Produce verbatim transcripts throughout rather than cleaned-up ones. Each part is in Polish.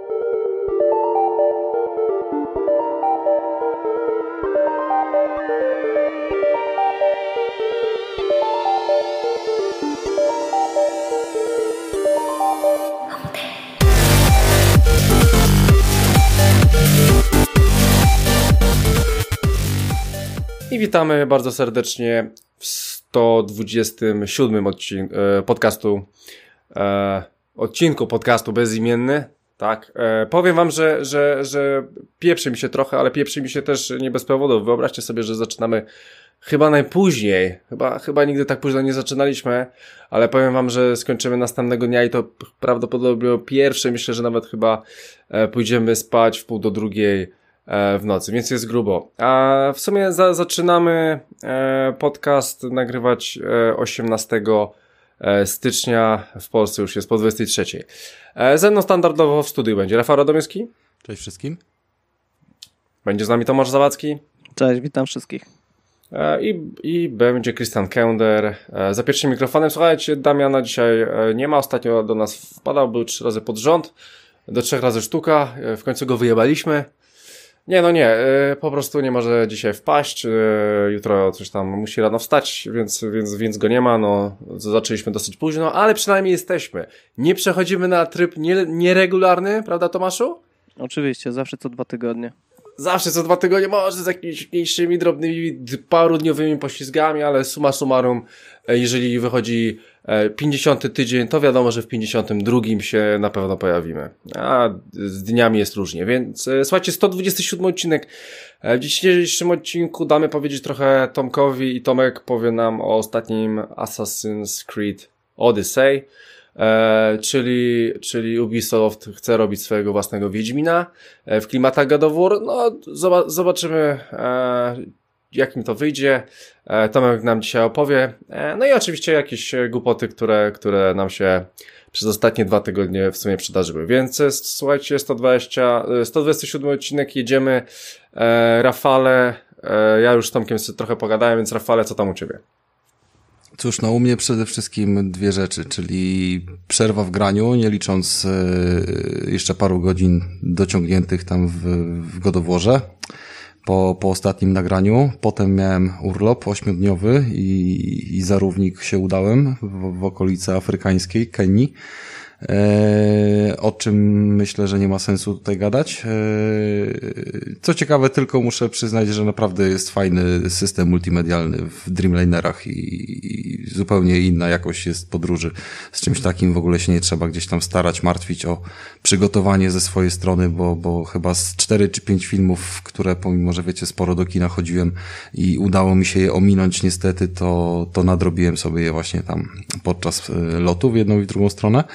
I witamy bardzo serdecznie w sto dwudziestym siódmym odcinku e, podcastu, e, odcinku podcastu Bezimienny. Tak, e, powiem wam, że, że, że pieprzy mi się trochę, ale pieprzy mi się też nie bez powodu. Wyobraźcie sobie, że zaczynamy chyba najpóźniej, chyba, chyba nigdy tak późno nie zaczynaliśmy, ale powiem wam, że skończymy następnego dnia i to prawdopodobnie pierwsze, myślę, że nawet chyba e, pójdziemy spać w pół do drugiej w nocy, więc jest grubo. A w sumie za, zaczynamy e, podcast nagrywać e, osiemnastego stycznia, w Polsce już jest po dwudziestej trzeciej. E, ze mną standardowo w studiu będzie Rafał Radomyski. Cześć wszystkim. Będzie z nami Tomasz Zawadzki. Cześć, witam wszystkich. E, i, I będzie Christian Kender. E, za pierwszym mikrofonem. Słuchajcie, Damiana dzisiaj e, nie ma, ostatnio do nas wpadał, był trzy razy pod rząd, do trzech razy sztuka, e, w końcu go wyjebaliśmy. Nie, no nie, yy, po prostu nie może dzisiaj wpaść, yy, jutro coś tam musi rano wstać, więc, więc, więc go nie ma, no zaczęliśmy dosyć późno, ale przynajmniej jesteśmy. Nie przechodzimy na tryb nie, nieregularny, prawda Tomaszu? Oczywiście, zawsze co dwa tygodnie. Zawsze co dwa tygodnie, może z jakimiś mniejszymi, drobnymi, parudniowymi poślizgami, ale summa summarum, jeżeli wychodzi pięćdziesiąty tydzień, to wiadomo, że w pięćdziesiątym drugim się na pewno pojawimy. A z dniami jest różnie, więc słuchajcie, sto dwudziesty siódmy odcinek. W dzisiejszym odcinku damy powiedzieć trochę Tomkowi i Tomek powie nam o ostatnim Assassin's Creed Odyssey. E, czyli, czyli Ubisoft chce robić swojego własnego Wiedźmina e, w klimatach God of War. No, zoba- zobaczymy e, jak mi to wyjdzie. E, Tomek nam dzisiaj opowie. E, no i oczywiście jakieś głupoty, które, które nam się przez ostatnie dwa tygodnie w sumie przydarzyły. Więc słuchajcie, sto dwadzieścia, sto dwudziesty siódmy odcinek, jedziemy. E, Rafale, e, ja już z Tomkiem sobie trochę pogadałem, więc Rafale, co tam u ciebie? Cóż, no u mnie przede wszystkim dwie rzeczy, czyli przerwa w graniu, nie licząc e, jeszcze paru godzin dociągniętych tam w, w God of Warze po, po ostatnim nagraniu. Potem miałem urlop ośmiodniowy i, i za równik się udałem w, w okolicy afrykańskiej, Kenii. E, o czym myślę, że nie ma sensu tutaj gadać. E, co ciekawe, tylko muszę przyznać, że naprawdę jest fajny system multimedialny w Dreamlinerach i, i zupełnie inna jakość jest podróży. Z czymś takim w ogóle się nie trzeba gdzieś tam starać, martwić o przygotowanie ze swojej strony, bo, bo chyba z cztery czy pięć filmów, które pomimo, że wiecie, sporo do kina chodziłem i udało mi się je ominąć niestety, to, to nadrobiłem sobie je właśnie tam podczas lotu w jedną i w drugą stronę.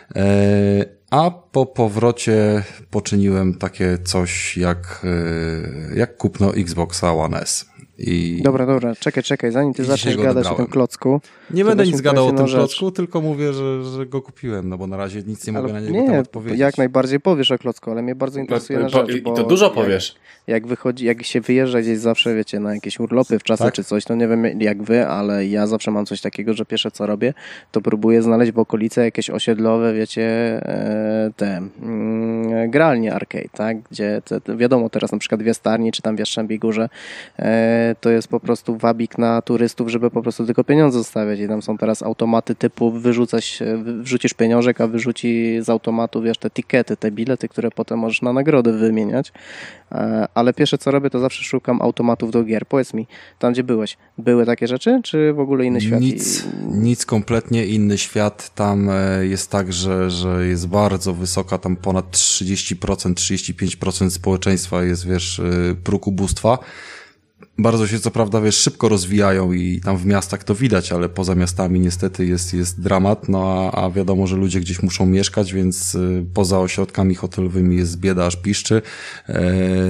A po powrocie poczyniłem takie coś jak, jak kupno Xboxa One S. I dobra, dobra, czekaj, czekaj, zanim ty zaczniesz gadać o tym klocku. Nie będę nic gadał o tym klocku, tylko mówię, że, że go kupiłem, no bo na razie nic nie ale mogę na niego nie, tam odpowiedzieć. Jak najbardziej powiesz o klocku, ale mnie bardzo interesuje no, na rzecz, I bo to dużo powiesz. Jak, jak wychodzi, jak się wyjeżdża gdzieś zawsze, wiecie, na jakieś urlopy w czasach tak? czy coś, to nie wiem jak wy, ale ja zawsze mam coś takiego, że pierwsze co robię, to próbuję znaleźć w okolicy jakieś osiedlowe, wiecie, te mm, gralnie arcade, tak, gdzie te, te, wiadomo teraz na przykład w Jastarni, czy tam w Jastrzębiej Górze e, to jest po prostu wabik na turystów, żeby po prostu tylko pieniądze zostawiać i tam są teraz automaty typu wyrzucać, wrzucisz pieniążek, a wyrzuci z automatu, wiesz, te tikety, te bilety, które potem możesz na nagrody wymieniać, ale pierwsze co robię, to zawsze szukam automatów do gier. Powiedz mi, tam gdzie byłeś, były takie rzeczy, czy w ogóle inny świat? Nic, nic kompletnie inny świat. Tam jest tak, że, że jest bardzo wysoka, tam ponad trzydzieści procent, trzydzieści pięć procent społeczeństwa jest, wiesz, próg ubóstwa. Bardzo się co prawda, wiesz, szybko rozwijają i tam w miastach to widać, ale poza miastami niestety jest, jest dramat, no a, a wiadomo, że ludzie gdzieś muszą mieszkać, więc y, poza ośrodkami hotelowymi jest bieda aż piszczy. E,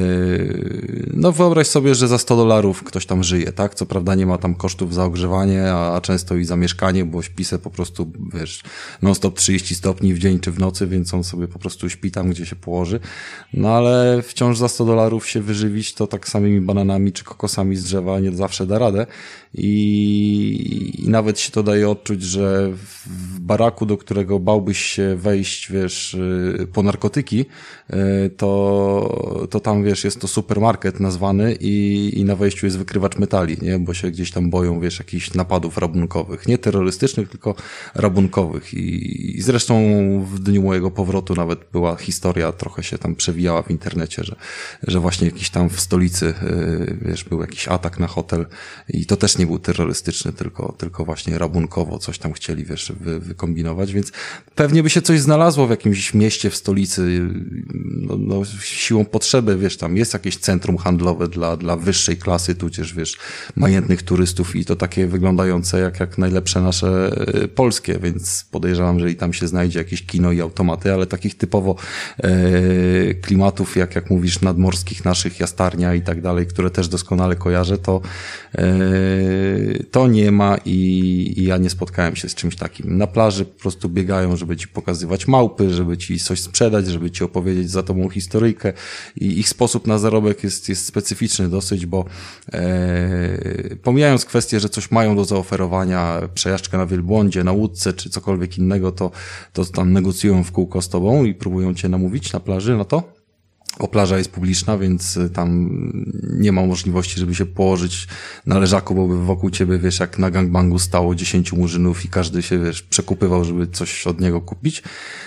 no wyobraź sobie, że za sto dolarów ktoś tam żyje, tak? Co prawda nie ma tam kosztów za ogrzewanie, a, a często i za mieszkanie, bo śpi se po prostu, wiesz, non stop trzydzieści stopni w dzień czy w nocy, więc on sobie po prostu śpi tam, gdzie się położy. No ale wciąż za sto dolarów się wyżywić to tak samymi bananami czy kokosami czasami z drzewa nie zawsze da radę i, i nawet się to daje odczuć, że w baraku, do którego bałbyś się wejść, wiesz, po narkotyki, to, to tam, wiesz, jest to supermarket nazwany i, i na wejściu jest wykrywacz metali, nie? Bo się gdzieś tam boją, wiesz, jakichś napadów rabunkowych. Nie terrorystycznych, tylko rabunkowych. I, i zresztą w dniu mojego powrotu nawet była historia, trochę się tam przewijała w internecie, że, że właśnie jakiś tam w stolicy, wiesz, był jakiś atak na hotel i to też nie był terrorystyczny, tylko, tylko właśnie rabunkowo coś tam chcieli, wiesz, wy, wykombinować, więc pewnie by się coś znalazło w jakimś mieście w stolicy, no, no siłą potrzeby, wiesz, tam jest jakieś centrum handlowe dla, dla wyższej klasy, tudzież, wiesz, majętnych turystów i to takie wyglądające jak, jak najlepsze nasze polskie, więc podejrzewam, że i tam się znajdzie jakieś kino i automaty, ale takich typowo e, klimatów, jak, jak mówisz, nadmorskich naszych, Jastarnia i tak dalej, które też doskonale kojarzę, to e, to nie ma i, i ja nie spotkałem się z czymś takim. Na plaży po prostu biegają, żeby ci pokazywać małpy, żeby ci coś sprzedać, żeby ci opowiedzieć za tobą historyjkę i ich sposób na zarobek jest, jest specyficzny dosyć, bo e, pomijając kwestię, że coś mają do zaoferowania, przejażdżkę na wielbłądzie, na łódce czy cokolwiek innego, to, to tam negocjują w kółko z tobą i próbują cię namówić na plaży na to. O, plaża jest publiczna, więc tam nie ma możliwości, żeby się położyć na leżaku, bo by wokół ciebie, wiesz, jak na gangbangu stało dziesięciu murzynów i każdy się, wiesz, przekupywał, żeby coś od niego kupić.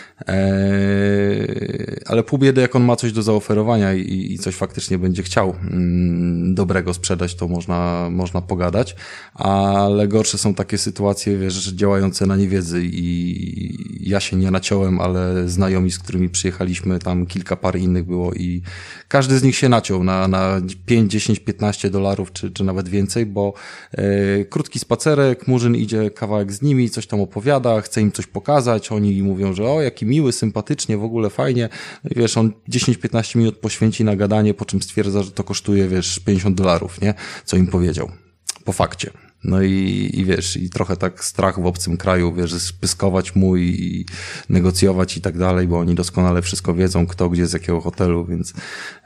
Eee, ale pół biedy, jak on ma coś do zaoferowania i, i coś faktycznie będzie chciał mm, dobrego sprzedać, to można, można pogadać, ale gorsze są takie sytuacje, wiesz, działające na niewiedzy i ja się nie naciąłem, ale znajomi, z którymi przyjechaliśmy, tam kilka par innych było i każdy z nich się naciął na, na pięć, dziesięć, piętnaście dolarów, czy, czy nawet więcej, bo e, krótki spacerek, murzyn idzie kawałek z nimi, coś tam opowiada, chce im coś pokazać, oni mówią, że o, jaki miły, sympatycznie, w ogóle fajnie. No i wiesz, on dziesięć piętnaście minut poświęci na gadanie, po czym stwierdza, że to kosztuje, wiesz, pięćdziesiąt dolarów, nie? Co im powiedział. Po fakcie. No i, i wiesz, i trochę tak strach w obcym kraju, wiesz, spyskować mu i, i negocjować i tak dalej, bo oni doskonale wszystko wiedzą, kto gdzie z jakiego hotelu, więc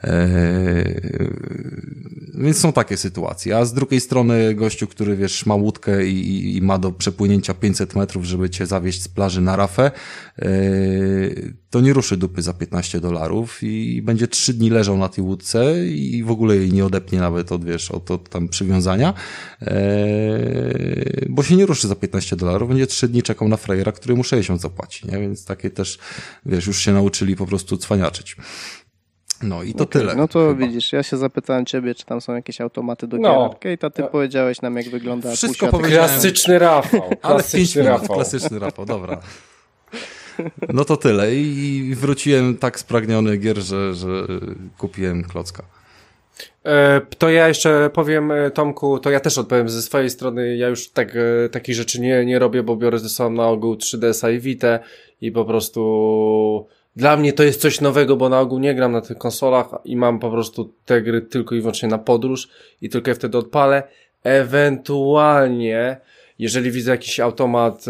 e, więc są takie sytuacje. A z drugiej strony gościu, który, wiesz, ma łódkę i, i ma do przepłynięcia pięćset metrów, żeby cię zawieźć z plaży na rafę, e, to nie ruszy dupy za piętnaście dolarów i będzie trzy dni leżał na tej łódce i w ogóle jej nie odepnie nawet od, wiesz, od, od tam przywiązania, e, bo się nie ruszy za piętnaście dolarów, będzie trzy dni czekał na frajera, który mu sześćdziesiąt zapłaci, nie? Więc takie też, wiesz, już się nauczyli po prostu cwaniaczyć. No i to okay, tyle. No to chyba. Widzisz, ja się zapytałem ciebie, czy tam są jakieś automaty do gier no. arcade, a ty no. powiedziałeś nam, jak wygląda wszystko powiedziałem. Klasyczny Rafał. Ale w pięć minut klasyczny Rafał, dobra. No to tyle i wróciłem tak spragniony gier, że, że kupiłem klocka. To ja jeszcze powiem, Tomku, to ja też odpowiem ze swojej strony, ja już tak, takich rzeczy nie, nie robię, bo biorę ze sobą na ogół trzy D S a i Vita i po prostu dla mnie to jest coś nowego, bo na ogół nie gram na tych konsolach i mam po prostu te gry tylko i wyłącznie na podróż i tylko je wtedy odpalę. Ewentualnie, jeżeli widzę jakiś automat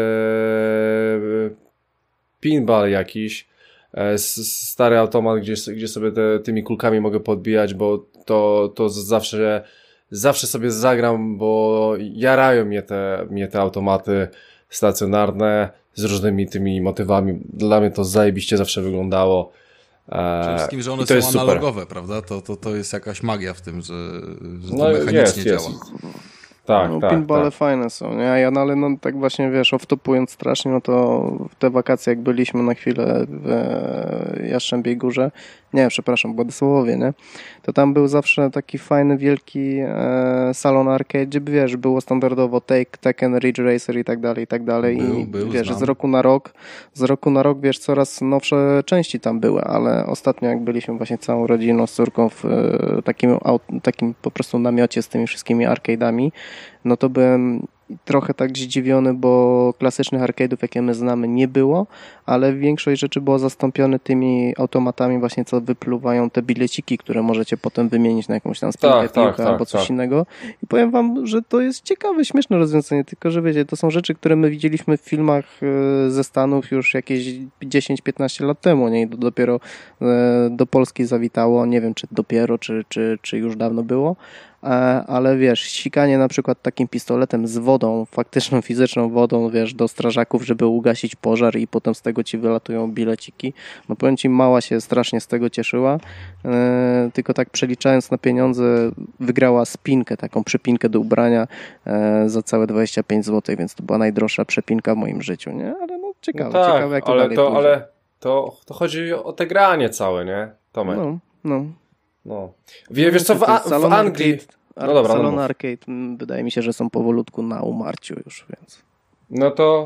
ee, pinball jakiś, e, stary automat, gdzie, gdzie sobie te, tymi kulkami mogę podbijać, bo to, to zawsze, zawsze sobie zagram, bo jarają mnie te, mnie te automaty stacjonarne z różnymi tymi motywami. Dla mnie to zajebiście zawsze wyglądało. Przede wszystkim, że one są analogowe, super. Prawda? To, to, to jest jakaś magia w tym, że, że to no mechanicznie jest, działa. Jest. Tak, no, tak, pinballe tak. fajne są, nie? Ja, no, ale no tak właśnie, wiesz, off-topując strasznie, no to w te wakacje, jak byliśmy na chwilę w Jastrzębiej Górze, nie, przepraszam, Władysławowie, nie? To tam był zawsze taki fajny, wielki e, salon arcade, gdzie, wiesz, było standardowo Take, Tekken, Ridge Racer i tak dalej, i tak dalej. Był, I był, wiesz, znam. z roku na rok, z roku na rok, wiesz, coraz nowsze części tam były, ale ostatnio jak byliśmy właśnie całą rodziną z córką w e, takim, takim po prostu namiocie z tymi wszystkimi arcade'ami, no to byłem trochę tak zdziwiony, bo klasycznych arcade'ów, jakie my znamy, nie było, ale większość rzeczy była zastąpione tymi automatami właśnie, co wypluwają te bileciki, które możecie potem wymienić na jakąś tam spinkę, tak, piłkę tak, albo tak, coś tak. innego. I powiem wam, że to jest ciekawe, śmieszne rozwiązanie, tylko że wiecie, to są rzeczy, które my widzieliśmy w filmach ze Stanów już jakieś dziesięć piętnaście lat temu, nie? I to dopiero do Polski zawitało, nie wiem, czy dopiero, czy, czy, czy już dawno było, ale wiesz, ściganie na przykład takim pistoletem z wodą, faktyczną, fizyczną wodą, wiesz, do strażaków, żeby ugasić pożar i potem z tego ci wylatują bileciki. No powiem ci, mała się strasznie z tego cieszyła, e, tylko tak przeliczając na pieniądze wygrała spinkę, taką przepinkę do ubrania e, za całe dwadzieścia pięć złotych, więc to była najdroższa przepinka w moim życiu, nie? Ale no ciekawe, no tak, ciekawe jak to ale dalej to, pójdzie. ale to, to chodzi o te granie całe, nie? Tomek. No, no. No. Wie, wiesz co, w, A- w Anglii... Arcade, no dobra, salony no arcade, wydaje mi się, że są powolutku na umarciu już, więc... No to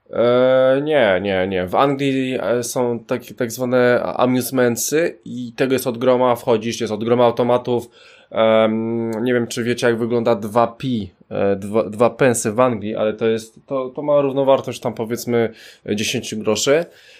e, nie, nie, nie. W Anglii są tak, tak zwane amusementsy i tego jest od groma, wchodzisz, jest od groma automatów. Um, nie wiem, czy wiecie, jak wygląda dwa p, e, dwa, dwa pensy w Anglii, ale to jest, to, to ma równowartość tam powiedzmy dziesięć groszy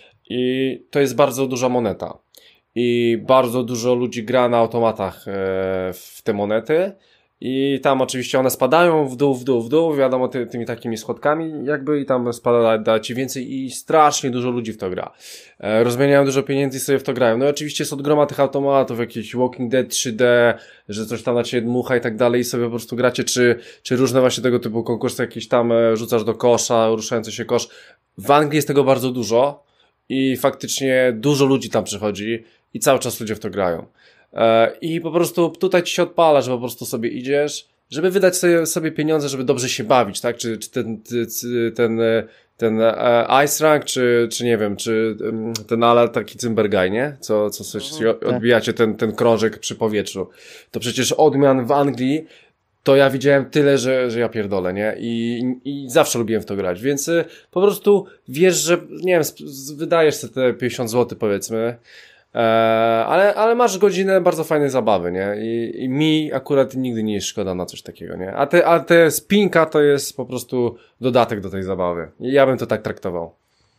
i to jest bardzo duża moneta. I bardzo dużo ludzi gra na automatach e, w te monety i tam oczywiście one spadają w dół, w dół, w dół, wiadomo, ty, tymi takimi schodkami jakby i tam spada da ci więcej i strasznie dużo ludzi w to gra. E, rozmieniają dużo pieniędzy i sobie w to grają. No i oczywiście jest od groma tych automatów, jakiś Walking Dead trzy D, że coś tam na ciebie dmucha i tak dalej i sobie po prostu gracie, czy, czy różne właśnie tego typu konkursy jakieś tam e, rzucasz do kosza, ruszający się kosz. W Anglii jest tego bardzo dużo i faktycznie dużo ludzi tam przychodzi i cały czas ludzie w to grają. E, I po prostu tutaj ci się odpala, że po prostu sobie idziesz, żeby wydać sobie, sobie pieniądze, żeby dobrze się bawić, tak? Czy, czy ten, ten, ten, ten e, Ice Rank, czy, czy nie wiem, czy ten ale taki Cymbergaj, nie? Co, co sobie odbijacie ten, ten krążek przy powietrzu. To przecież odmian w Anglii to ja widziałem tyle, że, że ja pierdolę, nie? I, i zawsze lubiłem w to grać, więc y, po prostu wiesz, że nie wiem, sp- z- wydajesz sobie te pięćdziesiąt złotych powiedzmy, e, ale, ale masz godzinę bardzo fajnej zabawy, nie? I, i mi akurat nigdy nie jest szkoda na coś takiego, nie? A te, a te spinka to jest po prostu dodatek do tej zabawy. I ja bym to tak traktował.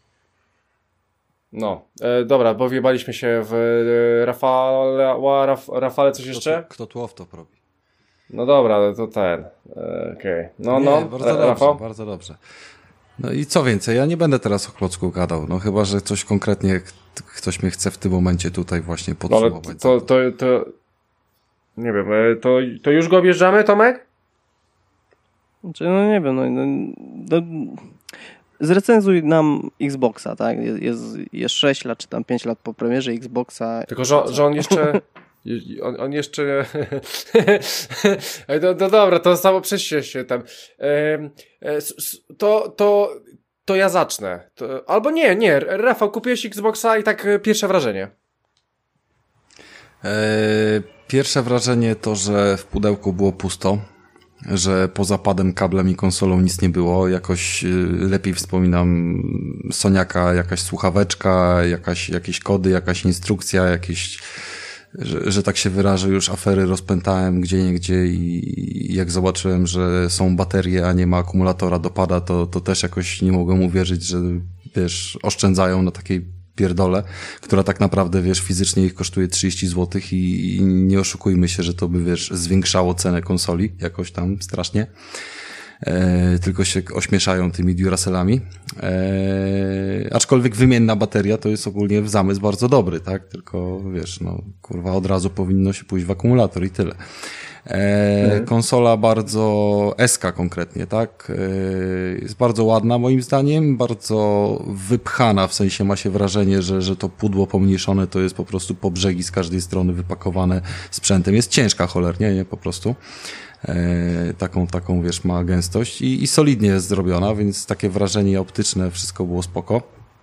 No, e, dobra, bo wjebaliśmy się w e, Rafale, Raf, Rafale coś jeszcze? Kto, kto tu off-top robi? No dobra, ale to ten. E, Okej. Okay. No, nie, no. Bardzo e, dobrze, Rafał? bardzo dobrze. No i co więcej, ja nie będę teraz o klocku gadał, no chyba, że coś konkretnie ktoś mnie chce w tym momencie tutaj właśnie No, ale podsumować. to, to, to, to, nie wiem, e, to, to już go objeżdżamy, Tomek? Znaczy, no nie wiem, no, no, no zrecenzuj nam Xboxa, tak? Jest, jest sześć lat, czy tam pięć lat po premierze Xboxa. Tylko, że, że on jeszcze... On, on jeszcze... no, no dobra, to samo przeście się tam. E, e, to, to, to ja zacznę. To, albo nie, nie. Rafał, kupiłeś Xboxa i tak pierwsze wrażenie. Eee, pierwsze wrażenie to, że w pudełku było pusto, że poza padem, kablem i konsolą nic nie było. Jakoś lepiej wspominam Soniaka, jakaś słuchaweczka, jakaś, jakieś kody, jakaś instrukcja, jakieś... Że, że tak się wyrażę, już afery rozpętałem gdzieniegdzie i jak zobaczyłem, że są baterie, a nie ma akumulatora do pada, to, to też jakoś nie mogłem uwierzyć, że wiesz, oszczędzają na takiej pierdole, która tak naprawdę, wiesz, fizycznie ich kosztuje trzydzieści złotych i, i nie oszukujmy się, że to by, wiesz, zwiększało cenę konsoli jakoś tam strasznie. E, tylko się ośmieszają tymi Duracellami. E, aczkolwiek wymienna bateria to jest ogólnie w zamysł bardzo dobry, tak? Tylko wiesz, no kurwa, od razu powinno się pójść w akumulator i tyle. E, mhm. Konsola bardzo S-ka konkretnie, tak? E, jest bardzo ładna moim zdaniem, bardzo wypchana, w sensie ma się wrażenie, że, że to pudło pomniejszone to jest po prostu po brzegi z każdej strony wypakowane sprzętem. Jest ciężka cholernie, nie? Po prostu. E, taką, taką, wiesz, ma gęstość i, i solidnie jest zrobiona, więc takie wrażenie optyczne, wszystko było spoko.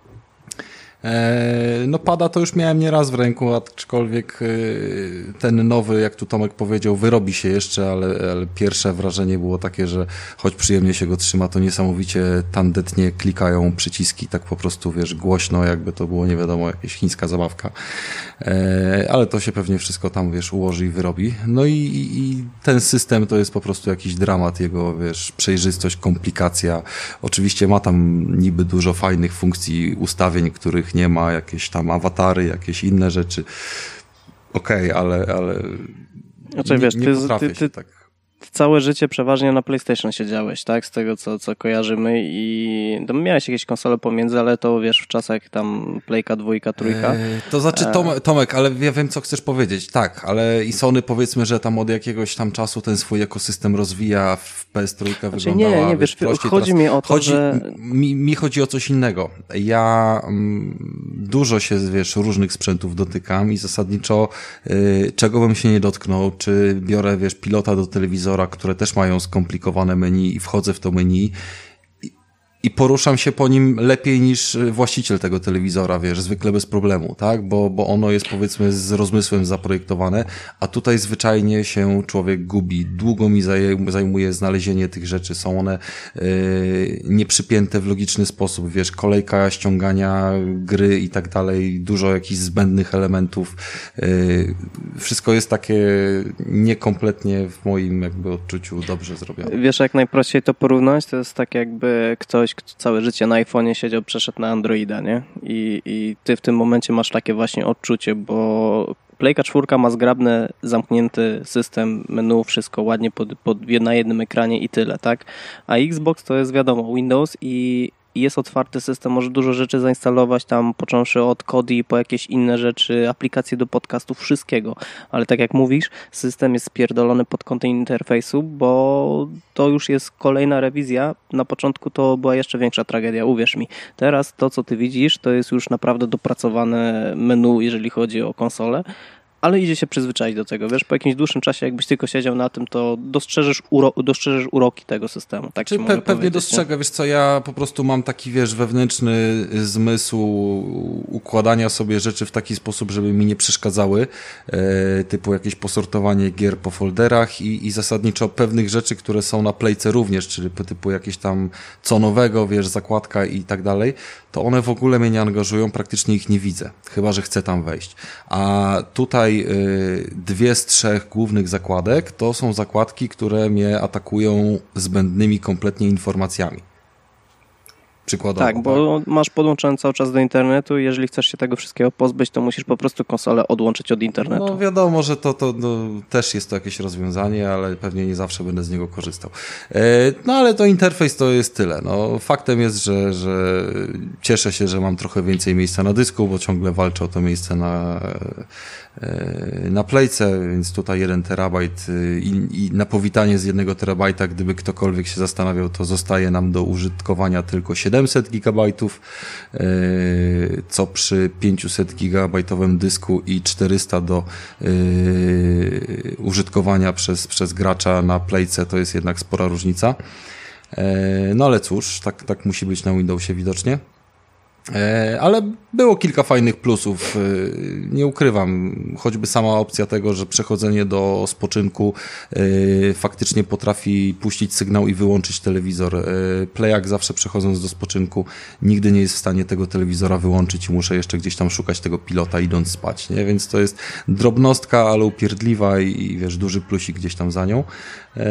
E, no pada to już miałem nieraz w ręku, aczkolwiek e, ten nowy, jak tu Tomek powiedział, wyrobi się jeszcze, ale, ale pierwsze wrażenie było takie, że choć przyjemnie się go trzyma, to niesamowicie tandetnie klikają przyciski, tak po prostu, wiesz, głośno, jakby to było, nie wiadomo, jakaś chińska zabawka. E, ale to się pewnie wszystko tam, wiesz, ułoży i wyrobi. No i, i ten system to jest po prostu jakiś dramat, jego, wiesz, przejrzystość, komplikacja. Oczywiście ma tam niby dużo fajnych funkcji, ustawień, których nie ma, jakieś tam awatary, jakieś inne rzeczy. Okej, okay, ale, ale znaczy, nie, wiesz, nie ty, potrafię ty, się ty, tak... całe życie przeważnie na PlayStation siedziałeś, tak? Z tego, co, co kojarzymy i no, miałeś jakieś konsole pomiędzy, ale to wiesz, w czasach tam Playka, dwójka, trójka. Eee, to znaczy, Tom, Tomek, ale ja wiem, co chcesz powiedzieć. Tak, ale i Sony powiedzmy, że tam od jakiegoś tam czasu ten swój ekosystem rozwija, w P S trzy znaczy, wyglądała... Nie, nie, wiesz, prościej. chodzi Teraz mi o to, chodzi, że... Mi, mi chodzi o coś innego. Ja mm, dużo się, wiesz, różnych sprzętów dotykam i zasadniczo y, czego bym się nie dotknął, czy biorę, wiesz, pilota do telewizora, które też mają skomplikowane menu i wchodzę w to menu i, i poruszam się po nim lepiej niż właściciel tego telewizora, wiesz, zwykle bez problemu, tak? Bo, bo ono jest powiedzmy z rozmysłem zaprojektowane, a tutaj zwyczajnie się człowiek gubi. Długo mi zajmuje znalezienie tych rzeczy, są one yy, nieprzypięte w logiczny sposób, wiesz, kolejka ściągania gry i tak dalej, dużo jakichś zbędnych elementów, yy, wszystko jest takie niekompletnie w moim jakby odczuciu dobrze zrobione. Wiesz, jak najprościej to porównać, to jest tak jakby ktoś, kto całe życie na iPhone'ie siedział, przeszedł na Androida, nie? I, i ty w tym momencie masz takie właśnie odczucie, bo Playka czwórka ma zgrabny, zamknięty system, menu, wszystko ładnie pod, pod, na jednym ekranie i tyle, tak? A Xbox to jest wiadomo, Windows i jest otwarty system, może dużo rzeczy zainstalować tam, począwszy od Kodi po jakieś inne rzeczy, aplikacje do podcastów, wszystkiego. Ale tak jak mówisz, system jest spierdolony pod kątem interfejsu, bo to już jest kolejna rewizja. Na początku to była jeszcze większa tragedia, uwierz mi. Teraz to, co ty widzisz, to jest już naprawdę dopracowane menu, jeżeli chodzi o konsolę. Ale idzie się przyzwyczaić do tego, wiesz, po jakimś dłuższym czasie, jakbyś tylko siedział na tym, to dostrzeżesz, uro, dostrzeżesz uroki tego systemu. Tak Czy pe- pewnie dostrzega, wiesz co, ja po prostu mam taki, wiesz, wewnętrzny zmysł układania sobie rzeczy w taki sposób, żeby mi nie przeszkadzały, e, typu jakieś posortowanie gier po folderach i, i zasadniczo pewnych rzeczy, które są na Playce również, czyli typu jakieś tam co nowego, wiesz, zakładka i tak dalej, to one w ogóle mnie nie angażują, praktycznie ich nie widzę, chyba że chcę tam wejść. A tutaj y, dwie z trzech głównych zakładek to są zakładki, które mnie atakują zbędnymi kompletnie informacjami. Przykładowo. Tak, bo tak? masz podłączony cały czas do internetu i jeżeli chcesz się tego wszystkiego pozbyć, to musisz po prostu konsolę odłączyć od internetu. No wiadomo, że to, to no, też jest to jakieś rozwiązanie, ale pewnie nie zawsze będę z niego korzystał. E, no ale to interfejs to jest tyle. No, faktem jest, że, że cieszę się, że mam trochę więcej miejsca na dysku, bo ciągle walczę o to miejsce na, e, na Playce, więc tutaj jeden terabajt i, i na powitanie z jednego terabajta, gdyby ktokolwiek się zastanawiał, to zostaje nam do użytkowania tylko siedemset gigabajtów, co przy pięćset gigabajtowym dysku i czterysta do yy, użytkowania przez, przez gracza na Playce to jest jednak spora różnica. Yy, no ale cóż, tak, tak musi być na Windowsie widocznie. Ale było kilka fajnych plusów, nie ukrywam, choćby sama opcja tego, że przechodzenie do spoczynku faktycznie potrafi puścić sygnał i wyłączyć telewizor. Playak zawsze przechodząc do spoczynku nigdy nie jest w stanie tego telewizora wyłączyć i muszę jeszcze gdzieś tam szukać tego pilota idąc spać, nie? Więc to jest drobnostka, ale upierdliwa i, i wiesz, duży plusik gdzieś tam za nią. Eee,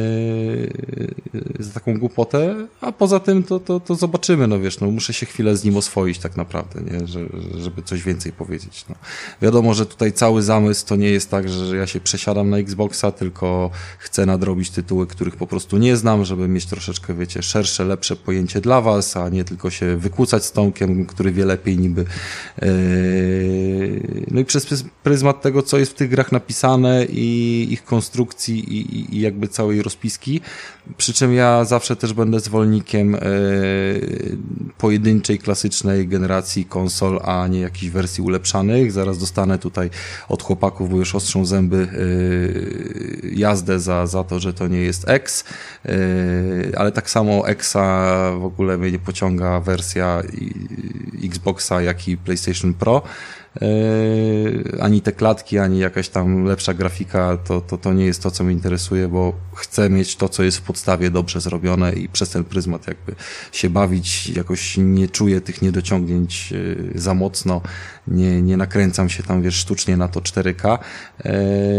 za taką głupotę, a poza tym to, to, to zobaczymy, no wiesz, no muszę się chwilę z nim oswoić tak naprawdę, nie? Że, żeby coś więcej powiedzieć. No. Wiadomo, że tutaj cały zamysł to nie jest tak, że ja się przesiadam na Xboxa, tylko chcę nadrobić tytuły, których po prostu nie znam, żeby mieć troszeczkę, wiecie, szersze, lepsze pojęcie dla was, a nie tylko się wykłócać z Tomkiem, który wie lepiej niby. Eee, no i przez pryzmat tego, co jest w tych grach napisane i ich konstrukcji i, i, i jakby całej rozpiski, przy czym ja zawsze też będę zwolennikiem e, pojedynczej, klasycznej generacji konsol, a nie jakichś wersji ulepszanych. Zaraz dostanę tutaj od chłopaków, bo już ostrzą zęby e, jazdę za, za to, że to nie jest X, e, ale tak samo Xa w ogóle mnie nie pociąga wersja i, Xboxa, jak i PlayStation Pro. Yy, ani te klatki, ani jakaś tam lepsza grafika, to, to, to nie jest to, co mnie interesuje, bo chcę mieć to, co jest w podstawie dobrze zrobione i przez ten pryzmat jakby się bawić, jakoś nie czuję tych niedociągnięć yy, za mocno, nie, nie nakręcam się tam, wiesz, sztucznie na to cztery K, yy,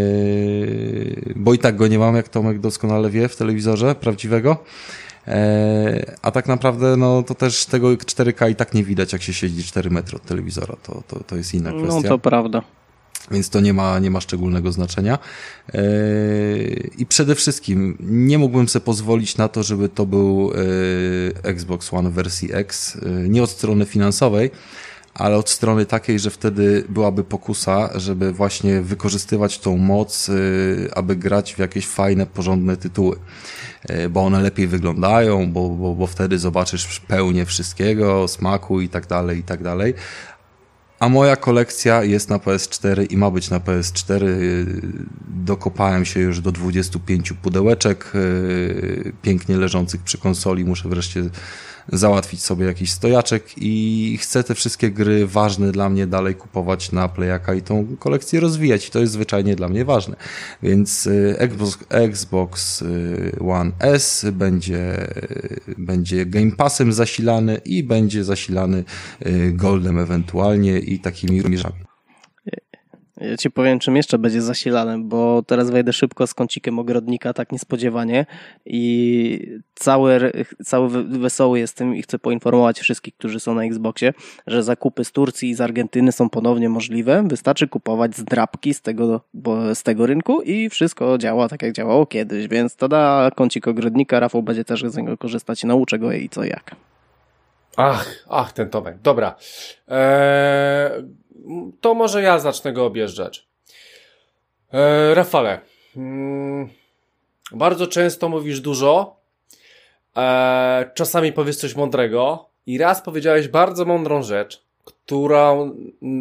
bo i tak go nie mam, jak Tomek doskonale wie, w telewizorze prawdziwego. A tak naprawdę no to też tego cztery K i tak nie widać, jak się siedzi cztery metry od telewizora, to, to, to jest inna kwestia. No to prawda. Więc to nie ma, nie ma szczególnego znaczenia. Yy, I przede wszystkim nie mógłbym sobie pozwolić na to, żeby to był yy, Xbox One wersji X. Yy, nie od strony finansowej, ale od strony takiej, że wtedy byłaby pokusa, żeby właśnie wykorzystywać tą moc, yy, aby grać w jakieś fajne, porządne tytuły. Yy, bo one lepiej wyglądają, bo, bo, bo wtedy zobaczysz pełnię wszystkiego, smaku i tak dalej, i tak dalej. A moja kolekcja jest na P S cztery i ma być na P S cztery. Dokopałem się już do dwudziestu pięciu pudełeczek pięknie leżących przy konsoli. Muszę wreszcie załatwić sobie jakiś stojaczek i chcę te wszystkie gry ważne dla mnie dalej kupować na Playaka i tą kolekcję rozwijać. I to jest zwyczajnie dla mnie ważne. Więc Xbox, Xbox One S będzie, będzie Game Passem zasilany i będzie zasilany Goldem ewentualnie i takimi rumieszami. Ja ci powiem, czym jeszcze będzie zasilane, bo teraz wejdę szybko z kącikiem ogrodnika, tak niespodziewanie i cały, cały wesoły jestem i chcę poinformować wszystkich, którzy są na Xboxie, że zakupy z Turcji i z Argentyny są ponownie możliwe. Wystarczy kupować zdrabki z tego, bo z tego rynku i wszystko działa tak, jak działało kiedyś, więc to da kącik ogrodnika. Rafał będzie też z niego korzystać i nauczę go i co jak. Ach, ach, ten Tomek. Dobra. Eee, to może ja zacznę go objeżdżać. Eee, Rafale, mm, bardzo często mówisz dużo, eee, czasami powiesz coś mądrego i raz powiedziałeś bardzo mądrą rzecz, którą,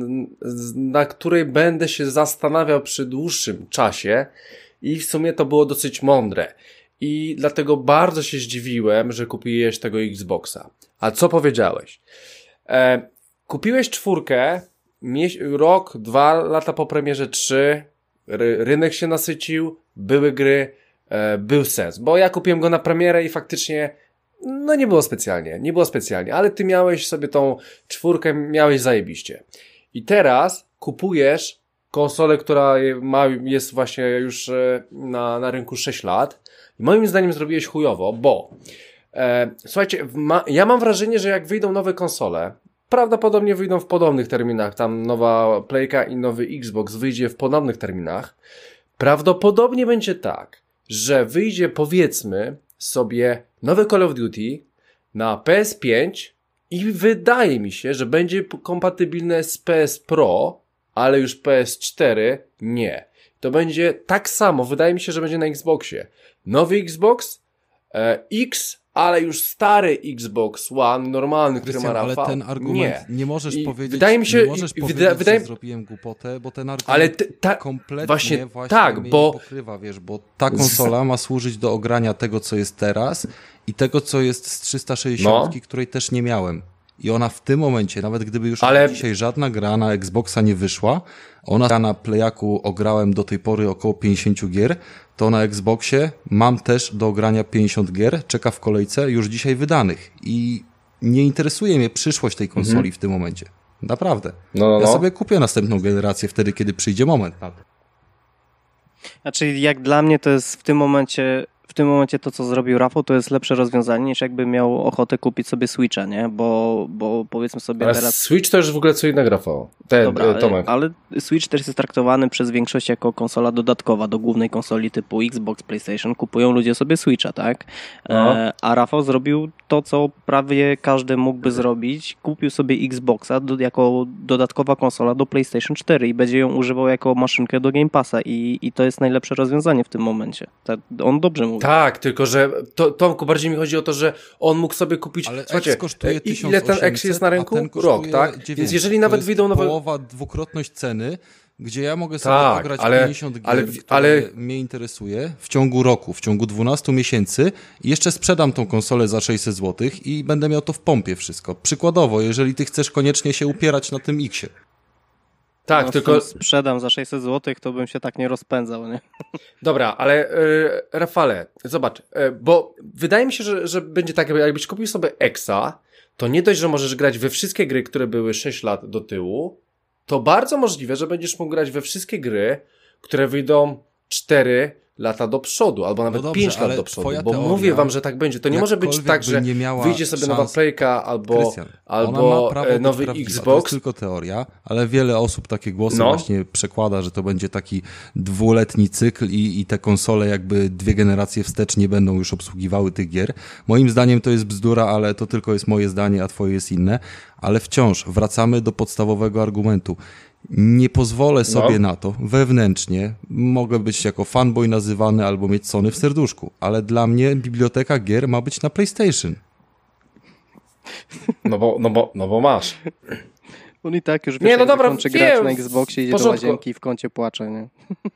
na której będę się zastanawiał przy dłuższym czasie i w sumie to było dosyć mądre. I dlatego bardzo się zdziwiłem, że kupiłeś tego Xboxa. A co powiedziałeś? E, kupiłeś czwórkę, mieś, rok, dwa lata po premierze, trzy, ry, rynek się nasycił, były gry, e, był sens. Bo ja kupiłem go na premierę i faktycznie, no nie było specjalnie, nie było specjalnie, ale ty miałeś sobie tą czwórkę, miałeś zajebiście. I teraz kupujesz konsolę, która ma, jest właśnie już na, na rynku sześć lat. I moim zdaniem zrobiłeś chujowo, bo e, słuchajcie, ma, ja mam wrażenie, że jak wyjdą nowe konsole, prawdopodobnie wyjdą w podobnych terminach, tam nowa Playka i nowy Xbox wyjdzie w podobnych terminach, prawdopodobnie będzie tak, że wyjdzie powiedzmy sobie nowy Call of Duty na P S pięć i wydaje mi się, że będzie kompatybilne z P S Pro, ale już P S cztery nie. To będzie tak samo, wydaje mi się, że będzie na Xboxie. Nowy Xbox, e, X, ale już stary Xbox One, normalny, który ma Rafał. Ale ten argument nie, nie możesz I powiedzieć, wydaje mi się, nie możesz i, powiedzieć, wydaje, że zrobiłem głupotę, bo ten argument ale te, ta, kompletnie właśnie, właśnie tak, mnie bo nie pokrywa, wiesz, bo ta konsola ma służyć do ogrania tego, co jest teraz i tego, co jest z trzysta sześćdziesiąt, no. której też nie miałem. I ona w tym momencie, nawet gdyby już ale... dzisiaj żadna gra na Xboxa nie wyszła, ona na Playaku ograłem do tej pory około pięćdziesiąt gier, to na Xboxie mam też do ogrania pięćdziesiąt gier, czeka w kolejce już dzisiaj wydanych. I nie interesuje mnie przyszłość tej konsoli mhm. w tym momencie. Naprawdę. No, no, no. Ja sobie kupię następną generację wtedy, kiedy przyjdzie moment na to. Znaczy, jak dla mnie to jest w tym momencie... W tym momencie to, co zrobił Rafał, to jest lepsze rozwiązanie, niż jakby miał ochotę kupić sobie Switcha, nie? Bo, bo powiedzmy sobie ale teraz... Switch to już w ogóle co innego, Rafał. Ten, Dobra, Tomek. Ale Switch też jest traktowany przez większość jako konsola dodatkowa do głównej konsoli typu Xbox, PlayStation. Kupują ludzie sobie Switcha, tak? No. E, a Rafał zrobił to, co prawie każdy mógłby zrobić. Kupił sobie Xboxa do, jako dodatkowa konsola do PlayStation cztery i będzie ją używał jako maszynkę do Game Passa i, i to jest najlepsze rozwiązanie w tym momencie. Tak, on dobrze mówi. Tak, tylko że to, Tomku, bardziej mi chodzi o to, że on mógł sobie kupić... Ale słuchajcie, X kosztuje tysiąc osiemset, ile ten X jest na rynku? Rok, tak? dziewięćset. Więc jeżeli nawet wyjdą nowe... połowa, dwukrotność ceny, gdzie ja mogę sobie tak, ograć ale, pięćdziesiąt gier, ale, które ale... mnie interesuje w ciągu roku, w ciągu dwunastu miesięcy i jeszcze sprzedam tą konsolę za sześćset złotych i będę miał to w pompie wszystko. Przykładowo, jeżeli ty chcesz koniecznie się upierać na tym X-ie. Tak, no, tylko... sprzedam za sześćset złotych, to bym się tak nie rozpędzał, nie? Dobra, ale yy, Rafale, zobacz, yy, bo wydaje mi się, że, że będzie tak, jakbyś kupił sobie Exa, to nie dość, że możesz grać we wszystkie gry, które były sześć lat do tyłu, to bardzo możliwe, że będziesz mógł grać we wszystkie gry, które wyjdą cztery, lata do przodu, albo nawet no dobrze, pięć lat do przodu, bo teoria, mówię wam, że tak będzie. To nie może być tak, że wyjdzie sobie szans... nowa Playka albo, Krystian, albo nowy Xbox. To jest tylko teoria, ale wiele osób takie głosy no. właśnie przekłada, że to będzie taki dwuletni cykl i, i te konsole jakby dwie generacje wstecz nie będą już obsługiwały tych gier. Moim zdaniem to jest bzdura, ale to tylko jest moje zdanie, a twoje jest inne. Ale wciąż wracamy do podstawowego argumentu. Nie pozwolę sobie no. na to wewnętrznie. Mogę być jako fanboy nazywany albo mieć Sony w serduszku, ale dla mnie biblioteka gier ma być na PlayStation. No bo, no bo, no bo masz. On i tak już wiesz, nie, no dobra, kończy grać na Xboxie, idzie do łazienki i w kącie płacze, nie?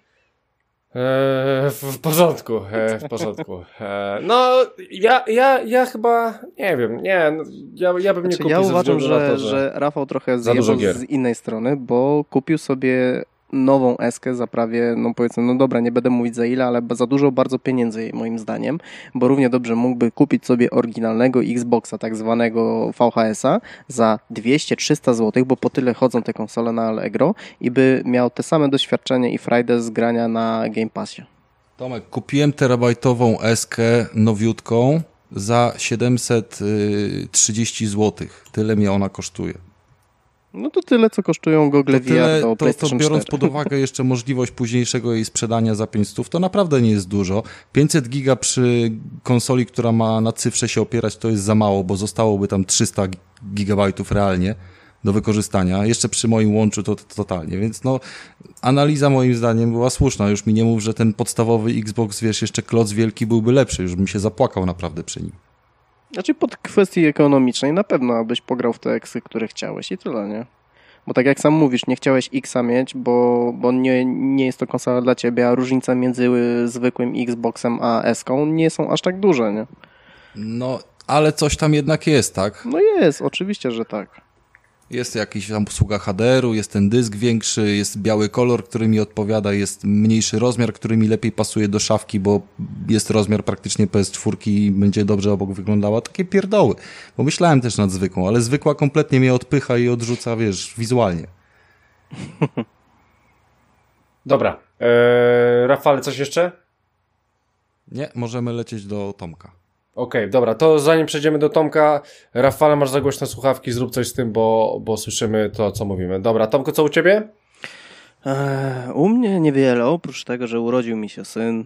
Eee, w porządku, e, w porządku. E, no, ja, ja, ja chyba, nie wiem, nie, ja, ja bym nie znaczy, kupił. Ja uważam, że, to, że, że Rafał trochę zjebał z innej strony, bo kupił sobie nową eskę za prawie, no powiedzmy, no dobra, nie będę mówić za ile, ale za dużo bardzo pieniędzy moim zdaniem, bo równie dobrze mógłby kupić sobie oryginalnego Xboxa, tak zwanego V H S-a za dwieście trzysta złotych, bo po tyle chodzą te konsole na Allegro i by miał te same doświadczenie i frajdę z grania na Game Passie. Tomek, kupiłem terabajtową eskę nowiutką za siedemset trzydzieści złotych. Tyle mnie ona kosztuje. No to tyle, co kosztują Google to tyle, V R do to, PlayStation to biorąc cztery. pod uwagę jeszcze możliwość późniejszego jej sprzedania za pięćset, to naprawdę nie jest dużo. pięćset giga przy konsoli, która ma na cyfrze się opierać, to jest za mało, bo zostałoby tam trzysta gigabajtów realnie do wykorzystania. Jeszcze przy moim łączu to, to totalnie, więc no analiza moim zdaniem była słuszna. Już mi nie mów, że ten podstawowy Xbox, wiesz, jeszcze kloc wielki byłby lepszy. Już bym się zapłakał naprawdę przy nim. Znaczy pod kwestii ekonomicznej na pewno abyś pograł w te eksy, które chciałeś i tyle, nie? Bo tak jak sam mówisz, nie chciałeś Xa mieć, bo, bo nie, nie jest to konsola dla ciebie, a różnica między zwykłym Xboxem a S-ką nie są aż tak duże, nie? No, ale coś tam jednak jest, tak? No jest, oczywiście, że tak. Jest jakiś tam obsługa H D R u, jest ten dysk większy, jest biały kolor, który mi odpowiada, jest mniejszy rozmiar, który mi lepiej pasuje do szafki, bo jest rozmiar praktycznie P S cztery i będzie dobrze obok wyglądała. Takie pierdoły. Bo myślałem też nad zwykłą, ale zwykła kompletnie mnie odpycha i odrzuca, wiesz, wizualnie. Dobra. Eee, Rafale, coś jeszcze? Nie, możemy lecieć do Tomka. Okej, okay, dobra, to zanim przejdziemy do Tomka, Rafale, masz za głośne słuchawki, zrób coś z tym, bo, bo słyszymy to, co mówimy. Dobra, Tomko, co u ciebie? Eee, u mnie niewiele, oprócz tego, że urodził mi się syn.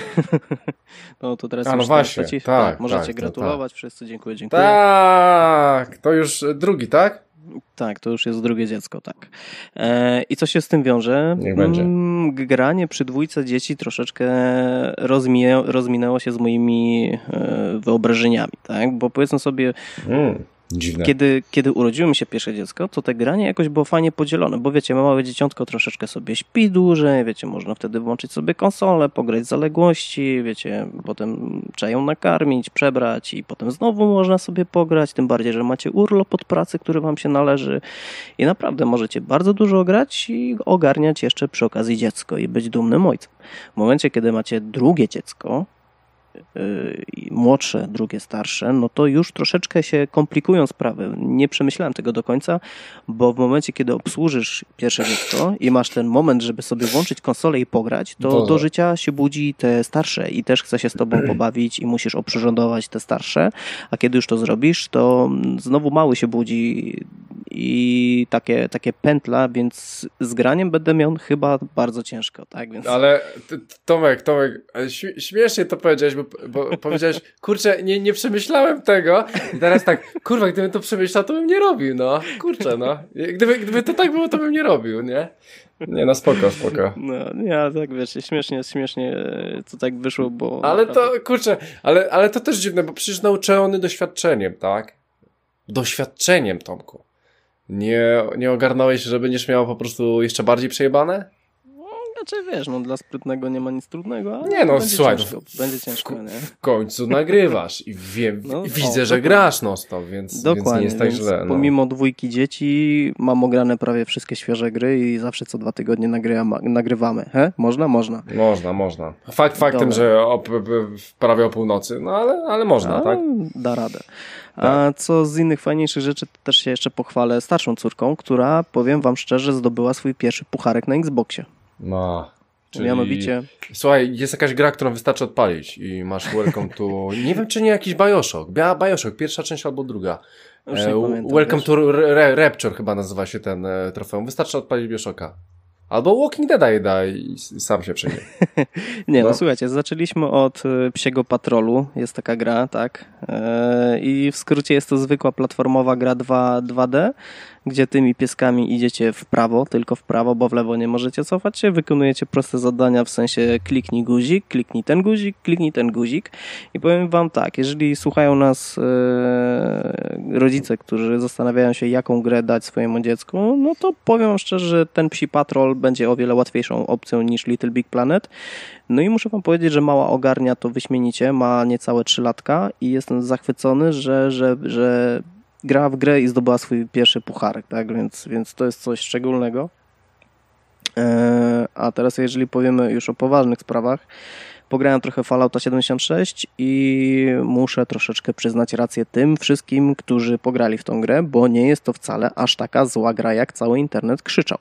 No to teraz A, no już właśnie, tak, tak, możecie tak, gratulować tak. Wszyscy, dziękuję, dziękuję. Tak, to już drugi, tak? Tak, to już jest drugie dziecko, tak. E, I co się z tym wiąże? Niech będzie. Mm, granie przy dwójce dzieci troszeczkę rozminęło, rozminęło się z moimi e, wyobrażeniami, tak? Bo powiedzmy sobie, mm, dziwne. Kiedy, kiedy urodziło mi się pierwsze dziecko, to te granie jakoś było fajnie podzielone, bo wiecie, małe dzieciątko troszeczkę sobie śpi dłużej, wiecie, można wtedy włączyć sobie konsolę, pograć zaległości, wiecie, potem trzeba ją nakarmić, przebrać i potem znowu można sobie pograć, tym bardziej, że macie urlop od pracy, który wam się należy i naprawdę możecie bardzo dużo grać i ogarniać jeszcze przy okazji dziecko i być dumnym ojcem. W momencie, kiedy macie drugie dziecko, Yy, młodsze, drugie starsze, no to już troszeczkę się komplikują sprawy. Nie przemyślałem tego do końca, bo w momencie, kiedy obsłużysz pierwsze dziecko i masz ten moment, żeby sobie włączyć konsolę i pograć, to Boże. do życia się budzi te starsze i też chce się z tobą pobawić i musisz oprzyrządować te starsze, a kiedy już to zrobisz, to znowu mały się budzi i takie, takie pętla, więc z graniem będę miał chyba bardzo ciężko, tak? Więc... Ale Tomek, Tomek, śmiesznie to powiedziałeś, bo, bo powiedziałeś, kurczę, nie, nie przemyślałem tego i teraz tak, kurwa, gdybym to przemyślał, to bym nie robił, no, kurczę, no. Gdyby, gdyby to tak było, to bym nie robił, nie? Nie, no spoko, spoko. No, nie, ale tak wiesz, śmiesznie, śmiesznie to tak wyszło, bo... Ale to, kurczę, ale, ale to też dziwne, bo przecież nauczony doświadczeniem, tak? Doświadczeniem, Tomku. Nie, nie ogarnąłeś, że będziesz miał po prostu jeszcze bardziej przejebane? Znaczy wiesz, no dla sprytnego nie ma nic trudnego, ale nie no, będzie słuchaj, ciężko, w, będzie ciężko, nie? W końcu nagrywasz i wiem, no, i widzę, o, że grasz non stop, więc, dokładnie, więc nie jest tak więc źle. No. Pomimo dwójki dzieci mam ograne prawie wszystkie świeże gry i zawsze co dwa tygodnie nagrywamy. nagrywamy. He? Można? Można. Można, można. Fakt faktem, Dobra. że o, prawie o północy, no ale, ale można, A, tak? Da radę. A co z innych fajniejszych rzeczy, to też się jeszcze pochwalę starszą córką, która, powiem wam szczerze, zdobyła swój pierwszy pucharek na Xboxie. No... Czyli, mianowicie... Słuchaj, jest jakaś gra, którą wystarczy odpalić i masz welcome to... Nie wiem, czy nie jakiś Bioshock. Bioshock, pierwsza część albo druga. Już nie e, pamiętam, welcome wiesz. to Re- Rapture chyba nazywa się ten e, trofeum. Wystarczy odpalić Bioshocka. Albo Walking Dead da i sam się przejdzie. Nie, no. No. słuchajcie, zaczęliśmy od y, Psiego Patrolu, jest taka gra, tak? Yy, I w skrócie jest to zwykła platformowa gra dwa D, gdzie tymi pieskami idziecie w prawo, tylko w prawo, bo w lewo nie możecie cofać się, wykonujecie proste zadania w sensie kliknij guzik, kliknij ten guzik, kliknij ten guzik i powiem wam tak, jeżeli słuchają nas yy, rodzice, którzy zastanawiają się, jaką grę dać swojemu dziecku, no to powiem wam szczerze, że ten Psi Patrol będzie o wiele łatwiejszą opcją niż Little Big Planet. No i muszę wam powiedzieć, że mała ogarnia to wyśmienicie, ma niecałe trzy latka i jestem zachwycony, że, że, że gra w grę i zdobyła swój pierwszy pucharek, tak, więc, więc to jest coś szczególnego. Eee, a teraz jeżeli powiemy już o poważnych sprawach, pograłem trochę Fallouta siedemdziesiąt sześć i muszę troszeczkę przyznać rację tym wszystkim, którzy pograli w tą grę, bo nie jest to wcale aż taka zła gra, jak cały internet krzyczał.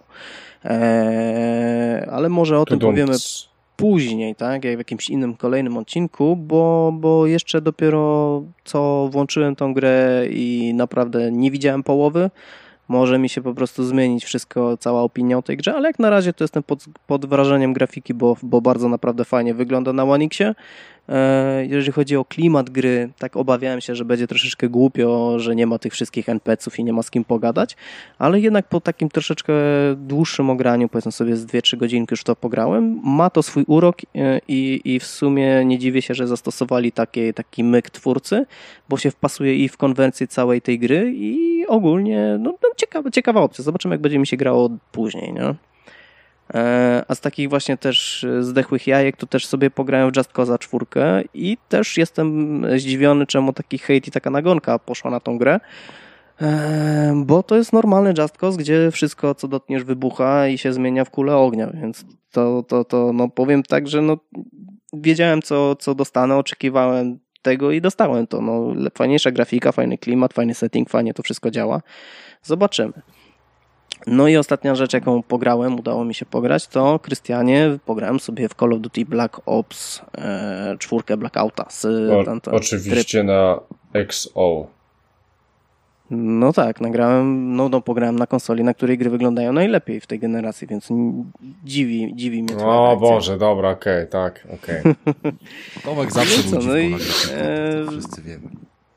Eee, ale może o tym powiemy później, tak, jak w jakimś innym kolejnym odcinku, bo, bo jeszcze dopiero co włączyłem tą grę i naprawdę nie widziałem połowy. Może mi się po prostu zmienić wszystko, cała opinia o tej grze, ale jak na razie to jestem pod, pod wrażeniem grafiki, bo, bo bardzo naprawdę fajnie wygląda na One Xie. E, jeżeli chodzi o klimat gry, tak obawiałem się, że będzie troszeczkę głupio, że nie ma tych wszystkich en pe ce ów i nie ma z kim pogadać, ale jednak po takim troszeczkę dłuższym ograniu, powiedzmy sobie z dwie trzy godzinki już to pograłem, ma to swój urok i, i w sumie nie dziwię się, że zastosowali taki, taki myk twórcy, bo się wpasuje i w konwencję całej tej gry i ogólnie no, no ciekawa, ciekawa opcja. Zobaczymy, jak będzie mi się grało później, nie? A z takich właśnie też zdechłych jajek to też sobie pograłem w Just Cause'a czwórkę i też jestem zdziwiony, czemu taki hejt i taka nagonka poszła na tą grę, bo to jest normalny Just Cause, gdzie wszystko co dotkniesz wybucha i się zmienia w kulę ognia, więc to, to, to no powiem tak, że no wiedziałem co, co dostanę, oczekiwałem tego i dostałem to. No, fajniejsza grafika, fajny klimat, fajny setting, fajnie to wszystko działa. Zobaczymy. No i ostatnia rzecz, jaką pograłem, udało mi się pograć, to Krystianie, pograłem sobie w Call of Duty Black Ops e, czwórkę Blackouta. Z, o, ten, ten oczywiście tryb. na X O. No tak, nagrałem, no, no pograłem na konsoli, na której gry wyglądają najlepiej w tej generacji, więc dziwi, dziwi mnie twoja O reakcja. Boże, dobra, okej, okay, tak, okej. Okay. Tomek zawsze No co, ludzi no i, w grafikę, e, to wszyscy wiemy.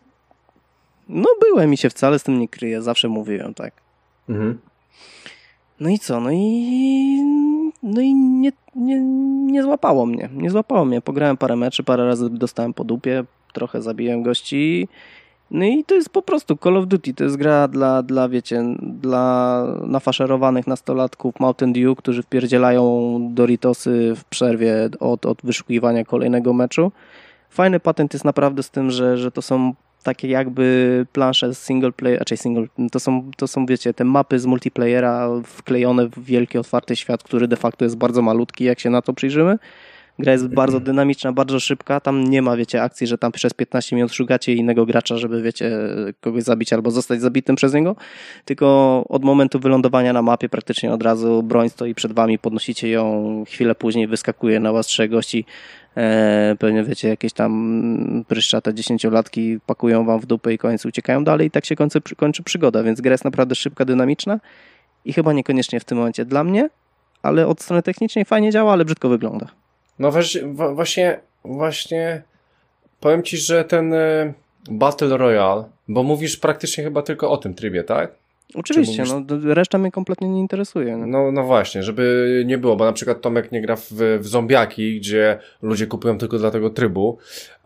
No byłem i się wcale z tym nie kryję, zawsze mówiłem, tak. Mhm. No i co? No i no i nie, nie, nie złapało mnie. Nie złapało mnie. Pograłem parę meczy, parę razy dostałem po dupie, trochę zabiłem gości. No i to jest po prostu Call of Duty. To jest gra dla, dla wiecie, dla nafaszerowanych nastolatków Mountain Dew, którzy wpierdzielają Doritosy w przerwie od, od wyszukiwania kolejnego meczu. Fajny patent jest naprawdę z tym, że, że to są takie jakby plansze single player, raczej single, to są, to są, wiecie, te mapy z multiplayera wklejone w wielki, otwarty świat, który de facto jest bardzo malutki, jak się na to przyjrzymy. Gra jest bardzo dynamiczna, bardzo szybka, tam nie ma, wiecie, akcji, że tam przez piętnaście minut szukacie innego gracza, żeby, wiecie, kogoś zabić albo zostać zabitym przez niego, tylko od momentu wylądowania na mapie praktycznie od razu broń stoi przed wami, podnosicie ją, chwilę później wyskakuje na was trzech gości, e, pewnie, wiecie, jakieś tam pryszczate dziesięciolatki pakują wam w dupę i końcu uciekają dalej i tak się kończy, kończy przygoda, więc gra jest naprawdę szybka, dynamiczna i chyba niekoniecznie w tym momencie dla mnie, ale od strony technicznej fajnie działa, ale brzydko wygląda. No właśnie, właśnie powiem ci, że ten y, Battle Royale, bo mówisz praktycznie chyba tylko o tym trybie, tak? Oczywiście, mówisz... no reszta mnie kompletnie nie interesuje. No. no no właśnie, żeby nie było, bo na przykład Tomek nie gra w, w zombiaki, gdzie ludzie kupują tylko dla tego trybu,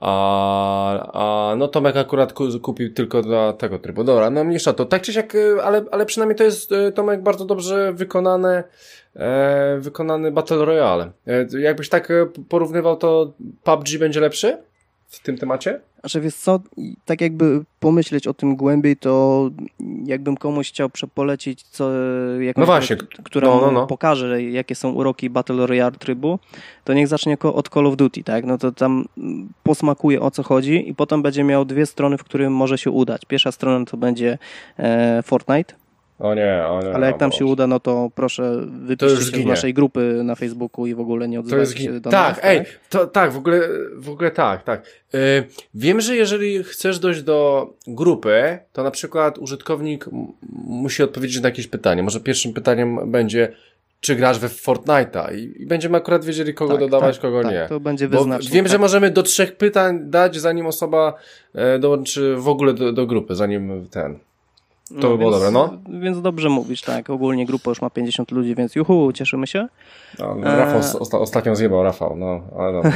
a, a no Tomek akurat kupił tylko dla tego trybu. Dobra, no mniejsza to. Tak czy siak, ale, ale przynajmniej to jest, Tomek, bardzo dobrze wykonane E, wykonany Battle Royale. E, jakbyś tak porównywał, to P U B G będzie lepszy w tym temacie? Znaczy, wiesz co, tak jakby pomyśleć o tym głębiej, to jakbym komuś chciał przepolecić co, jakąś, no właśnie, grę, która no, no, mu no. pokaże, jakie są uroki Battle Royale trybu, to niech zacznie od Call of Duty, tak? No to tam posmakuje, o co chodzi i potem będzie miał dwie strony, w którym może się udać. Pierwsza strona to będzie e, Fortnite, O nie, o nie. Ale jak tam o się uda, no to proszę wypiszcie się z zginie. naszej grupy na Facebooku i w ogóle nie To odzywajcie jest się do tak, nas. ej, to, tak, w ogóle, w ogóle tak, tak. Yy, wiem, że jeżeli chcesz dojść do grupy, to na przykład użytkownik m- musi odpowiedzieć na jakieś pytanie. Może pierwszym pytaniem będzie, czy grasz we Fortnite'a i, i będziemy akurat wiedzieli, kogo Tak, dodawać, tak, kogo tak, nie. to będzie Bo wyznacznik. wiem, tak. że możemy do trzech pytań dać, zanim osoba e, dołączy w ogóle do, do grupy, zanim ten. To by było więc, dobre, no. Więc dobrze mówisz, tak. Ogólnie grupa już ma pięćdziesiąt ludzi, więc juhu, cieszymy się. No, Rafał Eee. osta- ostatnio zjebał, Rafał, no, ale dobra.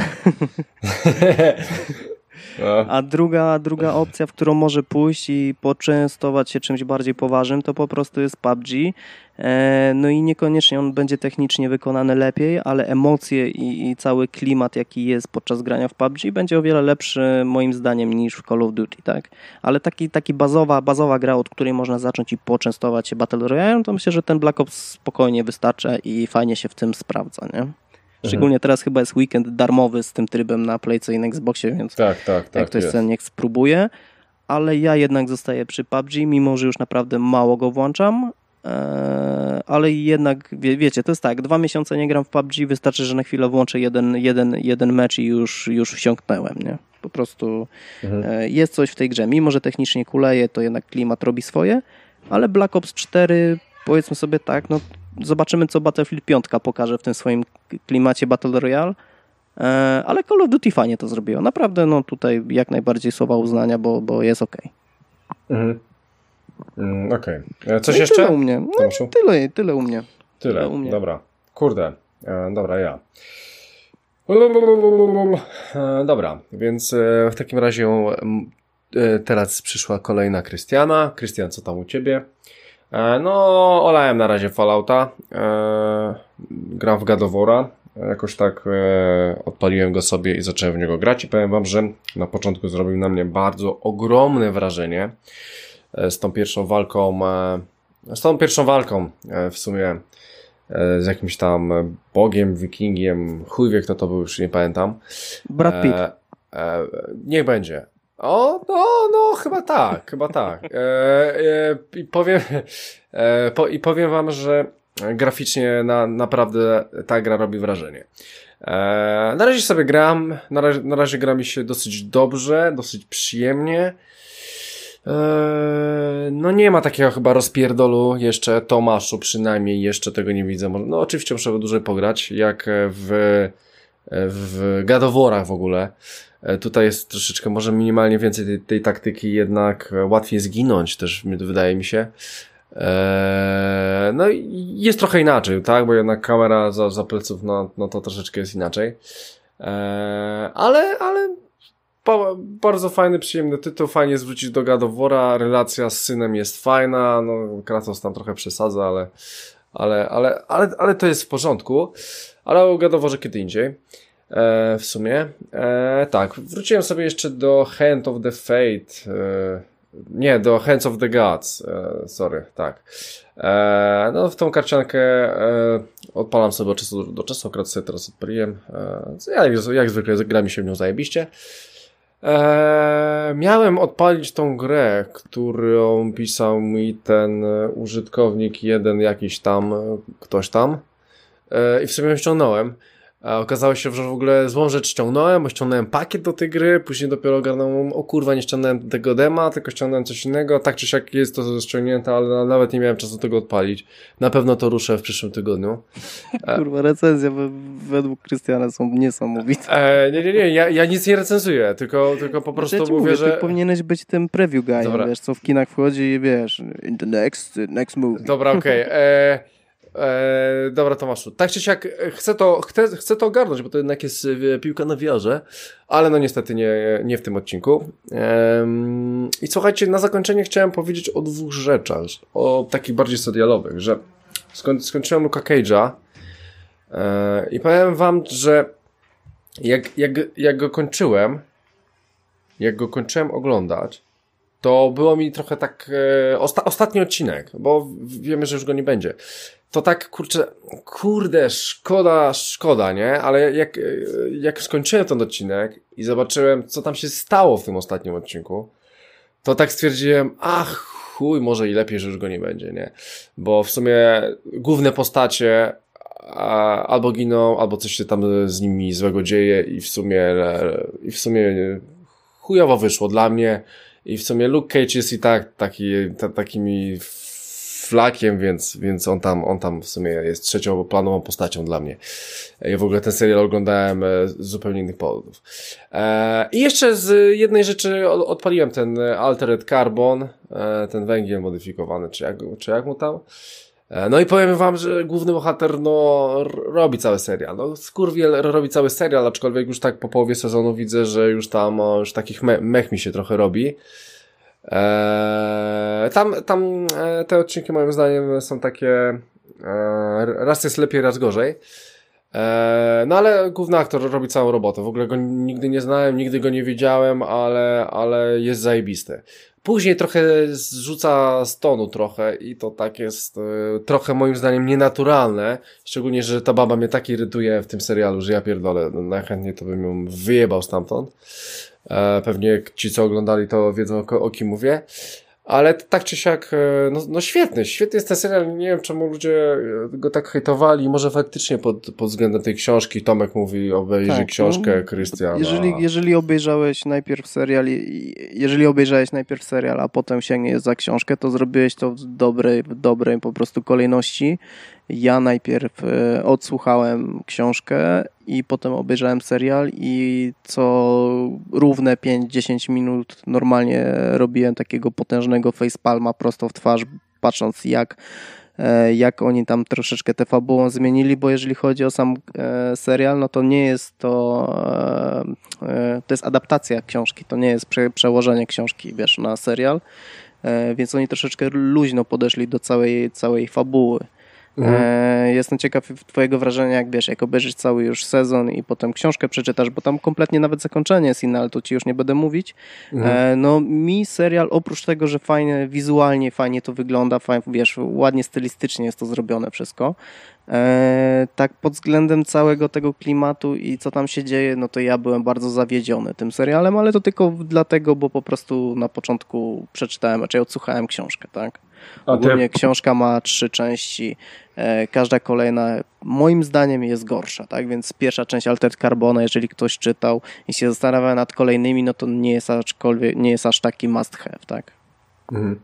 no. A druga, druga opcja, w którą może pójść i poczęstować się czymś bardziej poważnym, to po prostu jest P U B G. E, no i niekoniecznie on będzie technicznie wykonany lepiej, ale emocje i, i cały klimat, jaki jest podczas grania w P U B G, będzie o wiele lepszy moim zdaniem niż w Call of Duty, tak? Ale taki, taki bazowa, bazowa gra, od której można zacząć i poczęstować się Battle Royale, to myślę, że ten Black Ops spokojnie wystarcza i fajnie się w tym sprawdza, nie? Szczególnie teraz chyba jest weekend darmowy z tym trybem na Playce i na Xboxie, więc Tak, tak, tak. jak ktoś jest. chce, niech spróbuje. Ale ja jednak zostaję przy P U B G, mimo że już naprawdę mało go włączam. Eee, ale jednak, wie, wiecie, to jest tak, dwa miesiące nie gram w P U B G, wystarczy, że na chwilę włączę jeden, jeden, jeden mecz i już, już wsiąknęłem, nie? Po prostu Mhm. e, jest coś w tej grze. Mimo że technicznie kuleje, to jednak klimat robi swoje, ale Black Ops cztery, powiedzmy sobie tak, no zobaczymy, co Battlefield pięć pokaże w tym swoim klimacie Battle Royale. E, ale Call of Duty fajnie to zrobiło. Naprawdę, no tutaj jak najbardziej słowa uznania, bo, bo jest okej. Mhm. Mm, Okej. Okay. Coś No i jeszcze? Tyle u mnie. No, Tomaszu? tyle, tyle u mnie. Tyle, Tyle u mnie. dobra. Kurde, e, dobra, ja. E, dobra, więc e, w takim razie m, e, teraz przyszła kolejna Krystiana. Krystian, co tam u ciebie? E, no, olałem na razie Fallouta. E, gram w God of War'a. Jakoś tak e, odpaliłem go sobie i zacząłem w niego grać i powiem wam, że na początku zrobił na mnie bardzo ogromne wrażenie e, z tą pierwszą walką e, z tą pierwszą walką e, w sumie e, z jakimś tam bogiem, wikingiem, chuj wie kto to był, już nie pamiętam. Brad Pitt. E, e, niech będzie. O, no, no, chyba tak, chyba tak. E, e, I powiem, e, po, i powiem wam, że graficznie na, naprawdę ta gra robi wrażenie. E, na razie sobie gram, na razie, na razie gra mi się dosyć dobrze, dosyć przyjemnie. E, no nie ma takiego chyba rozpierdolu jeszcze, Tomaszu przynajmniej jeszcze tego nie widzę. No oczywiście muszę dłużej pograć, jak w, w God of War'ach w ogóle. E, tutaj jest troszeczkę może minimalnie więcej tej, tej taktyki, jednak łatwiej zginąć też, wydaje mi się. Eee, no i jest trochę inaczej, tak, bo jednak kamera za, za pleców, no, no to troszeczkę jest inaczej, eee, ale, ale ba, bardzo fajny, przyjemny tytuł, fajnie zwrócić do God of War'a, relacja z synem jest fajna, no Kratos tam trochę przesadza, ale, ale, ale, ale, ale to jest w porządku, ale o God of Warze kiedy indziej. Eee, w sumie, eee, tak, wróciłem sobie jeszcze do Hand of the Fate, eee, Nie, do Hands of the Gods, e, sorry, tak. E, no, w tą karciankę e, odpalam sobie od czasu do czasu, akurat sobie teraz odpaliłem. E, jak, jak zwykle gra mi się w nią zajebiście. E, miałem odpalić tą grę, którą pisał mi ten użytkownik jeden jakiś tam, ktoś tam. E, I w sumie ją ściągnąłem. A okazało się, że w ogóle złą rzecz ściągnąłem, bo ściągnąłem pakiet do tej gry, później dopiero ogarnąłem, o kurwa, nie ściągnąłem tego dema, tylko ściągnąłem coś innego, tak czy siak jest to ściągnięte, ale nawet nie miałem czasu tego odpalić. Na pewno to ruszę w przyszłym tygodniu. Kurwa, recenzje według Krystiana są niesamowite. E, nie, nie, nie, ja, ja nic nie recenzuję, tylko, tylko po prostu ja ci mówię, mówię, że... Ty powinieneś być tym preview guy, Dobra. wiesz, co w kinach wchodzi i wiesz, in the next, next movie. Dobra, okej. Okay. Eee, dobra, Tomaszu. Tak czy siak chcę to, chcę, chcę to ogarnąć, bo to jednak jest e, piłka na wiarze, ale no niestety nie, nie w tym odcinku. Eee, I słuchajcie, na zakończenie chciałem powiedzieć o dwóch rzeczach, o takich bardziej serialowych, że skoń, skończyłem Luka Cage'a eee, i powiem wam, że jak, jak, jak go kończyłem, jak go kończyłem oglądać, to było mi trochę tak e, osta- ostatni odcinek, bo wiemy, że już go nie będzie. To tak, kurczę, kurde, szkoda, szkoda, nie? Ale jak, jak skończyłem ten odcinek i zobaczyłem, co tam się stało w tym ostatnim odcinku, to tak stwierdziłem, ach, chuj, może i lepiej, że już go nie będzie, nie? Bo w sumie główne postacie a, albo giną, albo coś się tam z nimi złego dzieje i w sumie i w sumie chujowo wyszło dla mnie i w sumie Luke Cage jest i tak taki, ta, takimi flakiem, więc, więc on tam, on tam w sumie jest trzecioplanową postacią dla mnie. Ja w ogóle ten serial oglądałem z zupełnie innych powodów. E, I jeszcze z jednej rzeczy odpaliłem ten Altered Carbon, e, ten węgiel modyfikowany, czy jak, czy jak mu tam? E, no i powiem wam, że główny bohater, no, robi cały serial. No, skurwiel robi cały serial, aczkolwiek już tak po połowie sezonu widzę, że już tam, o, już takich me- mech mi się trochę robi. Eee, tam, tam e, te odcinki moim zdaniem są takie e, raz jest lepiej, raz gorzej. Eee, no ale główny aktor robi całą robotę. W ogóle go nigdy nie znałem, nigdy go nie widziałem, ale, ale jest zajebisty. Później trochę zrzuca z tonu trochę i to tak jest e, trochę moim zdaniem nienaturalne. Szczególnie, że ta baba mnie tak irytuje w tym serialu, że ja pierdolę. No, najchętniej to bym ją wyjebał stamtąd. E, pewnie ci, co oglądali, to wiedzą o, o kim mówię. Ale tak czy siak, e, no, no świetny, świetny jest ten serial. Nie wiem, czemu ludzie go tak hejtowali. Może faktycznie pod, pod względem tej książki. Tomek mówi, obejrzyj tak, książkę Krystiana. Jeżeli, jeżeli obejrzałeś najpierw serial, jeżeli obejrzałeś najpierw serial, a potem sięgniesz za książkę, to zrobiłeś to w dobrej, w dobrej po prostu kolejności. Ja najpierw e, odsłuchałem książkę i potem obejrzałem serial i co równe pięć dziesięć minut normalnie robiłem takiego potężnego facepalma prosto w twarz, patrząc jak, e, jak oni tam troszeczkę tę fabułę zmienili, bo jeżeli chodzi o sam e, serial, no to nie jest to e, to jest adaptacja książki, to nie jest prze, przełożenie książki, wiesz, na serial, e, więc oni troszeczkę luźno podeszli do całej, całej fabuły. Mhm. E, jestem ciekaw twojego wrażenia, jak wiesz, jak obejrzysz cały już sezon i potem książkę przeczytasz, bo tam kompletnie nawet zakończenie jest inne, ale to ci już nie będę mówić. Mhm. E, no mi serial, oprócz tego, że fajnie, wizualnie fajnie to wygląda, fajnie, wiesz, ładnie stylistycznie jest to zrobione wszystko, e, tak pod względem całego tego klimatu i co tam się dzieje, no to ja byłem bardzo zawiedziony tym serialem, ale to tylko dlatego, bo po prostu na początku przeczytałem, raczej odsłuchałem książkę, tak? Ogólnie książka ma trzy części, e, każda kolejna moim zdaniem jest gorsza, tak, więc pierwsza część Altered Carbona, jeżeli ktoś czytał i się zastanawia nad kolejnymi, no to nie jest aczkolwiek, nie jest aż taki must have, tak. Mhm.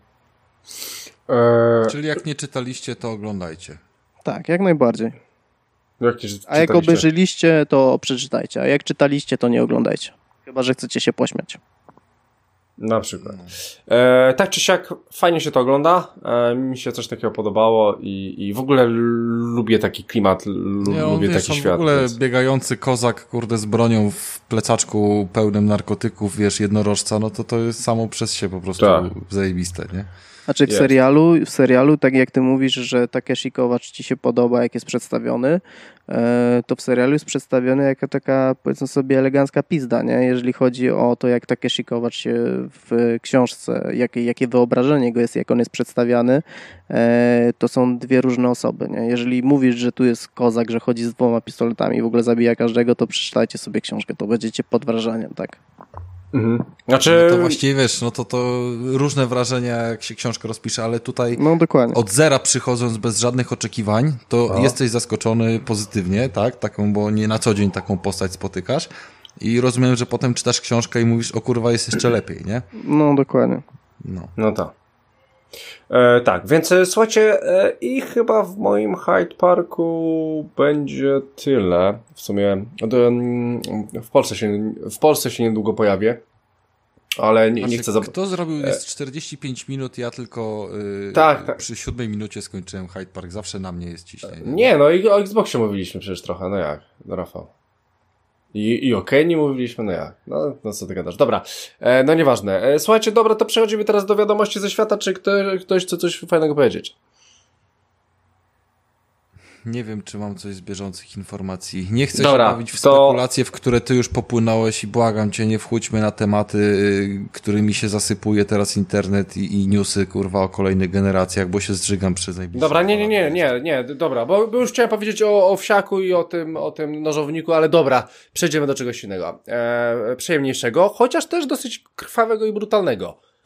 Eee... Czyli jak nie czytaliście, to oglądajcie. Tak, jak najbardziej. Jak a jak obejrzyliście, to przeczytajcie, a jak czytaliście, to nie oglądajcie. Chyba że chcecie się pośmiać. Na przykład. E, tak czy siak fajnie się to ogląda. E, mi się coś takiego podobało i, i w ogóle lubię taki klimat, l- nie, lubię wiesz, taki świat. W ogóle więc... biegający kozak, kurde, z bronią w plecaczku pełnym narkotyków, wiesz, jednorożca, no to to jest samo przez się po prostu tak. Zajebiste, nie? Znaczy w yes. serialu, w serialu, tak jak ty mówisz, że Takeshi Kovacs ci się podoba, jak jest przedstawiony, to w serialu jest przedstawiony jako taka, powiedzmy sobie, elegancka pizda, nie? Jeżeli chodzi o to, jak Takeshi Kovacs się w książce, jakie, jakie wyobrażenie jego jest, jak on jest przedstawiany, to są dwie różne osoby, nie? Jeżeli mówisz, że tu jest kozak, że chodzi z dwoma pistoletami i w ogóle zabija każdego, to przeczytajcie sobie książkę, to będziecie pod wrażeniem, tak? Mhm. Znaczy... No to właściwie wiesz, no to to różne wrażenia, jak się książkę rozpisze, ale tutaj no, dokładnie. Od zera przychodząc bez żadnych oczekiwań, to no. jesteś zaskoczony pozytywnie, tak? Taką, bo nie na co dzień taką postać spotykasz i rozumiem, że potem czytasz książkę i mówisz, o kurwa, jest jeszcze lepiej, nie? No, dokładnie. No, no tak. E, tak, więc e, słuchajcie, e, i chyba w moim Hyde Parku będzie tyle. W sumie do, w Polsce się w Polsce się niedługo pojawię, ale nie, znaczy, nie chcę... Zab- kto zrobił jest czterdzieści pięć minut, ja tylko yy, tak, tak. przy siódmej minucie skończyłem Hyde Park, zawsze na mnie jest ciśnienie. Nie, no i o Xboxie mówiliśmy przecież trochę, no jak, no Rafał. I, i okej, okay, nie mówiliśmy, no jak? No, no co ty gadasz? Dobra, e, no nieważne. E, słuchajcie, dobra, to przechodzimy teraz do wiadomości ze świata, czy ktoś, ktoś chce coś fajnego powiedzieć? Nie wiem, czy mam coś z bieżących informacji. Nie chcę dobra, się bawić w spekulacje, to... w które ty już popłynąłeś i błagam cię, nie wchódźmy na tematy, którymi się zasypuje teraz internet i, i newsy, kurwa, o kolejnych generacjach, bo się zżygam przez najbliższe... Dobra, nie, nie, nie, nie, nie, dobra, bo, bo już chciałem powiedzieć o, o wsiaku i o tym, o tym nożowniku, ale dobra, przejdziemy do czegoś innego, e, przyjemniejszego, chociaż też dosyć krwawego i brutalnego.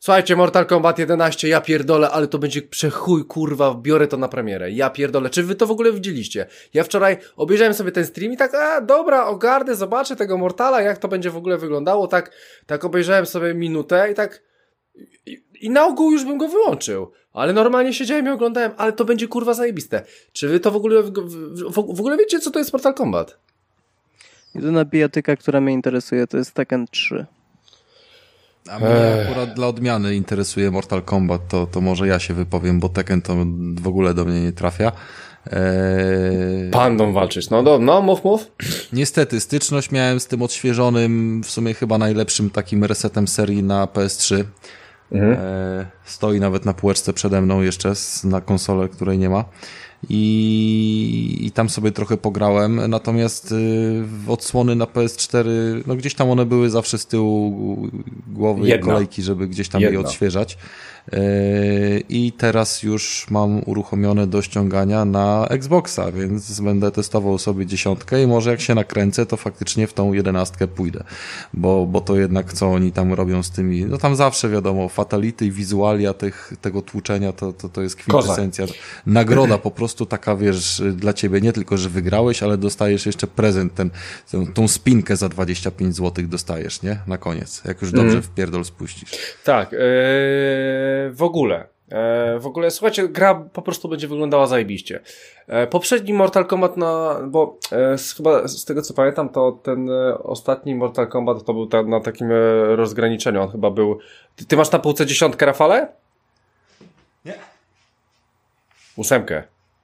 Słuchajcie, Mortal Kombat jedenaście, ja pierdolę, ale to będzie przechuj, kurwa, biorę to na premierę. Ja pierdolę. Czy wy to w ogóle widzieliście? Ja wczoraj obejrzałem sobie ten stream i tak, a dobra, ogarnę, zobaczę tego Mortala, jak to będzie w ogóle wyglądało. Tak, tak obejrzałem sobie minutę i tak... I, I na ogół już bym go wyłączył. Ale normalnie siedziałem i oglądałem, ale to będzie kurwa zajebiste. Czy wy to w ogóle w, w, w ogóle wiecie, co to jest Mortal Kombat? Jedyna bijatyka, która mnie interesuje, to jest Tekken trzy. A mnie akurat dla odmiany interesuje Mortal Kombat, to, to może ja się wypowiem, bo Tekken to w ogóle do mnie nie trafia. Eee... Pandą walczyć, no, no, no mów, mów. Niestety, styczność miałem z tym odświeżonym, w sumie chyba najlepszym takim resetem serii na P S trzy. Mhm. Eee, stoi nawet na półeczce przede mną jeszcze na konsolę, której nie ma. I, i tam sobie trochę pograłem, natomiast y, w odsłony na P S cztery, no gdzieś tam one były zawsze z tyłu głowy i kolejki, żeby gdzieś tam Jedna. je odświeżać. Y, I teraz już mam uruchomione do ściągania na Xboxa, więc będę testował sobie dziesiątkę i może jak się nakręcę, to faktycznie w tą jedenastkę pójdę, bo, bo to jednak co oni tam robią z tymi, no tam zawsze wiadomo, fatality i wizualia tych, tego tłuczenia, to, to, to jest kwintesencja. Nagroda po prostu taka, wiesz, dla ciebie nie tylko, że wygrałeś, ale dostajesz jeszcze prezent, ten, tą, tą spinkę za dwadzieścia pięć złotych dostajesz, nie? Na koniec, jak już dobrze mm. w pierdol spuścisz. Tak, yy, w ogóle, yy, w ogóle, słuchajcie, gra po prostu będzie wyglądała zajebiście. Yy, poprzedni Mortal Kombat na, bo yy, z, chyba z tego co pamiętam, to ten yy, ostatni Mortal Kombat to był ta, na takim yy, rozgraniczeniu, on chyba był, ty, ty masz na półce dziesiątkę, Rafale? Nie. Ósemkę.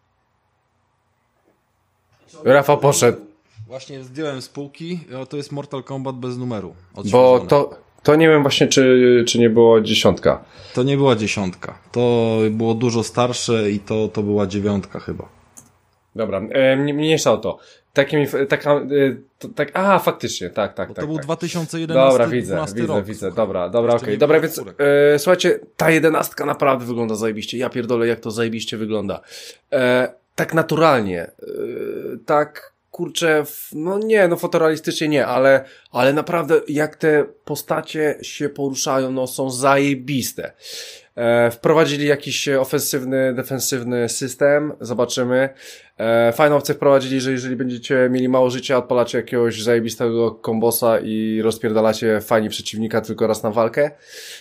Rafa poszedł. Właśnie zdjąłem z półki, to jest Mortal Kombat bez numeru. Bo to, to nie wiem właśnie, czy, czy nie było dziesiątka. To nie była dziesiątka. To było dużo starsze i to, to była dziewiątka chyba. Dobra, e, mniejsza o to. Takim, taka, e, to, tak, a faktycznie, tak, tak, Bo tak. To był tak. dwa tysiące jedenasty. Dobra, widzę, widzę, rok, widzę, dobra, dobra, okej, okay. Dobra, więc e, słuchajcie, ta jedenastka naprawdę wygląda zajebiście. Ja pierdolę, jak to zajebiście wygląda. E, tak naturalnie, e, tak kurczę, no nie, no fotorealistycznie nie, ale, ale naprawdę jak te postacie się poruszają, no są zajebiste. E, wprowadzili jakiś ofensywny, defensywny system, zobaczymy. E, fajną opcję wprowadzili, że jeżeli będziecie mieli mało życia, odpalacie jakiegoś zajebistego kombosa i rozpierdalacie fajnie przeciwnika tylko raz na walkę.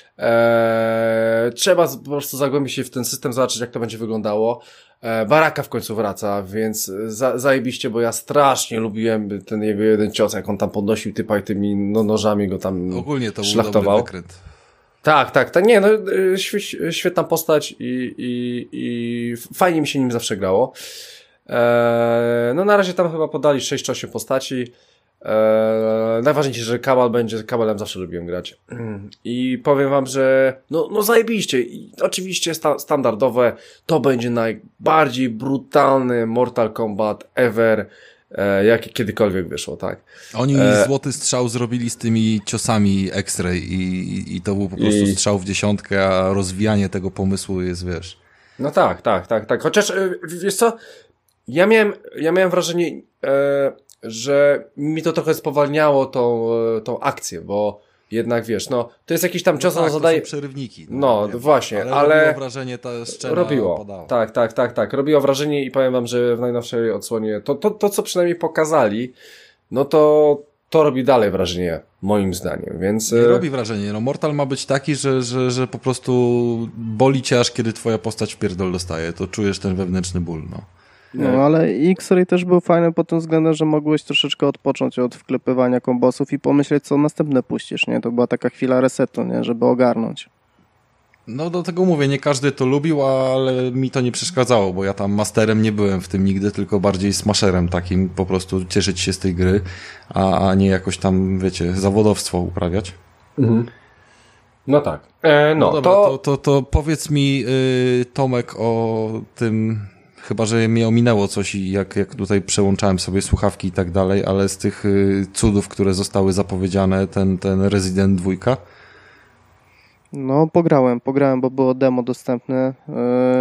E, trzeba po prostu zagłębić się w ten system, zobaczyć jak to będzie wyglądało. E, Baraka w końcu wraca, więc za, zajebiście, bo ja strasznie lubiłem ten jego jeden cios, jak on tam podnosił typa i tymi no, nożami go tam ogólnie to szlachtował. Był dobry wykręt. Tak, tak, tak, nie, no świetna postać i, i, i fajnie mi się nim zawsze grało. E, no na razie tam chyba podali sześć czy osiem postaci. Eee, najważniejsze, że Kabal będzie, Kabalem zawsze lubiłem grać. I powiem wam, że no, no zajebiście. I oczywiście sta- standardowe, to będzie najbardziej brutalny Mortal Kombat ever, e, jaki kiedykolwiek wyszło, tak? Oni e... złoty strzał zrobili z tymi ciosami X-Ray i, i, i to był po prostu I... strzał w dziesiątkę, a rozwijanie tego pomysłu jest, wiesz... No tak, tak, tak, tak. Chociaż, wiesz co, ja miałem, ja miałem wrażenie... E... że mi to trochę spowalniało tą, tą akcję, bo jednak wiesz, no to jest jakiś tam czas, no tak, on zadaje... to są przerywniki. No, no właśnie, ale... ale... robiło wrażenie, ta szczena robiło. Padała. Tak, tak, tak, tak. Robiło wrażenie i powiem wam, że w najnowszej odsłonie to, to, to co przynajmniej pokazali, no to to robi dalej wrażenie, moim zdaniem, więc... Nie robi wrażenie, no Mortal ma być taki, że, że, że po prostu boli cię aż kiedy twoja postać w pierdol dostaje, to czujesz ten wewnętrzny ból, no. No, ale X-Ray też był fajny pod tym względem, że mogłeś troszeczkę odpocząć od wklepywania kombosów i pomyśleć, co następne puścisz, nie? To była taka chwila resetu, nie? Żeby ogarnąć. No do tego mówię, nie każdy to lubił, ale mi to nie przeszkadzało, bo ja tam masterem nie byłem w tym nigdy, tylko bardziej smasherem takim, po prostu cieszyć się z tej gry, a, a nie jakoś tam, wiecie, zawodowstwo uprawiać. Mhm. No tak. E, no, no dobra, to... To, to, to powiedz mi, yy, Tomek, o tym... Chyba, że mnie ominęło coś i jak, jak tutaj przełączałem sobie słuchawki i tak dalej, ale z tych y, cudów, które zostały zapowiedziane, ten, ten Resident dwa. No, pograłem, pograłem, bo było demo dostępne yy,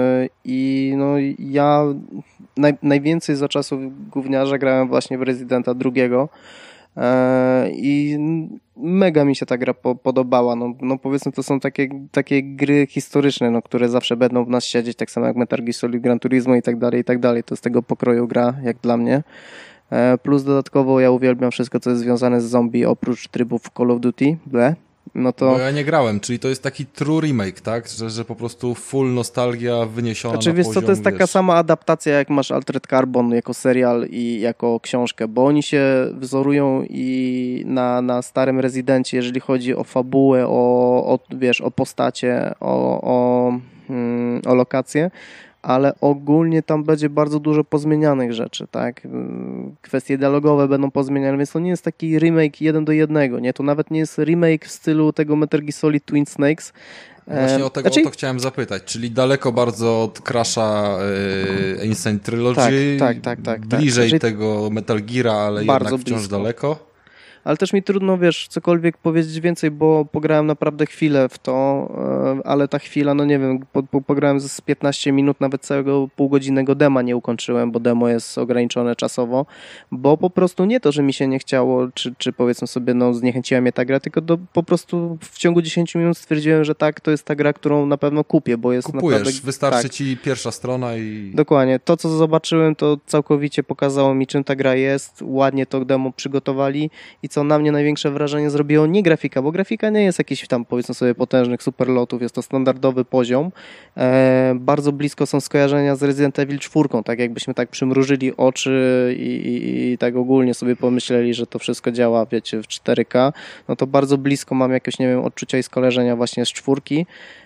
i no ja naj, najwięcej za czasów gówniarza grałem właśnie w Residenta drugiego. i mega mi się ta gra po, podobała. No, no powiedzmy, to są takie, takie gry historyczne, no, które zawsze będą w nas siedzieć, tak samo jak Metal Gear Solid, Gran Turismo i tak dalej, i tak dalej. To z tego pokroju gra, jak dla mnie. Plus dodatkowo ja uwielbiam wszystko, co jest związane z zombie, oprócz trybów Call of Duty. Ble. No to... Bo ja nie grałem, czyli to jest taki true remake, tak? Że, że po prostu full nostalgia wyniesiona znaczy, na wiesz poziom, co, to jest wiesz... taka sama adaptacja, jak masz Altered Carbon jako serial i jako książkę, bo oni się wzorują i na, na starym Rezydencie, jeżeli chodzi o fabułę, o, o wiesz, o postacie, o, o, hmm, o lokacje, ale ogólnie tam będzie bardzo dużo pozmienianych rzeczy, tak? Kwestie dialogowe będą pozmieniane, więc to nie jest taki remake jeden do jednego, nie? To nawet nie jest remake w stylu tego Metal Gear Solid Twin Snakes. Właśnie o, tego, znaczy... o to chciałem zapytać, czyli daleko bardzo od Crasha yy, Insane Trilogy, tak, tak, tak, tak, bliżej tak. tego Metal Geara, ale bardzo jednak wciąż blisko. daleko. Ale też mi trudno, wiesz, cokolwiek powiedzieć więcej, bo pograłem naprawdę chwilę w to, ale ta chwila, no nie wiem, po, po, pograłem z piętnaście minut, nawet całego półgodzinnego dema nie ukończyłem, bo demo jest ograniczone czasowo, bo po prostu nie to, że mi się nie chciało, czy, czy powiedzmy sobie, no zniechęciła mnie ta gra, tylko do, po prostu w ciągu dziesięciu minut stwierdziłem, że tak, to jest ta gra, którą na pewno kupię, bo jest Kupujesz, naprawdę... wystarczy tak. ci pierwsza strona i... Dokładnie, to co zobaczyłem, to całkowicie pokazało mi, czym ta gra jest, ładnie to demo przygotowali i co na mnie największe wrażenie zrobiło nie grafika, bo grafika nie jest jakiś tam, powiedzmy sobie, potężnych superlotów, jest to standardowy poziom. E, bardzo blisko są skojarzenia z Resident Evil cztery, tak jakbyśmy tak przymrużyli oczy i, i, i tak ogólnie sobie pomyśleli, że to wszystko działa, wiecie, w cztery K, no to bardzo blisko mam jakieś, nie wiem, odczucia i skojarzenia właśnie z czwórki.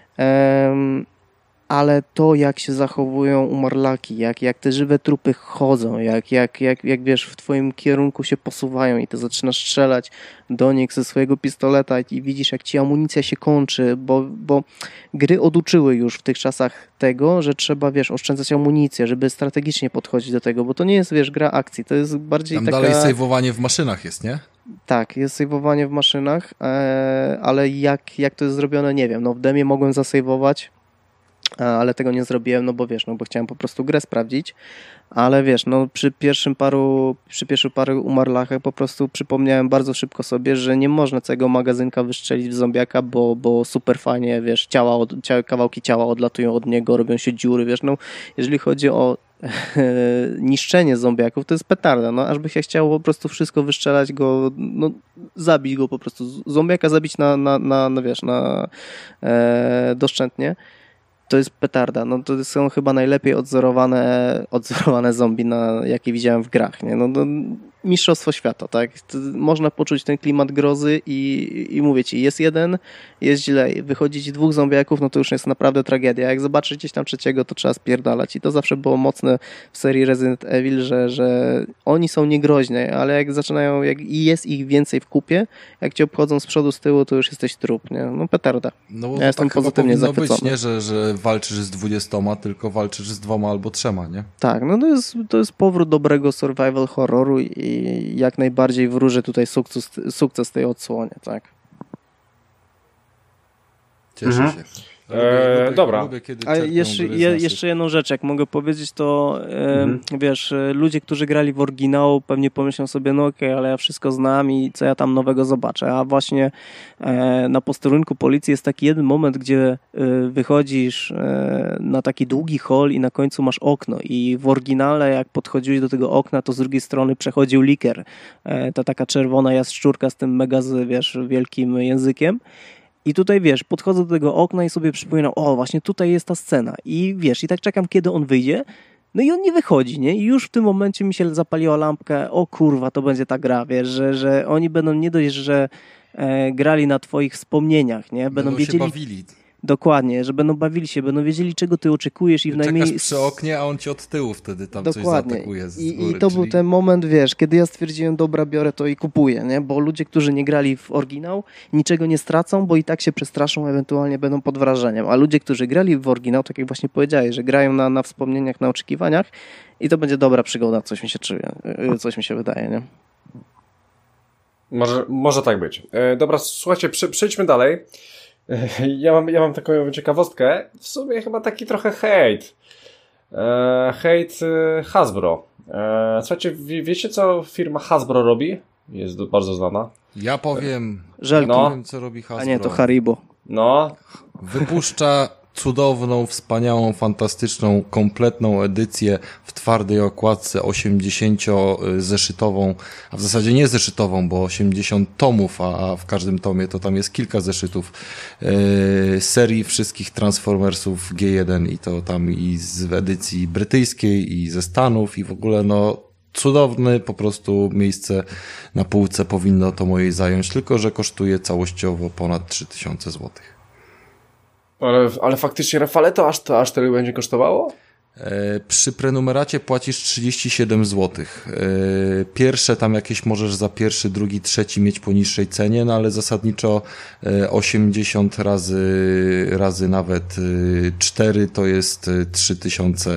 E, ale to, jak się zachowują umarlaki, jak, jak te żywe trupy chodzą, jak, jak, jak, jak wiesz, w twoim kierunku się posuwają i ty zaczynasz strzelać do nich ze swojego pistoleta i widzisz, jak ci amunicja się kończy, bo, bo gry oduczyły już w tych czasach tego, że trzeba, wiesz, oszczędzać amunicję, żeby strategicznie podchodzić do tego, bo to nie jest, wiesz, gra akcji, to jest bardziej Tam taka... dalej sejwowanie w maszynach jest, nie? Tak, jest sejwowanie w maszynach, ale jak, jak to jest zrobione, nie wiem, no w demie mogłem zasejwować, ale tego nie zrobiłem, no bo wiesz, no bo chciałem po prostu grę sprawdzić, ale wiesz, no przy pierwszym paru, przy pierwszych paru umarlachach po prostu przypomniałem bardzo szybko sobie, że nie można całego magazynka wystrzelić w zombiaka, bo, bo super fajnie, wiesz, ciała, od, ciała, kawałki ciała odlatują od niego, robią się dziury, wiesz, no jeżeli chodzi o niszczenie zombiaków, to jest petarda, no aż by się chciało po prostu wszystko wystrzelać go, no zabić go po prostu, zombiaka zabić na, na, na, na wiesz, na e, doszczętnie. To jest petarda. No to są chyba najlepiej odzorowane, odzorowane zombie, na, jakie widziałem w grach. Nie? No, no, mistrzostwo świata, tak? To można poczuć ten klimat grozy i, i mówię ci, jest jeden, jest źle. Wychodzi ci dwóch zombiaków, no to już jest naprawdę tragedia. Jak zobaczysz gdzieś tam trzeciego, to trzeba spierdalać. I to zawsze było mocne w serii Resident Evil, że, że oni są niegroźni, ale jak zaczynają, jak i jest ich więcej w kupie, jak cię obchodzą z przodu, z tyłu, to już jesteś trup, nie? No petarda. No bo ja jestem tak pozytywnie powinno zachwycony. być, nie? Że, że walczysz z dwudziestoma, tylko walczysz z dwoma albo trzema, nie? Tak, no to jest, to jest powrót dobrego survival horroru i jak najbardziej wróży tutaj sukces, sukces tej odsłonie, tak. Cieszę mhm. się. Eee, lubię, dobra. Lubię, kiedy A jeszcze, je, jeszcze jedną rzecz, jak mogę powiedzieć, to e, mhm. wiesz, ludzie, którzy grali w oryginał, pewnie pomyślą sobie, no okej, okay, ale ja wszystko znam i co ja tam nowego zobaczę, a właśnie e, na posterunku policji jest taki jeden moment, gdzie e, wychodzisz e, na taki długi hol i na końcu masz okno i w oryginale, jak podchodziłeś do tego okna, to z drugiej strony przechodził liker, e, ta taka czerwona jaszczurka z tym mega, wiesz, wielkim językiem. I tutaj, wiesz, podchodzę do tego okna i sobie przypominam, o, właśnie tutaj jest ta scena. I wiesz, i tak czekam, kiedy on wyjdzie. No i on nie wychodzi, nie? I już w tym momencie mi się zapaliła lampka, o kurwa, to będzie ta gra, wiesz, że, że oni będą nie dość, że e, grali na twoich wspomnieniach, nie? Będą, będą wiedzieli... się bawili. Dokładnie, że będą bawili się, będą wiedzieli, czego ty oczekujesz i w najmniej... Czekasz przy oknie, a on ci od tyłu wtedy tam Dokładnie. coś zaatakuje z I, góry. I to czyli... był ten moment, wiesz, kiedy ja stwierdziłem, dobra, biorę to i kupuję, nie? Bo ludzie, którzy nie grali w oryginał, niczego nie stracą, bo i tak się przestraszą, ewentualnie będą pod wrażeniem. A ludzie, którzy grali w oryginał, tak jak właśnie powiedziałeś, że grają na, na wspomnieniach, na oczekiwaniach i to będzie dobra przygoda, coś mi się czuje, coś mi się wydaje, nie? Może, może tak być. E, dobra, słuchajcie, przy, przejdźmy dalej. Ja mam, ja mam taką ciekawostkę, w sumie chyba taki trochę hejt. E, hejt Hasbro. E, słuchajcie, wie, wiecie co firma Hasbro robi? jest do, bardzo znana. Ja powiem, Żelki. ja No. powiem, co robi Hasbro. A nie, to Haribo. No, Wypuszcza cudowną, wspaniałą, fantastyczną, kompletną edycję w twardej okładce osiemdziesięciozeszytową, a w zasadzie nie zeszytową, bo osiemdziesiąt tomów, a w każdym tomie to tam jest kilka zeszytów yy, serii wszystkich Transformersów G jeden i to tam i z edycji brytyjskiej i ze Stanów i w ogóle no cudowny, po prostu miejsce na półce powinno to mojej zająć, tylko że kosztuje całościowo ponad trzy tysiące złotych. ale, ale faktycznie, Rafale, to aż, to aż tyle będzie kosztowało? E, przy prenumeracie płacisz trzydzieści siedem złotych. E, pierwsze tam jakieś możesz za pierwszy, drugi, trzeci mieć po niższej cenie, no ale zasadniczo e, osiemdziesiąt razy, razy nawet e, cztery to jest trzy tysiące,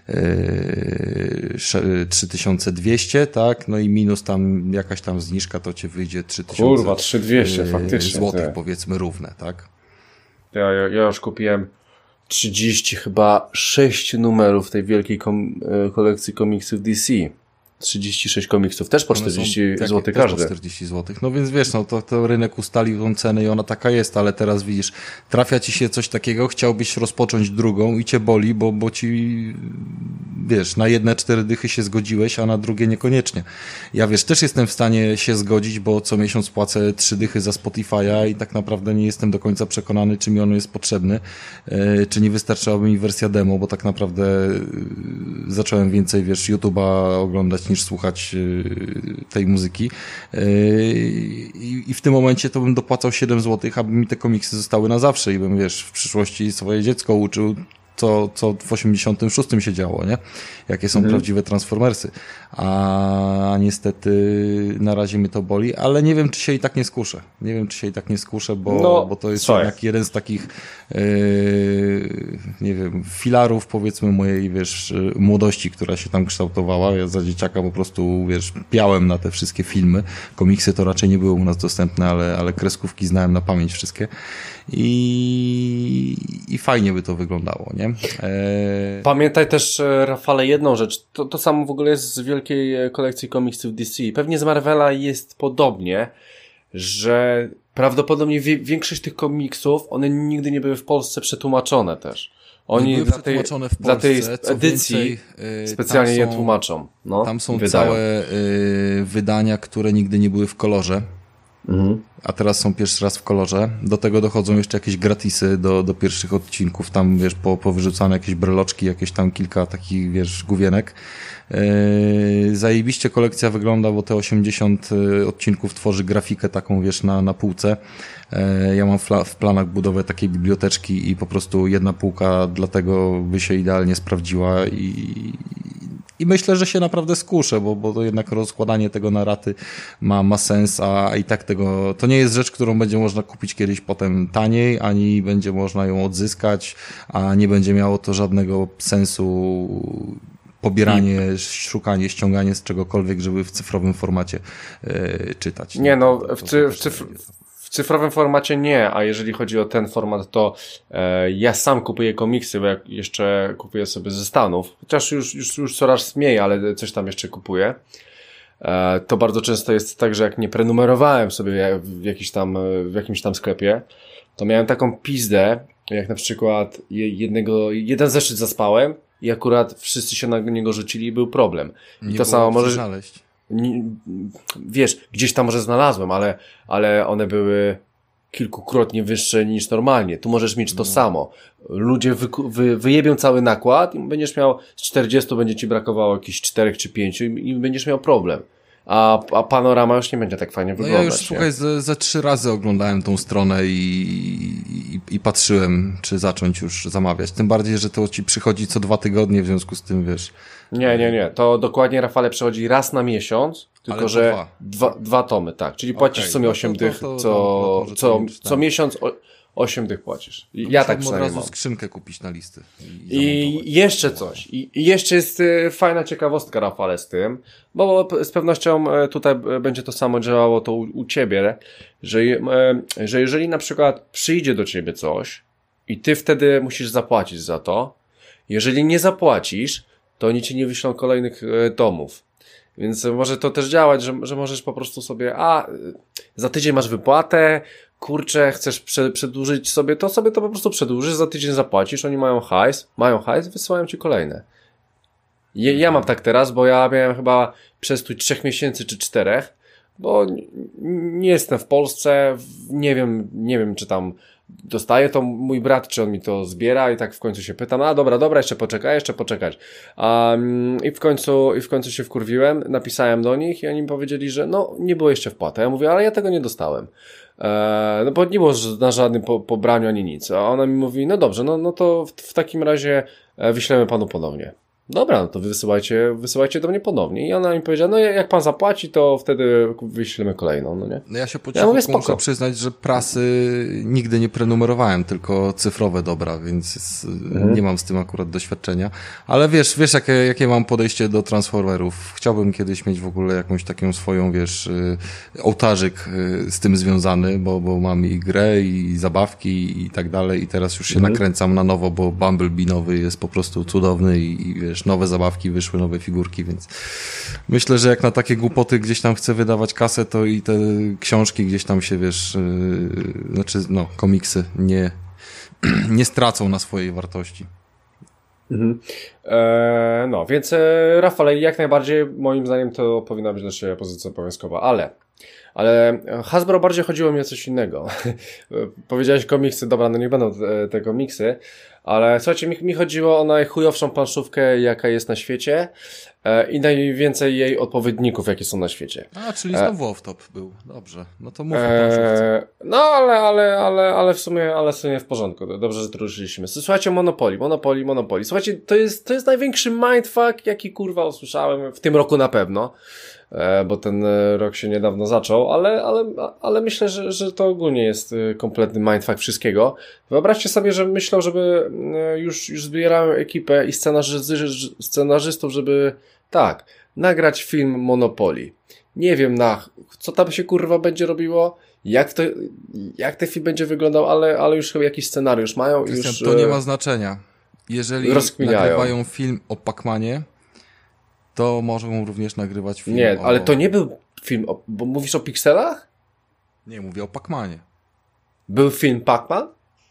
trzy tysiące dwieście, tak? No i minus tam jakaś tam zniżka, to cię wyjdzie trzy tysiące Kurwa, trzy tysiące dwieście faktycznie. złotych, ty. powiedzmy równe, tak? Ja, ja, ja już kupiłem trzydzieści chyba sześć numerów tej wielkiej kom, kolekcji komiksów D C. trzydzieści sześć komiksów, też po czterdzieści złotych każdy. każdy. Po czterdzieści złotych. No więc wiesz, no to, to rynek ustalił tą cenę i ona taka jest, ale teraz widzisz, trafia ci się coś takiego, chciałbyś rozpocząć drugą i cię boli, bo, bo ci, wiesz, na jedne cztery dychy się zgodziłeś, a na drugie niekoniecznie. Ja wiesz, też jestem w stanie się zgodzić, bo co miesiąc płacę trzy dychy za Spotify'a i tak naprawdę nie jestem do końca przekonany, czy mi ono jest potrzebny, yy, czy nie wystarczyłaby mi wersja demo, bo tak naprawdę yy, zacząłem więcej, wiesz, YouTube'a oglądać niż słuchać yy, tej muzyki. Yy, I w tym momencie to bym dopłacał siedem złotych, aby mi te komiksy zostały na zawsze i bym, wiesz, w przyszłości swoje dziecko uczył, co, co w osiemdziesiątym szóstym się działo, nie? Jakie są mhm. prawdziwe Transformersy. A niestety na razie mnie to boli, ale nie wiem, czy się i tak nie skuszę. Nie wiem, czy się i tak nie skuszę, bo, no, bo to jest jednak jeden z takich yy, nie wiem, filarów, powiedzmy, mojej, wiesz, młodości, która się tam kształtowała. Ja za dzieciaka po prostu, wiesz, piałem na te wszystkie filmy. Komiksy to raczej nie były u nas dostępne, ale, ale kreskówki znałem na pamięć wszystkie. I, i fajnie by to wyglądało, nie? Eee... Pamiętaj też, Rafale, jedną rzecz. To, to samo w ogóle jest z wielkiej kolekcji komiksów D C. Pewnie z Marvela jest podobnie, że prawdopodobnie wie, większość tych komiksów, one nigdy nie były w Polsce przetłumaczone też. Oni były dla tej, w Polsce, dla tej edycji więcej, yy, specjalnie są, je tłumaczą. No, tam są wydają. całe yy, wydania, które nigdy nie były w kolorze. Mhm. A teraz są pierwszy raz w kolorze. Do tego dochodzą jeszcze jakieś gratisy do, do pierwszych odcinków. Tam, wiesz, po, powyrzucane jakieś breloczki, jakieś tam kilka takich, wiesz, główienek. Yy, zajebiście kolekcja wygląda, bo te osiemdziesiąt odcinków tworzy grafikę taką, wiesz, na, na półce. Yy, ja mam fla, w planach budowę takiej biblioteczki i po prostu jedna półka dlatego by się idealnie sprawdziła i I myślę, że się naprawdę skuszę, bo, bo to jednak rozkładanie tego na raty ma, ma sens, a i tak tego, to nie jest rzecz, którą będzie można kupić kiedyś potem taniej, ani będzie można ją odzyskać, a nie będzie miało to żadnego sensu pobieranie, I... szukanie, ściąganie z czegokolwiek, żeby w cyfrowym formacie yy, czytać. Nie, no, to, to, w, to, cy, to w, cyfr w cyfrowym formacie nie, a jeżeli chodzi o ten format, to e, ja sam kupuję komiksy, bo jak jeszcze kupuję sobie ze Stanów, chociaż już, już, już coraz mniej, ale coś tam jeszcze kupuję. E, to bardzo często jest tak, że jak nie prenumerowałem sobie w, jakiś tam, w jakimś tam sklepie, to miałem taką pizdę, jak na przykład jednego, jeden zeszyt zaspałem i akurat wszyscy się na niego rzucili i był problem. I nie to samo możesz znaleźć. Nie, wiesz, gdzieś tam może znalazłem, ale, ale one były kilkukrotnie wyższe niż normalnie. Tu możesz mieć to no. samo. Ludzie wy, wy, wyjebią cały nakład i będziesz miał z czterdziestu będzie ci brakowało jakichś czterech czy pięciu i, i będziesz miał problem. A, a panorama już nie będzie tak fajnie no wyglądać. Ja już, nie? słuchaj, ze, ze trzy razy oglądałem tą stronę i, i, i patrzyłem, czy zacząć już zamawiać. Tym bardziej, że to ci przychodzi co dwa tygodnie, w związku z tym, wiesz... Nie, nie, nie. To dokładnie, Rafale, przychodzi raz na miesiąc, tylko Ale że dwa. Dwa, dwa tomy, tak. Czyli płacisz okay, w sumie no osiem to, dych, to, to, co, to, to, co, co miesiąc o, osiem dych płacisz. I ja tak od przynajmniej razu mam. skrzynkę kupić na listy. I, I jeszcze coś. I, I jeszcze jest y, fajna ciekawostka, Rafale, z tym, bo z pewnością y, tutaj y, będzie to samo działało to u, u ciebie, że, y, że jeżeli na przykład przyjdzie do ciebie coś i ty wtedy musisz zapłacić za to, jeżeli nie zapłacisz, to oni ci nie wyślą kolejnych y, tomów. Więc może to też działać, że, że możesz po prostu sobie, a za tydzień masz wypłatę, kurczę, chcesz prze, przedłużyć sobie to, sobie to po prostu przedłużysz, za tydzień zapłacisz, oni mają hajs, mają hajs, wysyłają ci kolejne. Ja, ja mam tak teraz, bo ja miałem chyba przestój trzech miesięcy czy czterech, bo nie jestem w Polsce, nie wiem, nie wiem czy tam dostaję to mój brat, czy on mi to zbiera i tak w końcu się pytam, a dobra, dobra, jeszcze poczekaj, jeszcze poczekać. Um, i w końcu, i w końcu się wkurwiłem, napisałem do nich i oni mi powiedzieli, że no, nie było jeszcze wpłaty. Ja mówię, ale ja tego nie dostałem. E, no bo nie było na żadnym po, pobraniu ani nic. A ona mi mówi, no dobrze, no, no to w, w takim razie wyślemy panu ponownie. Dobra, no to wysyłajcie, wysyłajcie do mnie ponownie. I ona mi powiedziała, no jak pan zapłaci, to wtedy wyślemy kolejną, no nie? No ja się po cichu ja muszę przyznać, że prasy nigdy nie prenumerowałem, tylko cyfrowe dobra, więc jest, mhm. nie mam z tym akurat doświadczenia. Ale wiesz, wiesz jakie, jakie mam podejście do Transformerów. Chciałbym kiedyś mieć w ogóle jakąś taką swoją, wiesz, ołtarzyk z tym związany, bo, bo mam i grę, i zabawki, i tak dalej. I teraz już się mhm. nakręcam na nowo, bo Bumblebee nowy jest po prostu cudowny i, i wiesz, nowe zabawki wyszły, nowe figurki, więc myślę, że jak na takie głupoty gdzieś tam chcę wydawać kasę, to i te książki gdzieś tam się, wiesz, yy, znaczy, no, komiksy nie, nie stracą na swojej wartości. Mhm. Eee, no, więc e, Rafale, jak najbardziej moim zdaniem to powinna być dla Ciebie pozycja obowiązkowa, ale ale Hasbro bardziej chodziło mi o coś innego. Powiedziałeś komiksy, dobra, no nie będą te, te komiksy, ale słuchajcie, mi, mi chodziło o najchujowszą planszówkę, jaka jest na świecie e, i najwięcej jej odpowiedników, jakie są na świecie. A, czyli znowu e, off-top był. Dobrze, no to mów o planszówce. E, no, ale, ale, ale, ale w sumie, ale w sumie w porządku. Dobrze, że to ruszyliśmy. Słuchajcie, Monopoly, Monopoly, Monopoly. Słuchajcie, to jest, to jest największy mindfuck, jaki kurwa usłyszałem w tym roku na pewno. Bo ten rok się niedawno zaczął, ale, ale, ale myślę, że, że to ogólnie jest kompletny mindfuck wszystkiego. Wyobraźcie sobie, że myślał, żeby już, już zbierałem ekipę i scenarzy, scenarzystów, żeby tak, nagrać film Monopoly. Nie wiem na co tam się kurwa będzie robiło, jak to, jak ten film będzie wyglądał, ale, ale już chyba jakiś scenariusz mają. Krystian, już to nie ma znaczenia. Jeżeli nagrywają film o Pac-Manie, to mogą również nagrywać film Nie, o... ale to nie był film, o... bo mówisz o pikselach? Nie, mówię o Pac-Manie. Był film Pac-Man?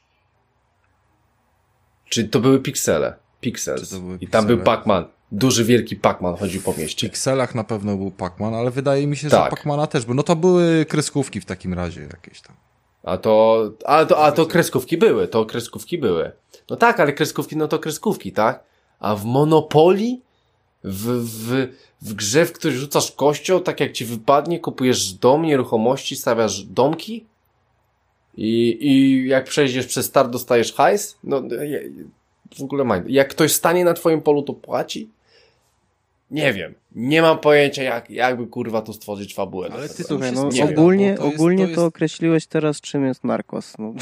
Czy to były piksele? Pixels. były I tam piksele? był Pac-Man. Duży, wielki Pac-Man chodził po mieście. W pikselach na pewno był Pac-Man, ale wydaje mi się, tak. że Pac-Mana też był. No to były kreskówki w takim razie jakieś tam. A to, a to, a to kreskówki były, to kreskówki były. No tak, ale kreskówki, no to kreskówki, tak? A w Monopoly? W, w, w grze, w której rzucasz kością, tak jak ci wypadnie, kupujesz dom, nieruchomości, stawiasz domki i, i jak przejdziesz przez start, dostajesz hajs? No, w ogóle mind. Jak ktoś stanie na twoim polu, to płaci? Nie wiem. Nie mam pojęcia, jak, jakby kurwa tu stworzyć fabułę. Ale ty słuchaj, no ogólnie, to, jest, ogólnie to, jest... to określiłeś teraz, czym jest Narcos. No.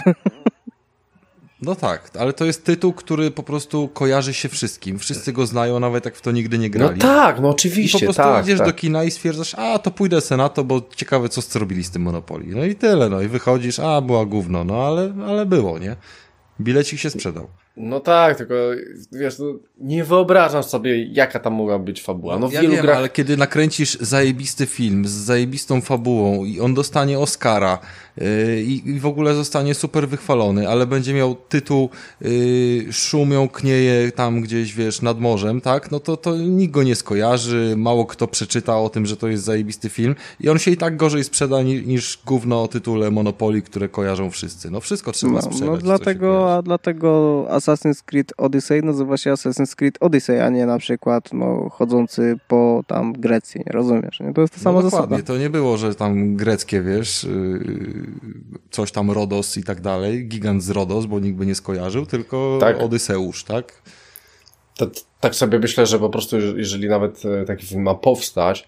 No tak, ale to jest tytuł, który po prostu kojarzy się wszystkim. Wszyscy go znają, nawet jak w to nigdy nie grali. No tak, no oczywiście, I po prostu tak, idziesz tak. do kina i stwierdzasz, a to pójdę se na to, bo ciekawe co zrobili z tym Monopoly. No i tyle, no i wychodzisz, a była gówno, no ale, ale było, nie? Bilecik się sprzedał. No tak, tylko wiesz, no, nie wyobrażam sobie, jaka tam mogła być fabuła. No w ja wielu wiem, grach... ale kiedy nakręcisz zajebisty film z zajebistą fabułą i on dostanie Oscara yy, i w ogóle zostanie super wychwalony, ale będzie miał tytuł yy, Szum jąknieje tam gdzieś, wiesz, nad morzem, tak? No to, to nikt go nie skojarzy, mało kto przeczyta o tym, że to jest zajebisty film i on się i tak gorzej sprzeda niż, niż gówno o tytule Monopoly, które kojarzą wszyscy. No wszystko trzeba no, sprzedać. No dlatego, a dlatego Assassin's Creed Odyssey nazywa się Assassin's Creed Odyssey, a nie na przykład no, chodzący po tam Grecji, nie rozumiesz? Nie? To jest ta sama no zasada. To nie było, że tam greckie, wiesz, yy, coś tam Rodos i tak dalej, gigant z Rodos, bo nikt by nie skojarzył, tylko tak. Odyseusz, tak? To, tak sobie myślę, że po prostu jeżeli nawet taki film ma powstać,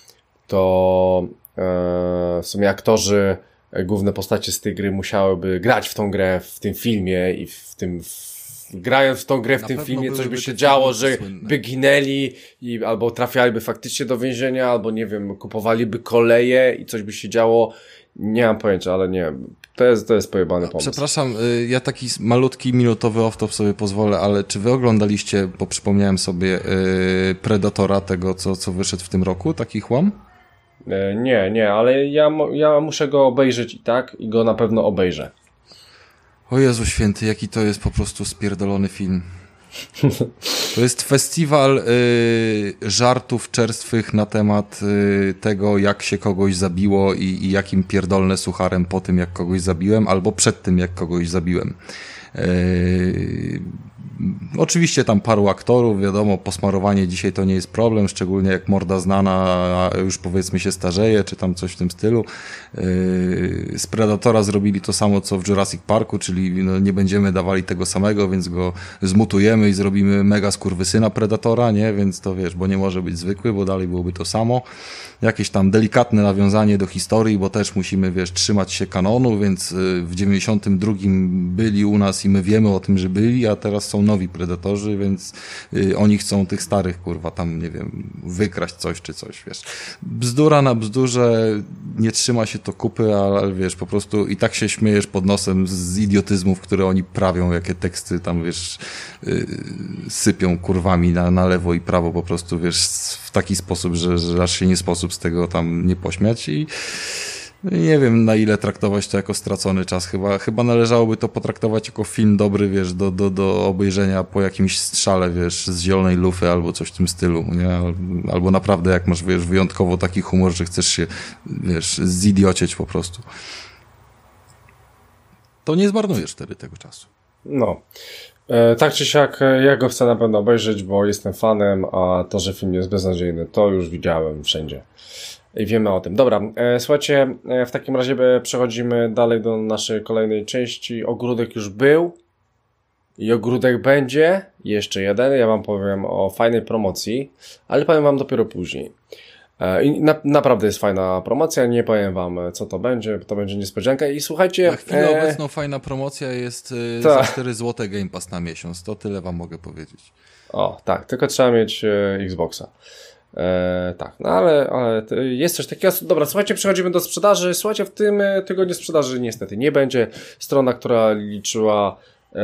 to e, w sumie aktorzy, główne postacie z tej gry musiałyby grać w tą grę w tym filmie i w tym w, grając w tą grę w Na tym filmie coś by się działo, że słynne. by ginęli i albo trafialiby faktycznie do więzienia, albo nie wiem, kupowaliby koleje i coś by się działo Nie mam pojęcia, ale nie, to jest, to jest pojebany pomysł. Przepraszam, ja taki malutki, minutowy off-top sobie pozwolę, ale czy wy oglądaliście, bo przypomniałem sobie, Predatora, tego, co, co wyszedł w tym roku, taki chłam? Nie, nie, ale ja, ja muszę go obejrzeć i tak, i go na pewno obejrzę. O Jezu Święty, jaki to jest po prostu spierdolony film. To jest festiwal y, żartów czerstwych na temat y, tego, jak się kogoś zabiło i, i jakim pierdolnę sucharem po tym, jak kogoś zabiłem, albo przed tym, jak kogoś zabiłem. Y, Oczywiście tam paru aktorów, wiadomo, posmarowanie dzisiaj to nie jest problem, szczególnie jak morda znana, a już powiedzmy się starzeje, czy tam coś w tym stylu. Z Predatora zrobili to samo, co w Jurassic Parku, czyli no, nie będziemy dawali tego samego, więc go zmutujemy i zrobimy mega skurwysyna Predatora, nie? Więc to wiesz, bo nie może być zwykły, bo dalej byłoby to samo. Jakieś tam delikatne nawiązanie do historii, bo też musimy, wiesz, trzymać się kanonu, więc w dziewięćdziesiątym drugim byli u nas i my wiemy o tym, że byli, a teraz są nowi Predatorzy, więc y, oni chcą tych starych, kurwa, tam, nie wiem, wykraść coś czy coś, wiesz. Bzdura na bzdurze, nie trzyma się to kupy, ale, ale wiesz, po prostu i tak się śmiejesz pod nosem z idiotyzmów, które oni prawią, jakie teksty tam, wiesz, y, sypią kurwami na, na lewo i prawo, po prostu, wiesz, w taki sposób, że, że aż się nie sposób z tego tam nie pośmiać i nie wiem, na ile traktować to jako stracony czas. Chyba, chyba należałoby to potraktować jako film dobry, wiesz, do, do, do obejrzenia po jakimś strzale, wiesz, z zielonej lufy albo coś w tym stylu, nie? Albo naprawdę jak masz, wiesz, wyjątkowo taki humor, że chcesz się, wiesz, zidiocieć po prostu. To nie zmarnujesz wtedy tego czasu. No. E, tak czy siak, ja go chcę na pewno obejrzeć, bo jestem fanem, a to, że film jest beznadziejny, to już widziałem wszędzie. I wiemy o tym. Dobra, e, słuchajcie, e, w takim razie przechodzimy dalej do naszej kolejnej części. Ogródek już był i ogródek będzie. Jeszcze jeden. Ja wam powiem o fajnej promocji, ale powiem wam dopiero później. E, I na, naprawdę jest fajna promocja, nie powiem wam co to będzie, to będzie niespodzianka. I słuchajcie... Na chwilę e... obecną fajna promocja jest e, za cztery złote Game Pass na miesiąc. To tyle wam mogę powiedzieć. O, tak, tylko trzeba mieć e, Xboxa. E, tak, no ale, ale jest coś takiego. Dobra, słuchajcie, przechodzimy do sprzedaży. Słuchajcie, w tym tygodniu sprzedaży niestety nie będzie. Strona, która liczyła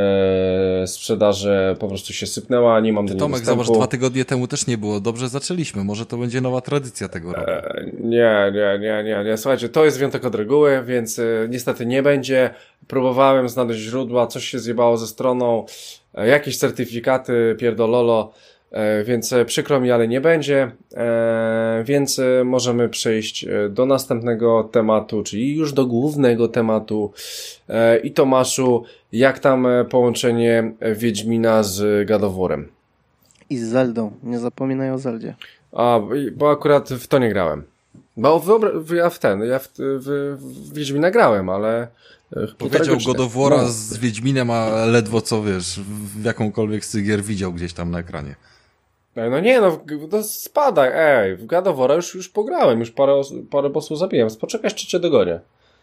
e, sprzedaży, po prostu się sypnęła, nie mam do niej Tomek, dostępu. zobacz, dwa tygodnie temu też nie było. Dobrze zaczęliśmy, może to będzie nowa tradycja tego roku. E, nie, nie, nie, nie, nie. Słuchajcie, to jest wyjątek od reguły, więc e, niestety nie będzie. Próbowałem znaleźć źródła, coś się zjebało ze stroną, e, jakieś certyfikaty, pierdololo. E, więc przykro mi, ale nie będzie, e, więc możemy przejść do następnego tematu, czyli już do głównego tematu. E, I Tomaszu, jak tam połączenie Wiedźmina z God of War'em? I z Zeldą, nie zapominaj o Zeldzie. A, bo akurat w to nie grałem. Bo wyobra- ja w ten, ja w, w, w Wiedźmina grałem, ale... Powiedział God of War'a no. z Wiedźminem, a ledwo co, wiesz, w jakąkolwiek z gier widział gdzieś tam na ekranie. No nie, no, no spadaj, ej, w God of War'a już, już pograłem, już parę, parę bossów zabiłem, poczekaj, jeszcze cię dogonię.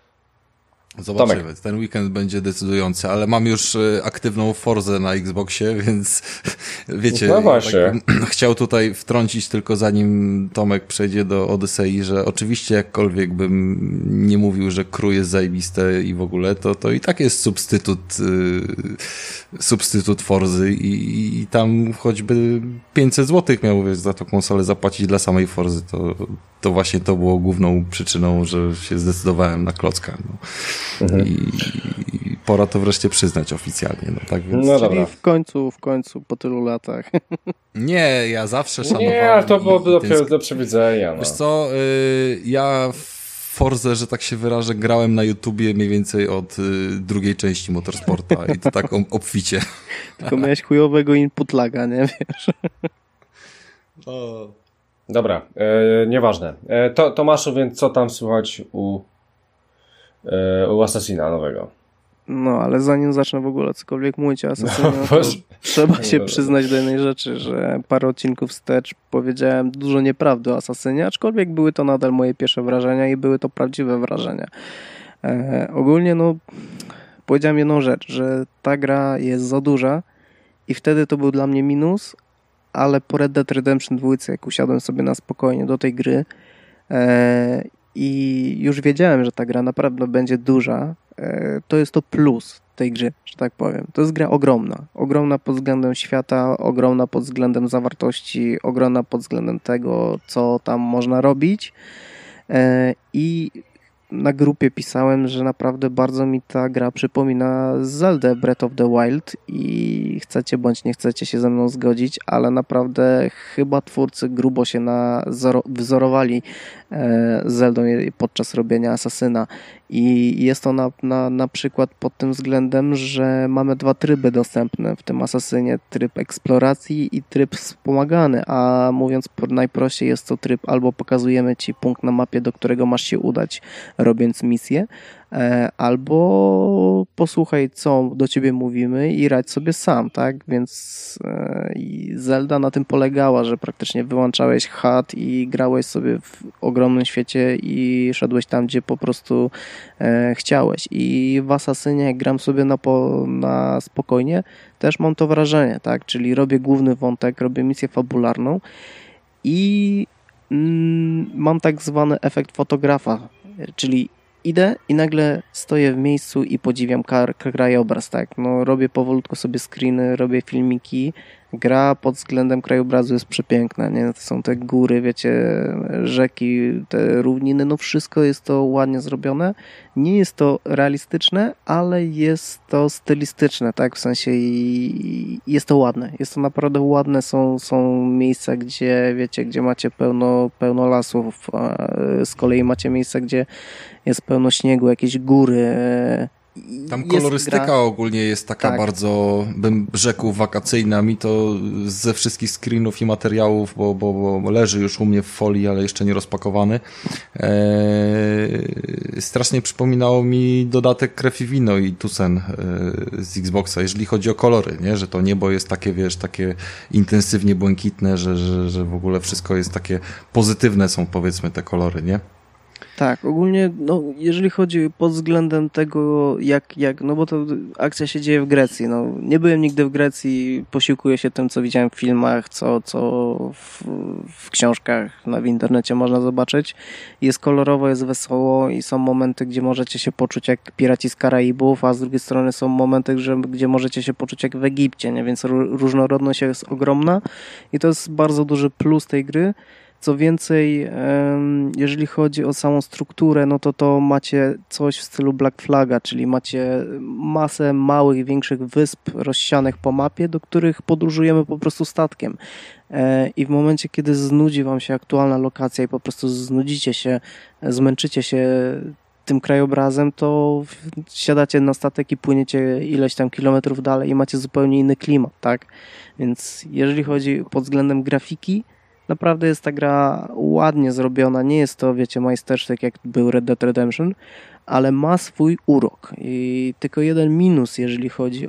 Zobaczymy, Tomek. Ten weekend będzie decydujący, ale mam już aktywną Forzę na Xboxie, więc wiecie, no właśnie. Tak, chciał tutaj wtrącić tylko zanim Tomek przejdzie do Odyssey, że oczywiście jakkolwiek bym nie mówił, że Crew jest zajebiste i w ogóle, to, to i tak jest substytut yy, substytut Forzy i, i tam choćby pięćset złotych miał, wiesz, za tą konsolę zapłacić dla samej Forzy, to, to właśnie to było główną przyczyną, że się zdecydowałem na klocka. No. Mhm. I, I pora to wreszcie przyznać oficjalnie. No, tak więc... no dobra. W końcu, w końcu, po tylu latach. Nie, ja zawsze szanowałem. Nie, ale to było do, tęsk... do przewidzenia. No. Wiesz co, y, ja w Forzę, że tak się wyrażę, grałem na YouTubie mniej więcej od y, drugiej części Motorsporta i to tak obficie. Tylko miałeś chujowego input laga, nie wiesz? O. Dobra, e, nieważne. E, to, Tomaszu, więc co tam słychać u, e, u Assassina nowego? No, ale zanim zacznę w ogóle cokolwiek mówić o Assassinie, no, trzeba się przyznać do jednej rzeczy, że parę odcinków wstecz powiedziałem dużo nieprawdy o Assassinie, aczkolwiek były to nadal moje pierwsze wrażenia i były to prawdziwe wrażenia. E, ogólnie, no, powiedziałem jedną rzecz, że ta gra jest za duża i wtedy to był dla mnie minus, ale po Red Dead Redemption dwa, jak usiadłem sobie na spokojnie do tej gry, e, i już wiedziałem, że ta gra naprawdę będzie duża, to jest to plus tej gry, że tak powiem. To jest gra ogromna. Ogromna pod względem świata, ogromna pod względem zawartości, ogromna pod względem tego, co tam można robić. I na grupie pisałem, że naprawdę bardzo mi ta gra przypomina Zelda Breath of the Wild i chcecie bądź nie chcecie się ze mną zgodzić, ale naprawdę chyba twórcy grubo się na wzorowali Zeldą podczas robienia Asasyna i jest to na, na, na przykład pod tym względem, że mamy dwa tryby dostępne w tym Asasynie, tryb eksploracji i tryb wspomagany, a mówiąc najprościej jest to tryb albo pokazujemy ci punkt na mapie, do którego masz się udać robiąc misję, albo posłuchaj, co do ciebie mówimy i radź sobie sam, tak? Więc Zelda na tym polegała, że praktycznie wyłączałeś H U D i grałeś sobie w ogromnym świecie i szedłeś tam, gdzie po prostu chciałeś. I w Asasynie, jak gram sobie na, po, na spokojnie, też mam to wrażenie, tak? Czyli robię główny wątek, robię misję fabularną i mm, mam tak zwany efekt fotografa, czyli idę i nagle stoję w miejscu i podziwiam krajobraz, tak? No, robię powolutku sobie screeny, robię filmiki. Gra pod względem krajobrazu jest przepiękna, nie? To są te góry, wiecie, rzeki, te równiny, no wszystko jest to ładnie zrobione. Nie jest to realistyczne, ale jest to stylistyczne, tak? W sensie i jest to ładne. Jest to naprawdę ładne. Są, są miejsca, gdzie, wiecie, gdzie macie pełno, pełno lasów, a z kolei macie miejsca, gdzie jest pełno śniegu, jakieś góry. Tam kolorystyka gra... ogólnie jest taka tak. bardzo, bym rzekł, wakacyjna. Mi to ze wszystkich screenów i materiałów, bo, bo, bo leży już u mnie w folii, ale jeszcze nie rozpakowany. Eee, strasznie przypominało mi dodatek Krew i Wino i Tucson e, z Xboxa, jeżeli chodzi o kolory, nie? Że to niebo jest takie, wiesz, takie intensywnie błękitne, że, że, że w ogóle wszystko jest takie pozytywne są, powiedzmy, te kolory, nie? Tak, ogólnie, no, jeżeli chodzi pod względem tego, jak, jak, no bo to akcja się dzieje w Grecji, no, nie byłem nigdy w Grecji, posiłkuję się tym, co widziałem w filmach, co, co w, w książkach, no, w internecie można zobaczyć. Jest kolorowo, jest wesoło i są momenty, gdzie możecie się poczuć jak piraci z Karaibów, a z drugiej strony są momenty, że, gdzie możecie się poczuć jak w Egipcie, nie? Więc różnorodność jest ogromna i to jest bardzo duży plus tej gry. Co więcej, jeżeli chodzi o samą strukturę, no to to macie coś w stylu Black Flaga, czyli macie masę małych, większych wysp rozsianych po mapie, do których podróżujemy po prostu statkiem. I w momencie, kiedy znudzi wam się aktualna lokacja i po prostu znudzicie się, zmęczycie się tym krajobrazem, to siadacie na statek i płyniecie ileś tam kilometrów dalej i macie zupełnie inny klimat, tak? Więc jeżeli chodzi pod względem grafiki, naprawdę jest ta gra ładnie zrobiona, nie jest to, wiecie, majstersztyk jak był Red Dead Redemption, ale ma swój urok. I tylko jeden minus, jeżeli chodzi o,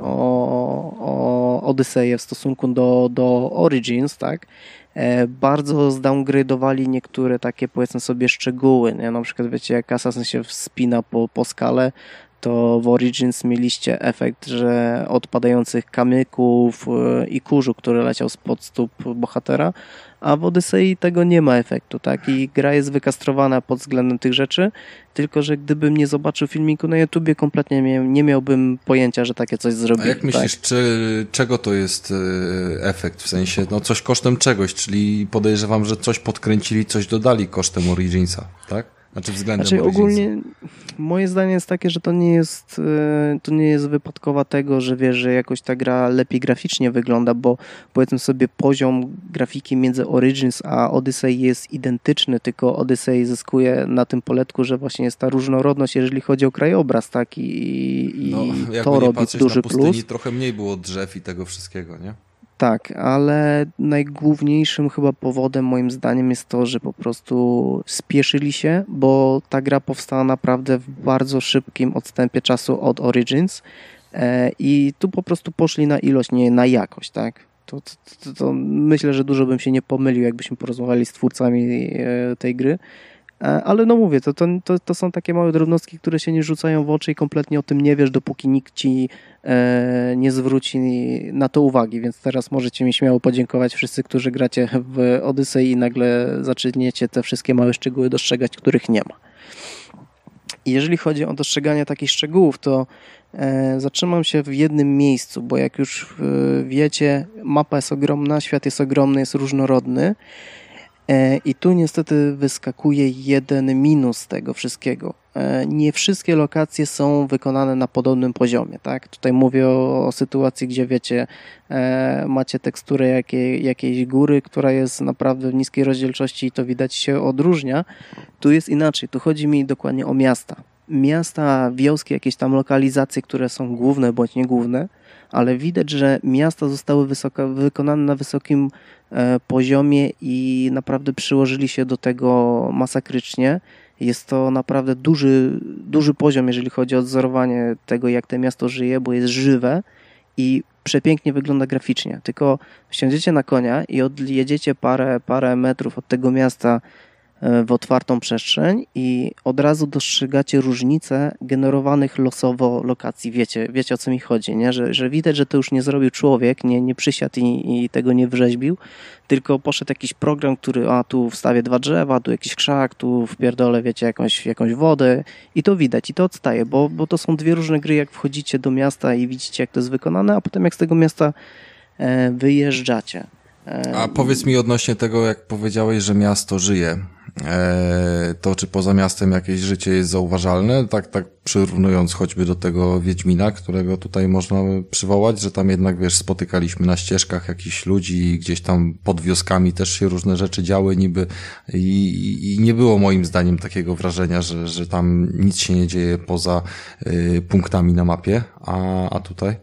o Odyseję w stosunku do, do Origins, tak? E, bardzo zdowngrade'owali niektóre takie, powiedzmy sobie, szczegóły, nie? Na przykład, wiecie, jak Assassin się wspina po, po skale, to w Origins mieliście efekt, że od padających kamyków i kurzu, który leciał spod stóp bohatera, a w Odysei tego nie ma efektu, tak? I gra jest wykastrowana pod względem tych rzeczy, tylko że gdybym nie zobaczył filmiku na YouTubie, kompletnie nie, nie miałbym pojęcia, że takie coś zrobili. A jak myślisz, tak? czy, czego to jest efekt? W sensie, no coś kosztem czegoś, czyli podejrzewam, że coś podkręcili, coś dodali kosztem Originsa, tak? Znaczy względem znaczy, Originsa. Ogólnie moje zdanie jest takie, że to nie jest to nie jest wypadkowa tego, że wiesz, że jakoś ta gra lepiej graficznie wygląda, bo powiedzmy sobie poziom grafiki między Origins a Odyssey jest identyczny, tylko Odyssey zyskuje na tym poletku, że właśnie jest ta różnorodność, jeżeli chodzi o krajobraz, tak? I, i no, to robi duży na pustyni, plus. Trochę mniej było drzew i tego wszystkiego, nie? Tak, ale najgłówniejszym chyba powodem moim zdaniem jest to, że po prostu spieszyli się, bo ta gra powstała naprawdę w bardzo szybkim odstępie czasu od Origins i tu po prostu poszli na ilość, nie na jakość, tak? To, to, to, to myślę, że dużo bym się nie pomylił, jakbyśmy porozmawiali z twórcami tej gry, Ale no mówię, to, to, to, to są takie małe drobnostki, które się nie rzucają w oczy i kompletnie o tym nie wiesz, dopóki nikt ci e, nie zwróci na to uwagi, więc teraz możecie mi śmiało podziękować wszyscy, którzy gracie w Odyssey i nagle zaczniecie te wszystkie małe szczegóły dostrzegać, których nie ma. I jeżeli chodzi o dostrzeganie takich szczegółów, to e, zatrzymam się w jednym miejscu, bo jak już e, wiecie, mapa jest ogromna, świat jest ogromny, jest różnorodny. I tu niestety wyskakuje jeden minus tego wszystkiego. Nie wszystkie lokacje są wykonane na podobnym poziomie, tak? Tutaj mówię o, o sytuacji, gdzie wiecie, macie teksturę jakiej, jakiejś góry, która jest naprawdę w niskiej rozdzielczości i to widać się odróżnia. Tu jest inaczej, tu chodzi mi dokładnie o miasta. Miasta, wioski, jakieś tam lokalizacje, które są główne bądź niegłówne, ale widać, że miasta zostały wysoko, wykonane na wysokim e, poziomie i naprawdę przyłożyli się do tego masakrycznie. Jest to naprawdę duży, duży poziom, jeżeli chodzi o odzorowanie tego, jak to miasto żyje, bo jest żywe i przepięknie wygląda graficznie. Tylko wsiądziecie na konia i odjedziecie parę, parę metrów od tego miasta w otwartą przestrzeń i od razu dostrzegacie różnice generowanych losowo lokacji. Wiecie, wiecie o co mi chodzi, nie? Że, że widać, że to już nie zrobił człowiek, nie, nie przysiadł i, i tego nie wrzeźbił, tylko poszedł jakiś program, który a tu wstawię dwa drzewa, tu jakiś krzak, tu wpierdolę, wiecie, jakąś, jakąś wodę i to widać i to odstaje, bo, bo to są dwie różne gry, jak wchodzicie do miasta i widzicie, jak to jest wykonane, a potem jak z tego miasta e, wyjeżdżacie. E, a powiedz mi odnośnie tego, jak powiedziałeś, że miasto żyje. To czy poza miastem jakieś życie jest zauważalne, tak, tak przyrównując choćby do tego Wiedźmina, którego tutaj można przywołać, że tam jednak, wiesz, spotykaliśmy na ścieżkach jakichś ludzi, gdzieś tam pod wioskami też się różne rzeczy działy niby i, i nie było moim zdaniem takiego wrażenia, że, że tam nic się nie dzieje poza y, punktami na mapie, a, a tutaj?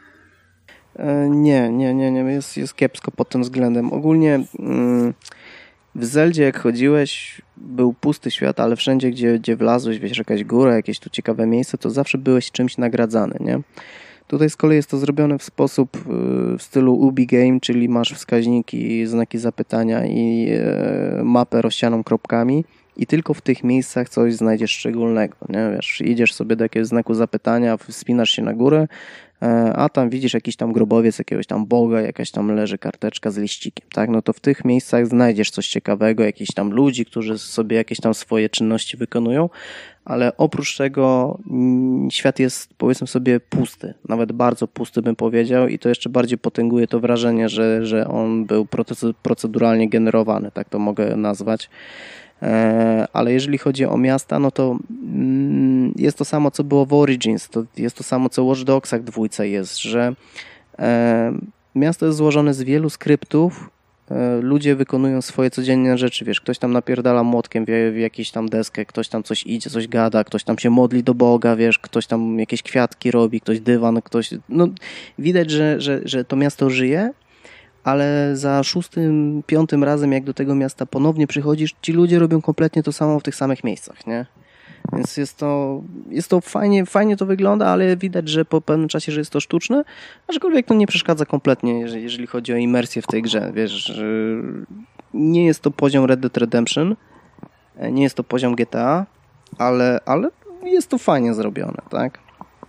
Nie, nie, nie, nie, jest, jest kiepsko pod tym względem. Ogólnie mm, w Zeldzie jak chodziłeś, był pusty świat, ale wszędzie, gdzie, gdzie wlazłeś, wiesz, jakaś góra, jakieś tu ciekawe miejsce, to zawsze byłeś czymś nagradzany, nie? Tutaj z kolei jest to zrobione w sposób w stylu Ubi Game, czyli masz wskaźniki, znaki zapytania i mapę rozsianą kropkami i tylko w tych miejscach coś znajdziesz szczególnego, nie? Wiesz, idziesz sobie do jakiegoś znaku zapytania, wspinasz się na górę, a tam widzisz jakiś tam grobowiec jakiegoś tam boga, jakaś tam leży karteczka z liścikiem, tak? No to w tych miejscach znajdziesz coś ciekawego, jakichś tam ludzi, którzy sobie jakieś tam swoje czynności wykonują, ale oprócz tego świat jest, powiedzmy sobie, pusty, nawet bardzo pusty bym powiedział i to jeszcze bardziej potęguje to wrażenie, że, że on był proceduralnie generowany, tak to mogę nazwać. Ale jeżeli chodzi o miasta, no to jest to samo, co było w Origins, to jest to samo, co w Watch Dogsach dwójce jest, że miasto jest złożone z wielu skryptów, ludzie wykonują swoje codzienne rzeczy, wiesz, ktoś tam napierdala młotkiem w, w jakiś tam deskę, ktoś tam coś idzie, coś gada, ktoś tam się modli do Boga, wiesz, ktoś tam jakieś kwiatki robi, ktoś dywan, ktoś, no widać, że, że, że to miasto żyje, ale za szóstym, piątym razem, jak do tego miasta ponownie przychodzisz, ci ludzie robią kompletnie to samo w tych samych miejscach, nie? Więc jest to, jest to fajnie, fajnie to wygląda, ale widać, że po pewnym czasie, że jest to sztuczne, aczkolwiek to nie przeszkadza kompletnie, jeżeli, jeżeli chodzi o imersję w tej grze, wiesz, że nie jest to poziom Red Dead Redemption, nie jest to poziom G T A, ale, ale jest to fajnie zrobione, tak?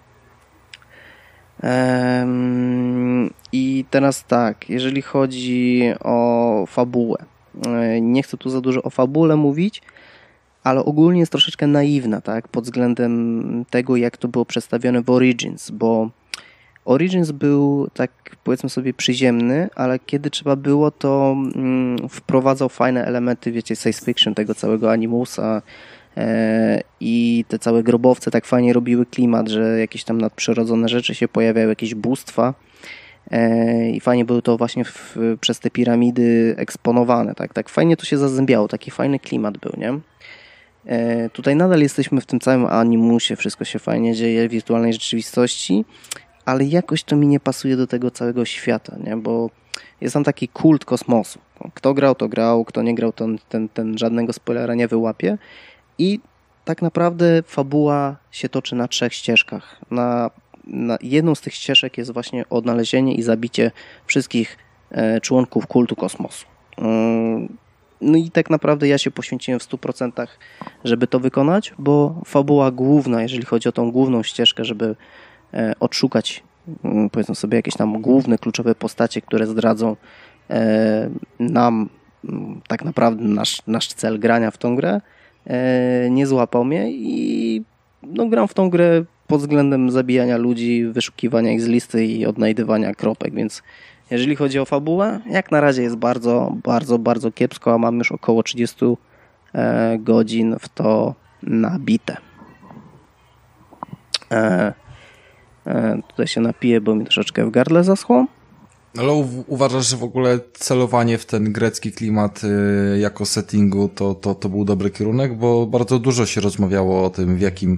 Um, I teraz tak, jeżeli chodzi o fabułę, nie chcę tu za dużo o fabule mówić, ale ogólnie jest troszeczkę naiwna, tak, pod względem tego, jak to było przedstawione w Origins, bo Origins był, tak powiedzmy sobie, przyziemny, ale kiedy trzeba było, to mm, wprowadzał fajne elementy, wiecie, science fiction, tego całego Animusa e, i te całe grobowce tak fajnie robiły klimat, że jakieś tam nadprzyrodzone rzeczy się pojawiały, jakieś bóstwa e, i fajnie było to właśnie w, przez te piramidy eksponowane, tak, tak fajnie to się zazębiało, taki fajny klimat był, nie? E, tutaj nadal jesteśmy w tym całym Animusie, wszystko się fajnie dzieje w wirtualnej rzeczywistości, ale jakoś to mi nie pasuje do tego całego świata, nie? Bo jest tam taki kult kosmosu. Kto grał, to grał, kto nie grał, to ten, ten żadnego spoilera nie wyłapie. I tak naprawdę fabuła się toczy na trzech ścieżkach. Na, na jedną z tych ścieżek jest właśnie odnalezienie i zabicie wszystkich e, członków kultu kosmosu. no i tak naprawdę ja się poświęciłem w stu procentach, żeby to wykonać, bo fabuła główna, jeżeli chodzi o tą główną ścieżkę, żeby e, odszukać m, powiedzmy sobie jakieś tam główne, kluczowe postacie, które zdradzą e, nam m, tak naprawdę nasz, nasz cel grania w tą grę, e, nie złapał mnie i no, gram w tą grę pod względem zabijania ludzi, wyszukiwania ich z listy i odnajdywania kropek, więc jeżeli chodzi o fabułę, jak na razie jest bardzo, bardzo, bardzo kiepsko, a mam już około trzydzieści e, godzin w to nabite. E, e, tutaj się napiję, bo mi troszeczkę w gardle zaschło. Ale u- uważasz, że w ogóle celowanie w ten grecki klimat y, jako settingu to, to, to był dobry kierunek? Bo bardzo dużo się rozmawiało o tym, w jakim,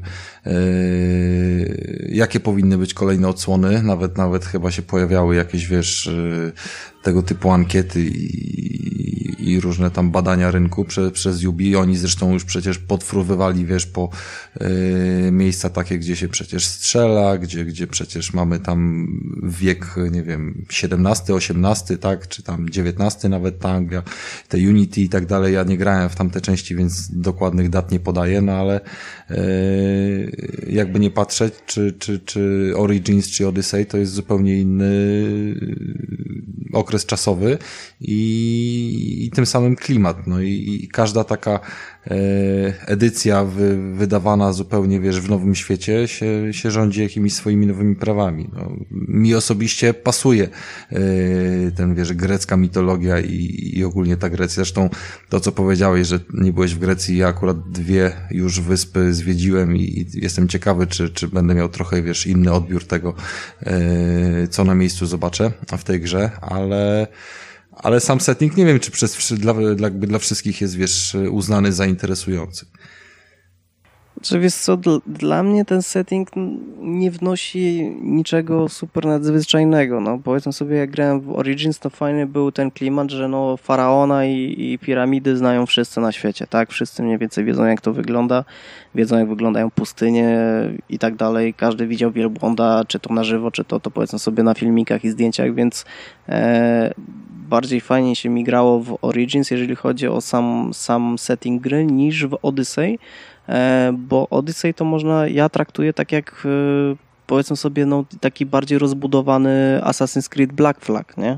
y, jakie powinny być kolejne odsłony. Nawet, nawet chyba się pojawiały jakieś, wiesz, y, tego typu ankiety i, i różne tam badania rynku prze, przez Ubi. Oni zresztą już przecież podfruwywali, wiesz, po y, miejsca takie, gdzie się przecież strzela, gdzie, gdzie przecież mamy tam wiek, nie wiem, siedemnasty, osiemnasty, tak, czy tam dziewiętnasty nawet ta Anglia, te Unity i tak dalej. Ja nie grałem w tamte części, więc dokładnych dat nie podaję, no ale y, jakby nie patrzeć, czy, czy, czy Origins, czy Odyssey to jest zupełnie inny okres czasowy i, i tym samym klimat. No i, i każda taka e, edycja wy, wydawana zupełnie, wiesz, w nowym świecie się, się rządzi jakimiś swoimi nowymi prawami. No, mi osobiście pasuje e, ten, wiesz, grecka mitologia i, i ogólnie ta Grecja. Zresztą to, co powiedziałeś, że nie byłeś w Grecji, ja akurat dwie już wyspy zwiedziłem i, i jestem ciekawy, czy, czy będę miał trochę, wiesz, inny odbiór tego, e, co na miejscu zobaczę w tej grze, ale ale sam setting nie wiem, czy przez, dla, dla, dla wszystkich jest, wiesz, uznany za interesujący. Czy wiesz co, dla, dla mnie ten setting nie wnosi niczego super nadzwyczajnego. No, powiedzmy sobie, jak grałem w Origins, to fajny był ten klimat, że no faraona i, i piramidy znają wszyscy na świecie, tak? Wszyscy mniej więcej wiedzą, jak to wygląda, wiedzą, jak wyglądają pustynie i tak dalej. Każdy widział wielbłąda, czy to na żywo, czy to, to powiedzmy sobie na filmikach i zdjęciach, więc e, bardziej fajnie się mi grało w Origins, jeżeli chodzi o sam, sam setting gry, niż w Odyssey. Bo Odyssey to można, ja traktuję tak jak powiedzmy sobie, no taki bardziej rozbudowany Assassin's Creed Black Flag, nie?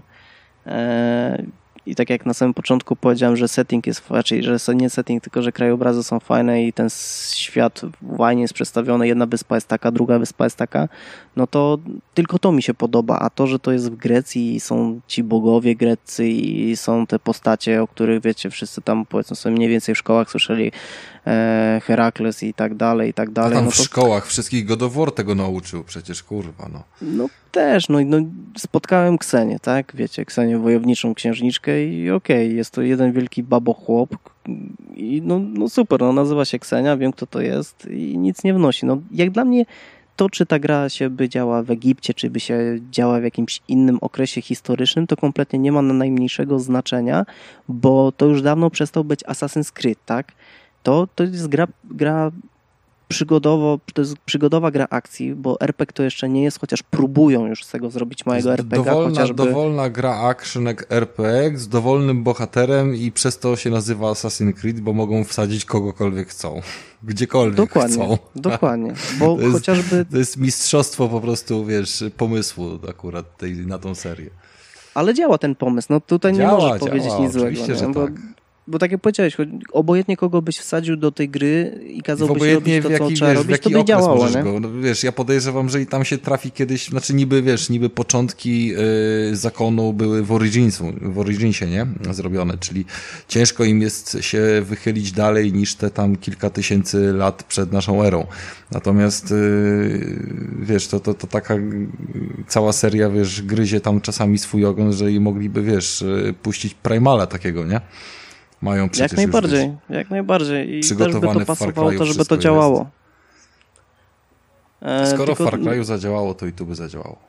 I tak jak na samym początku powiedziałem, że setting jest, raczej, że nie setting, tylko że krajobrazy są fajne i ten świat fajnie jest przedstawiony, jedna wyspa jest taka, druga wyspa jest taka, no to tylko to mi się podoba, a to, że to jest w Grecji i są ci bogowie greccy i są te postacie, o których wiecie, wszyscy tam powiedzmy sobie mniej więcej w szkołach słyszeli, e, Herakles i tak dalej, i tak dalej. A tam no w to... szkołach wszystkich God of War tego nauczył przecież, kurwa, no. No też, no, no spotkałem Ksenię, tak, wiecie, Ksenię wojowniczą księżniczkę i okej, okay, jest to jeden wielki babochłop i no, no super, no nazywa się Ksenia, wiem kto to jest i nic nie wnosi. No jak dla mnie to, czy ta gra się by działa w Egipcie, czy by się działa w jakimś innym okresie historycznym, to kompletnie nie ma najmniejszego znaczenia, bo to już dawno przestał być Assassin's Creed, tak? To, to jest gra, gra przygodowo, to jest przygodowa gra akcji, bo R P G to jeszcze nie jest, chociaż próbują już z tego zrobić małego R P G. Dowolna, chociażby... dowolna gra action R P G z dowolnym bohaterem i przez to się nazywa Assassin's Creed, bo mogą wsadzić kogokolwiek chcą. Gdziekolwiek dokładnie, chcą. Dokładnie, bo to jest, chociażby... To jest mistrzostwo po prostu, wiesz, pomysłu akurat tej, na tą serię. Ale działa ten pomysł, no tutaj działa, nie możesz działa, powiedzieć nic złego. Oczywiście, że bo... tak. Bo tak jak powiedziałeś, obojętnie kogo byś wsadził do tej gry i kazałbyś robić to, co jaki, trzeba wiesz, robić, to w by jaki działało, nie? Go. No, wiesz, ja podejrzewam, że i tam się trafi kiedyś, znaczy niby, wiesz, niby początki yy, zakonu były w Originsu, w Originsie, nie? Zrobione, czyli ciężko im jest się wychylić dalej niż te tam kilka tysięcy lat przed naszą erą. Natomiast, yy, wiesz, to, to, to taka cała seria, wiesz, gryzie tam czasami swój ogon, że i mogliby, wiesz, puścić Primala takiego, nie? Mają przecież jak najbardziej, już, jak najbardziej. I też by to pasowało, Cry'u to żeby to działało. E, Skoro w Far Cry'u zadziałało, to i tu by zadziałało.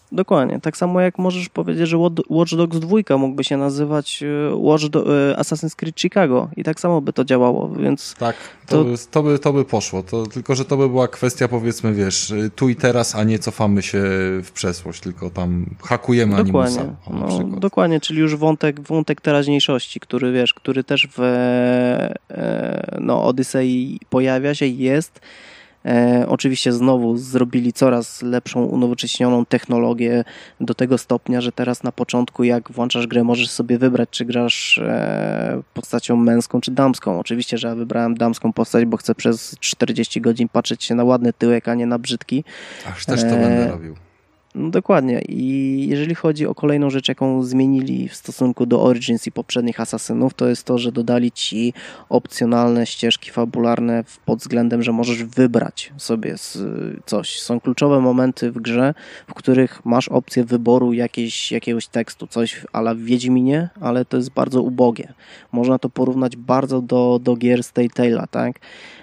Dokładnie. Tak samo jak możesz powiedzieć, że Watch Dogs dwa mógłby się nazywać Watch Do- Assassin's Creed Chicago i tak samo by to działało, więc... Tak, to, to... By, to, by, to by poszło, to, tylko że to by była kwestia, powiedzmy, wiesz, tu i teraz, a nie cofamy się w przeszłość, tylko tam hakujemy dokładnie. Animusa. No, dokładnie, czyli już wątek, wątek teraźniejszości, który, wiesz, który też w e, no, Odyssey pojawia się, jest. E, oczywiście znowu zrobili coraz lepszą, unowocześnioną technologię do tego stopnia, że teraz na początku jak włączasz grę, możesz sobie wybrać, czy grasz e, postacią męską, czy damską. Oczywiście, że ja wybrałem damską postać, bo chcę przez czterdzieści godzin patrzeć się na ładny tyłek, a nie na brzydki. Aż też to e, będę robił. No dokładnie. I jeżeli chodzi o kolejną rzecz, jaką zmienili w stosunku do Origins i poprzednich Asasynów, to jest to, że dodali ci opcjonalne ścieżki fabularne pod względem, że możesz wybrać sobie coś. Są kluczowe momenty w grze, w których masz opcję wyboru jakiejś, jakiegoś tekstu, coś a la w Wiedźminie, ale to jest bardzo ubogie. Można to porównać bardzo do, do gier z Telltale'a, tak?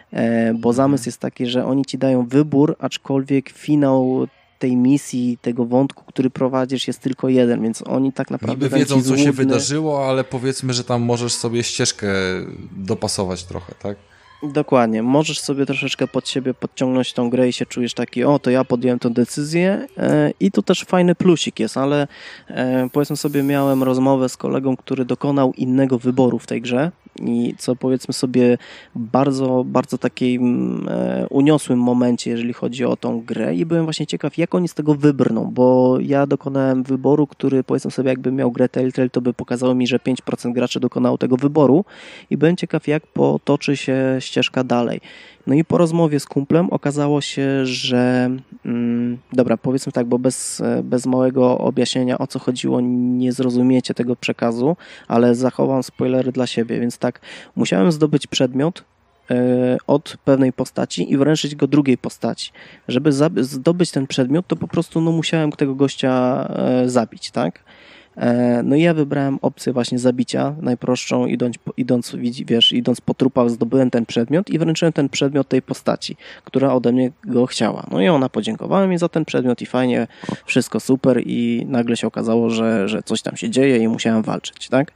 E, bo zamysł jest taki, że oni ci dają wybór, aczkolwiek finał tej misji, tego wątku, który prowadzisz, jest tylko jeden, więc oni tak naprawdę... Niby wiedzą, co się wydarzyło, ale powiedzmy, że tam możesz sobie ścieżkę dopasować trochę, tak? Dokładnie. Możesz sobie troszeczkę pod siebie podciągnąć tą grę i się czujesz taki, o, to ja podjąłem tę decyzję e, i tu też fajny plusik jest, ale e, powiedzmy sobie, miałem rozmowę z kolegą, który dokonał innego wyboru w tej grze i co powiedzmy sobie bardzo, bardzo takim e, uniosłym momencie, jeżeli chodzi o tą grę i byłem właśnie ciekaw, jak oni z tego wybrną, bo ja dokonałem wyboru, który powiedzmy sobie, jakby miał grę Telltale, to by pokazało mi, że pięć procent graczy dokonało tego wyboru i byłem ciekaw, jak potoczy się ścieżka dalej. No i po rozmowie z kumplem okazało się, że mm, dobra, powiedzmy tak, bo bez, bez małego objaśnienia, o co chodziło, nie zrozumiecie tego przekazu, ale zachowam spoilery dla siebie, więc tak, musiałem zdobyć przedmiot y, od pewnej postaci i wręczyć go drugiej postaci. Żeby za- zdobyć ten przedmiot, to po prostu no, musiałem tego gościa y, zabić, tak? No i ja wybrałem opcję właśnie zabicia, najprostszą, idąc, idąc, wiesz, idąc po trupach zdobyłem ten przedmiot i wręczyłem ten przedmiot tej postaci, która ode mnie go chciała. No i ona podziękowała mi za ten przedmiot i fajnie, wszystko super i nagle się okazało, że, że coś tam się dzieje i musiałem walczyć, tak?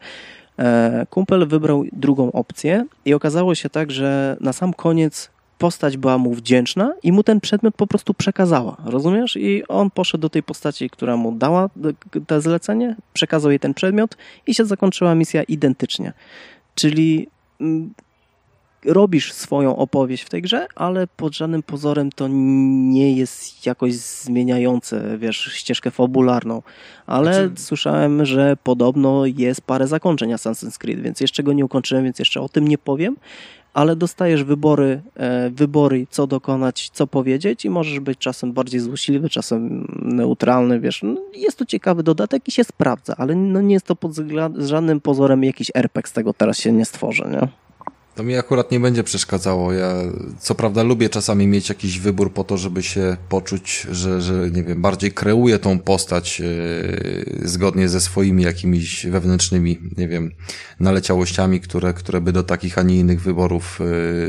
Kumpel wybrał drugą opcję i okazało się tak, że na sam koniec postać była mu wdzięczna i mu ten przedmiot po prostu przekazała, rozumiesz? I on poszedł do tej postaci, która mu dała to zlecenie, przekazał jej ten przedmiot i się zakończyła misja identycznie. Czyli mm, robisz swoją opowieść w tej grze, ale pod żadnym pozorem to nie jest jakoś zmieniające, wiesz, ścieżkę fabularną. Ale znaczy... słyszałem, że podobno jest parę zakończeń Assassin's Creed, więc jeszcze go nie ukończyłem, więc jeszcze o tym nie powiem. Ale dostajesz wybory, e, wybory, co dokonać, co powiedzieć i możesz być czasem bardziej złośliwy, czasem neutralny, wiesz. No, jest to ciekawy dodatek i się sprawdza, ale no, nie jest to pod żadnym pozorem jakiś er pe gie, z tego teraz się nie stworzy, nie? To mi akurat nie będzie przeszkadzało. Ja co prawda lubię czasami mieć jakiś wybór po to, żeby się poczuć, że, że nie wiem, bardziej kreuję tą postać yy, zgodnie ze swoimi jakimiś wewnętrznymi, nie wiem, naleciałościami, które, które by do takich, a nie innych wyborów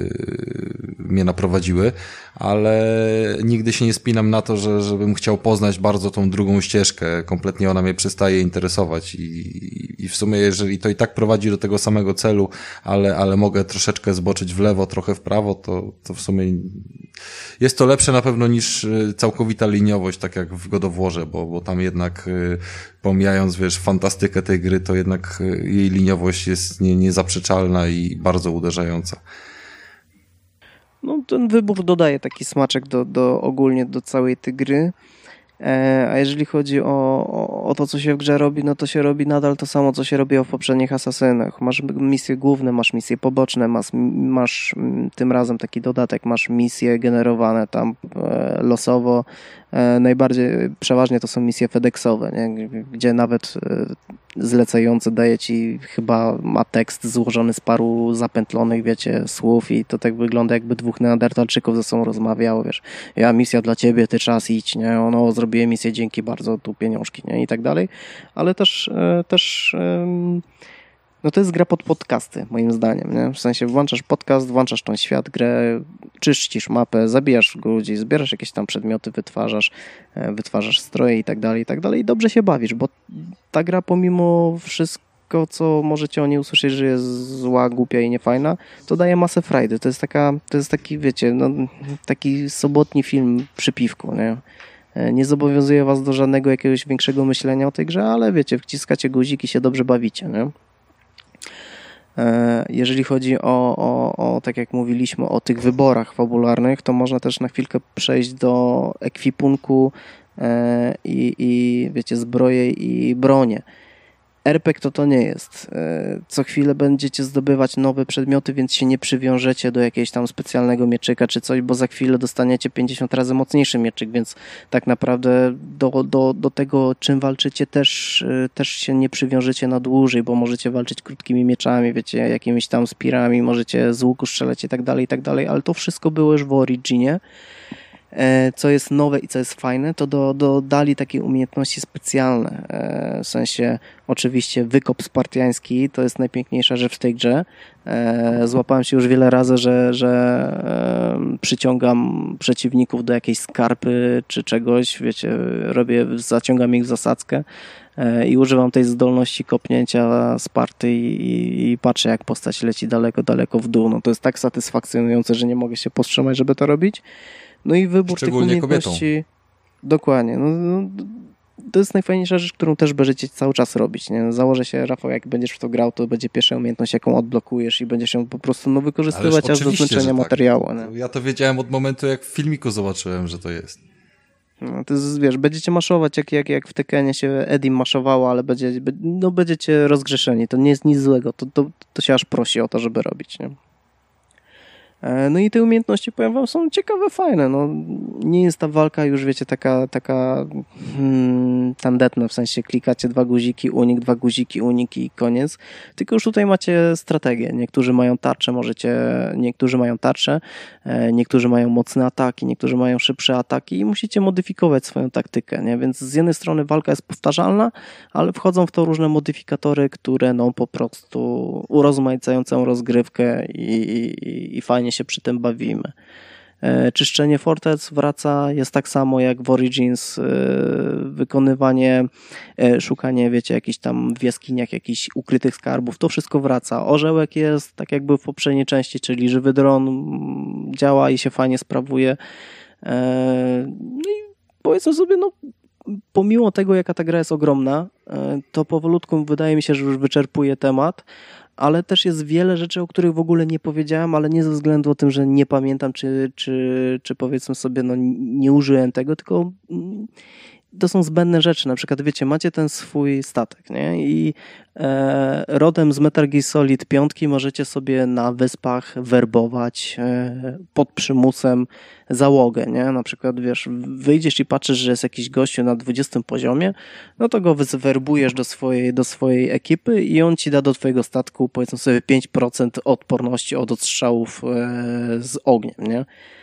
yy, mnie naprowadziły, ale nigdy się nie spinam na to, że żebym chciał poznać bardzo tą drugą ścieżkę. Kompletnie ona mnie przestaje interesować i, i w sumie jeżeli to i tak prowadzi do tego samego celu, ale, ale mogę troszeczkę zboczyć w lewo, trochę w prawo, to, to w sumie jest to lepsze na pewno niż całkowita liniowość, tak jak w God of Warze, bo, bo tam jednak pomijając, wiesz, fantastykę tej gry, to jednak jej liniowość jest nie, niezaprzeczalna i bardzo uderzająca. No ten wybór dodaje taki smaczek do, do ogólnie do całej tej gry. A jeżeli chodzi o, o, o to, co się w grze robi, no to się robi nadal to samo, co się robiło w poprzednich Asasynach. Masz misje główne, masz misje poboczne, masz, masz tym razem taki dodatek, masz misje generowane tam e, losowo. E, najbardziej, przeważnie to są misje FedExowe, nie? Gdzie nawet e, zlecający daje ci, chyba ma tekst złożony z paru zapętlonych, wiecie, słów i to tak wygląda, jakby dwóch neandertalczyków ze sobą rozmawiało, wiesz, ja misja dla ciebie, ty czas idź, nie, ono zrobiłem misję, dzięki bardzo, tu pieniążki, nie, i tak dalej, ale też, e, też e, No to jest gra pod podcasty, moim zdaniem, nie? W sensie włączasz podcast, włączasz tą świat, grę, czyścisz mapę, zabijasz ludzi, zbierasz jakieś tam przedmioty, wytwarzasz, wytwarzasz stroje i tak dalej, i tak dalej i dobrze się bawisz, bo ta gra pomimo wszystko, co możecie o niej usłyszeć, że jest zła, głupia i niefajna, to daje masę frajdy. To jest taka, to jest taki, wiecie, no, taki sobotni film przy piwku, nie? Nie zobowiązuje was do żadnego jakiegoś większego myślenia o tej grze, ale wiecie, wciskacie guzik i się dobrze bawicie, nie? Jeżeli chodzi o, o, o, tak jak mówiliśmy, o tych wyborach fabularnych, to można też na chwilkę przejść do ekwipunku i, i wiecie, zbroje i bronie. er pe gie to to nie jest. Co chwilę będziecie zdobywać nowe przedmioty, więc się nie przywiążecie do jakiegoś tam specjalnego mieczyka czy coś, bo za chwilę dostaniecie pięćdziesiąt razy mocniejszy mieczyk, więc tak naprawdę do, do, do tego, czym walczycie, też, też się nie przywiążecie na dłużej, bo możecie walczyć krótkimi mieczami, wiecie, jakimiś tam spirami, możecie z łuku strzelać i tak dalej, i tak dalej, ale to wszystko było już w Originie. Co jest nowe i co jest fajne, to do, dodali takie umiejętności specjalne. W sensie, oczywiście, wykop spartiański to jest najpiękniejsza rzecz w tej grze. Złapałem się już wiele razy, że, że przyciągam przeciwników do jakiejś skarpy czy czegoś, wiecie, robię, zaciągam ich w zasadzkę i używam tej zdolności kopnięcia Sparty i, i patrzę, jak postać leci daleko, daleko w dół. No to jest tak satysfakcjonujące, że nie mogę się powstrzymać, żeby to robić. No i wybór tych umiejętności... Kobietą. Dokładnie. No, no, to jest najfajniejsza rzecz, którą też będziecie cały czas robić. Nie? Założę się, Rafał, jak będziesz w to grał, to będzie pierwsza umiejętność, jaką odblokujesz i będziesz ją po prostu no, wykorzystywać aż do zmęczenia materiału. Tak. Ja to wiedziałem od momentu, jak w filmiku zobaczyłem, że to jest. No, to jest, wiesz, będziecie maszować, jak, jak, jak w Tekenie się Edim maszowało, ale będzie, no, będziecie rozgrzeszeni. To nie jest nic złego. To, to, to się aż prosi o to, żeby robić. Nie? No i te umiejętności, powiem wam, są ciekawe, fajne. No, nie jest ta walka już, wiecie, taka, taka hmm, tandetna, w sensie klikacie dwa guziki, unik, dwa guziki, unik i koniec. Tylko już tutaj macie strategię. Niektórzy mają tarczę, możecie, niektórzy mają tarczę, niektórzy mają mocne ataki, niektórzy mają szybsze ataki i musicie modyfikować swoją taktykę, nie? Więc z jednej strony walka jest powtarzalna, ale wchodzą w to różne modyfikatory, które no po prostu urozmaicają całą rozgrywkę i, i, i fajnie się przy tym bawimy. E, czyszczenie fortec wraca, jest tak samo jak w Origins, e, wykonywanie, e, szukanie, wiecie, jakichś tam w jaskiniach jakichś ukrytych skarbów, to wszystko wraca. Orzełek jest tak jak był w poprzedniej części, czyli żywy dron działa i się fajnie sprawuje. E, no i powiedzmy sobie, no pomimo tego, jaka ta gra jest ogromna, e, to powolutku wydaje mi się, że już wyczerpuje temat, ale też jest wiele rzeczy, o których w ogóle nie powiedziałem, ale nie ze względu o tym, że nie pamiętam, czy, czy, czy powiedzmy sobie, no nie użyłem tego, tylko to są zbędne rzeczy. Na przykład, wiecie, macie ten swój statek, nie? I e, rodem z Metal Gear Solid pięć możecie sobie na wyspach werbować e, pod przymusem załogę, nie? Na przykład, wiesz, wyjdziesz i patrzysz, że jest jakiś gościu na dwudziestym poziomie, no to go zwerbujesz do swojej, do swojej ekipy i on ci da do twojego statku, powiedzmy sobie, pięć procent odporności od odstrzałów e, z ogniem, nie?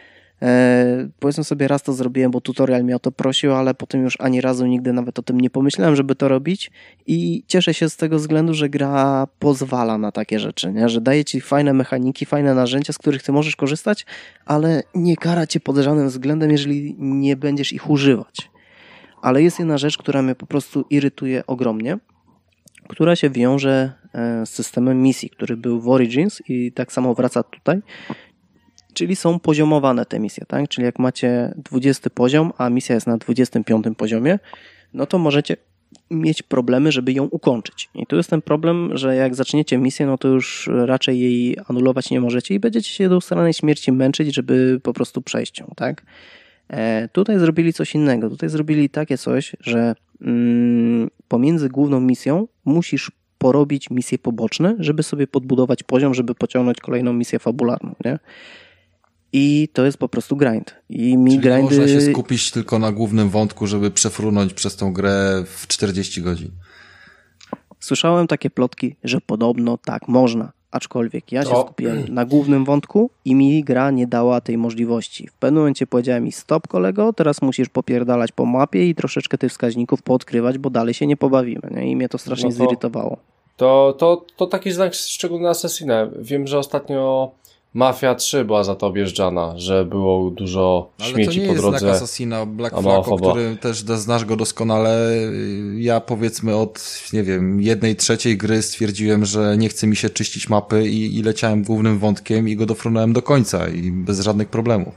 E, powiedzmy sobie, raz to zrobiłem, bo tutorial mnie o to prosił, ale potem już ani razu nigdy nawet o tym nie pomyślałem, żeby to robić i cieszę się z tego względu, że gra pozwala na takie rzeczy, nie? Że daje ci fajne mechaniki, fajne narzędzia, z których ty możesz korzystać, ale nie kara cię pod żadnym względem, jeżeli nie będziesz ich używać. Ale jest jedna rzecz, która mnie po prostu irytuje ogromnie, która się wiąże z systemem misji, który był w Origins i tak samo wraca tutaj. Czyli są poziomowane te misje, tak? Czyli jak macie dwudziesty poziom, a misja jest na dwudziestym piątym poziomie, no to możecie mieć problemy, żeby ją ukończyć. I tu jest ten problem, że jak zaczniecie misję, no to już raczej jej anulować nie możecie i będziecie się do ustalanej śmierci męczyć, żeby po prostu przejść ją, tak? E, tutaj zrobili coś innego. Tutaj zrobili takie coś, że mm, pomiędzy główną misją musisz porobić misje poboczne, żeby sobie podbudować poziom, żeby pociągnąć kolejną misję fabularną, nie? I to jest po prostu grind. I mi Czyli grindy... można się skupić tylko na głównym wątku, żeby przefrunąć przez tą grę w czterdzieści godzin. Słyszałem takie plotki, że podobno tak można. Aczkolwiek ja się o. skupiłem na głównym wątku i mi gra nie dała tej możliwości. W pewnym momencie powiedziałem mi: stop, kolego, teraz musisz popierdalać po mapie i troszeczkę tych wskaźników poodkrywać, bo dalej się nie pobawimy. Nie? I mnie to strasznie no to... zirytowało. To, to, to taki znak szczególny Assassina. Wiem, że ostatnio Mafia trzy była za to objeżdżana, że było dużo śmieci po drodze. Ale to nie jest znak Assassina, Black Flag, o którym też znasz go doskonale. Ja powiedzmy od, nie wiem, jednej trzeciej gry stwierdziłem, że nie chce mi się czyścić mapy i, i leciałem głównym wątkiem i go dofrunąłem do końca i bez żadnych problemów.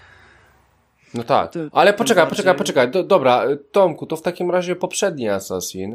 No tak, ale poczekaj, poczekaj, poczekaj. Do, dobra, Tomku, to w takim razie poprzedni Assassin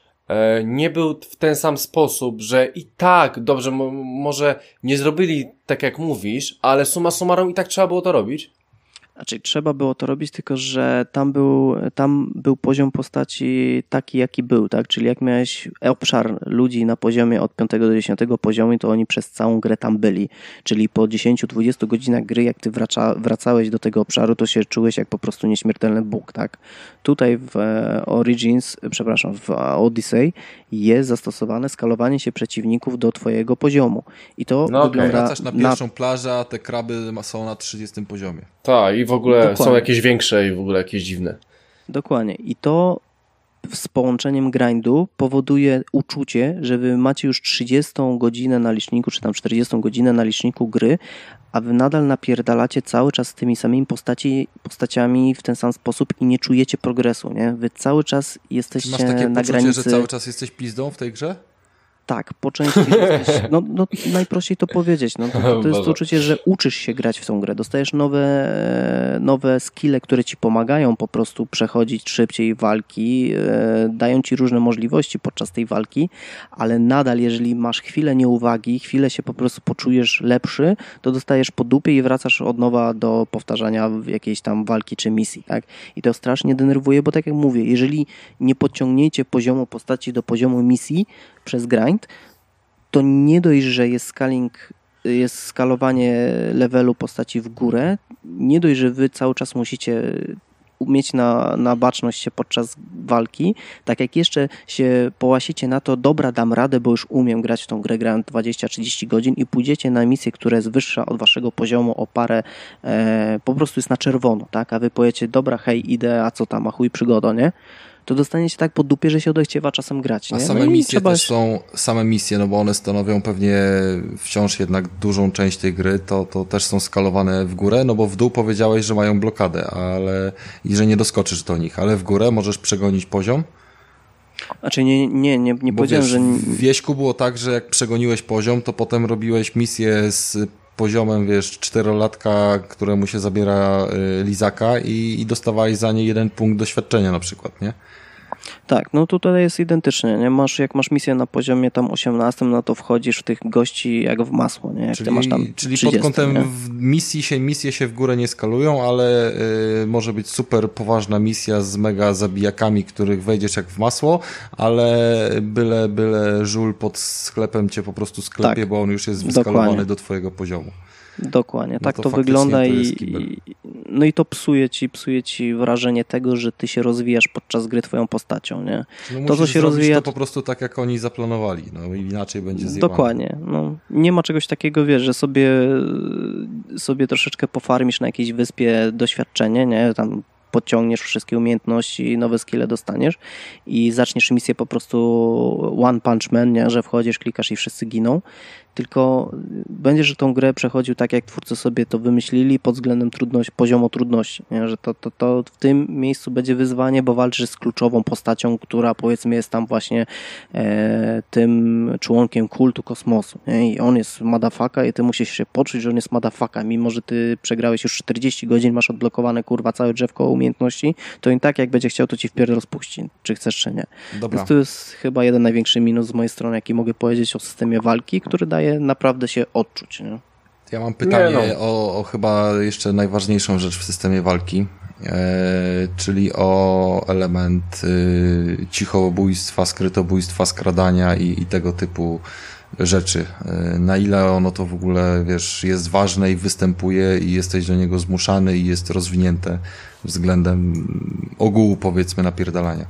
e, nie był w ten sam sposób, że i tak, dobrze, mo, może nie zrobili tak jak mówisz, ale summa summarum i tak trzeba było to robić? Znaczy trzeba było to robić, tylko że tam był, tam był poziom postaci taki, jaki był, tak? Czyli jak miałeś obszar ludzi na poziomie od piątego do dziesiątego poziomu, to oni przez całą grę tam byli. Czyli po dziesięciu dwudziestu godzinach gry, jak ty wraca, wracałeś do tego obszaru, to się czułeś jak po prostu nieśmiertelny Bóg, tak? Tutaj w Origins, przepraszam, w Odyssey jest zastosowane skalowanie się przeciwników do twojego poziomu. I to no wygląda... Okay. Wracasz na pierwszą na... plażę, a te kraby są na trzydziestym poziomie. Tak, i w ogóle Dokładnie. Są jakieś większe i w ogóle jakieś dziwne. Dokładnie. I to z połączeniem grindu powoduje uczucie, że wy macie już trzydziestą godzinę na liczniku, czy tam czterdziestą godzinę na liczniku gry, a wy nadal napierdalacie cały czas z tymi samymi postaci, postaciami w ten sam sposób i nie czujecie progresu, nie? Wy cały czas jesteście Masz takie na poczucie, granicy... że cały czas jesteś pizdą w tej grze? Tak, po części jesteś, no, no najprościej to powiedzieć, no, to, to jest to uczucie, że uczysz się grać w tą grę, dostajesz nowe, nowe skille, które ci pomagają po prostu przechodzić szybciej walki, e, dają ci różne możliwości podczas tej walki, ale nadal jeżeli masz chwilę nieuwagi, chwilę się po prostu poczujesz lepszy, to dostajesz po dupie i wracasz od nowa do powtarzania jakiejś tam walki czy misji, tak? I to strasznie denerwuje, bo tak jak mówię, jeżeli nie podciągniecie poziomu postaci do poziomu misji przez grind, to nie dość, że jest scaling, jest skalowanie levelu postaci w górę, nie dość, że wy cały czas musicie mieć na, na baczność się podczas walki, tak jak jeszcze się połasicie na to, dobra, dam radę, bo już umiem grać w tą grę, grałem dwadzieścia trzydzieści godzin i pójdziecie na misję, która jest wyższa od waszego poziomu o parę, e, po prostu jest na czerwono, tak, a wy powiecie, dobra, hej, idę, a co tam, a chuj przygoda, nie? To dostaniecie tak po dupie, że się odechciewa czasem grać. Nie? A same no misje trzeba... też są, same misje, no bo one stanowią pewnie wciąż jednak dużą część tej gry, to, to też są skalowane w górę, no bo w dół powiedziałeś, że mają blokadę, ale i że nie doskoczysz do nich, ale w górę możesz przegonić poziom. Znaczy nie, nie, nie, nie powiedziałem, wiesz, że... W Wieśku było tak, że jak przegoniłeś poziom, to potem robiłeś misję z poziomem, wiesz, czterolatka, któremu się zabiera y, lizaka i, i dostawałeś za nie jeden punkt doświadczenia na przykład, nie? Tak, no tutaj jest identycznie, nie? Masz, jak masz misję na poziomie tam osiemnastym, no to wchodzisz w tych gości jak w masło, nie? Jak czyli, ty masz tam czyli trzydzieści, pod kątem nie? w misji się, misje się w górę nie skalują, ale y, może być super poważna misja z mega zabijakami, których wejdziesz jak w masło, ale byle, byle żul pod sklepem cię po prostu sklepie, tak, bo on już jest wyskalowany dokładnie do twojego poziomu. Dokładnie, no tak to, to wygląda to i, i no i to psuje ci, psuje ci wrażenie tego, że ty się rozwijasz podczas gry twoją postacią, nie? No to, co się rozwija, to po prostu tak, jak oni zaplanowali, no inaczej będzie zjebane. Dokładnie, no nie ma czegoś takiego, wiesz, że sobie sobie troszeczkę pofarmisz na jakiejś wyspie doświadczenie, nie? Tam podciągniesz wszystkie umiejętności, nowe skille dostaniesz i zaczniesz misję po prostu one punch man, nie? Że wchodzisz, klikasz i wszyscy giną. Tylko będziesz tą grę przechodził tak, jak twórcy sobie to wymyślili pod względem trudności, poziomu trudności, nie? Że to, to, to w tym miejscu będzie wyzwanie, bo walczysz z kluczową postacią, która powiedzmy jest tam właśnie e, tym członkiem kultu kosmosu, nie? I on jest madafaka i ty musisz się poczuć, że on jest madafaka, mimo że ty przegrałeś już czterdzieści godzin, masz odblokowane kurwa całe drzewko umiejętności, to i tak jak będzie chciał, to ci wpierdol spuści, czy chcesz, czy nie. Dobra. Więc to jest chyba jeden największy minus z mojej strony, jaki mogę powiedzieć o systemie walki, który daje naprawdę się odczuć. Nie? Ja mam pytanie no. o, o chyba jeszcze najważniejszą rzecz w systemie walki, e, czyli o element e, cichobójstwa, skrytobójstwa, skradania i, i tego typu rzeczy. E, na ile ono to w ogóle, wiesz, jest ważne i występuje i jesteś do niego zmuszany i jest rozwinięte względem ogółu, powiedzmy, napierdalania.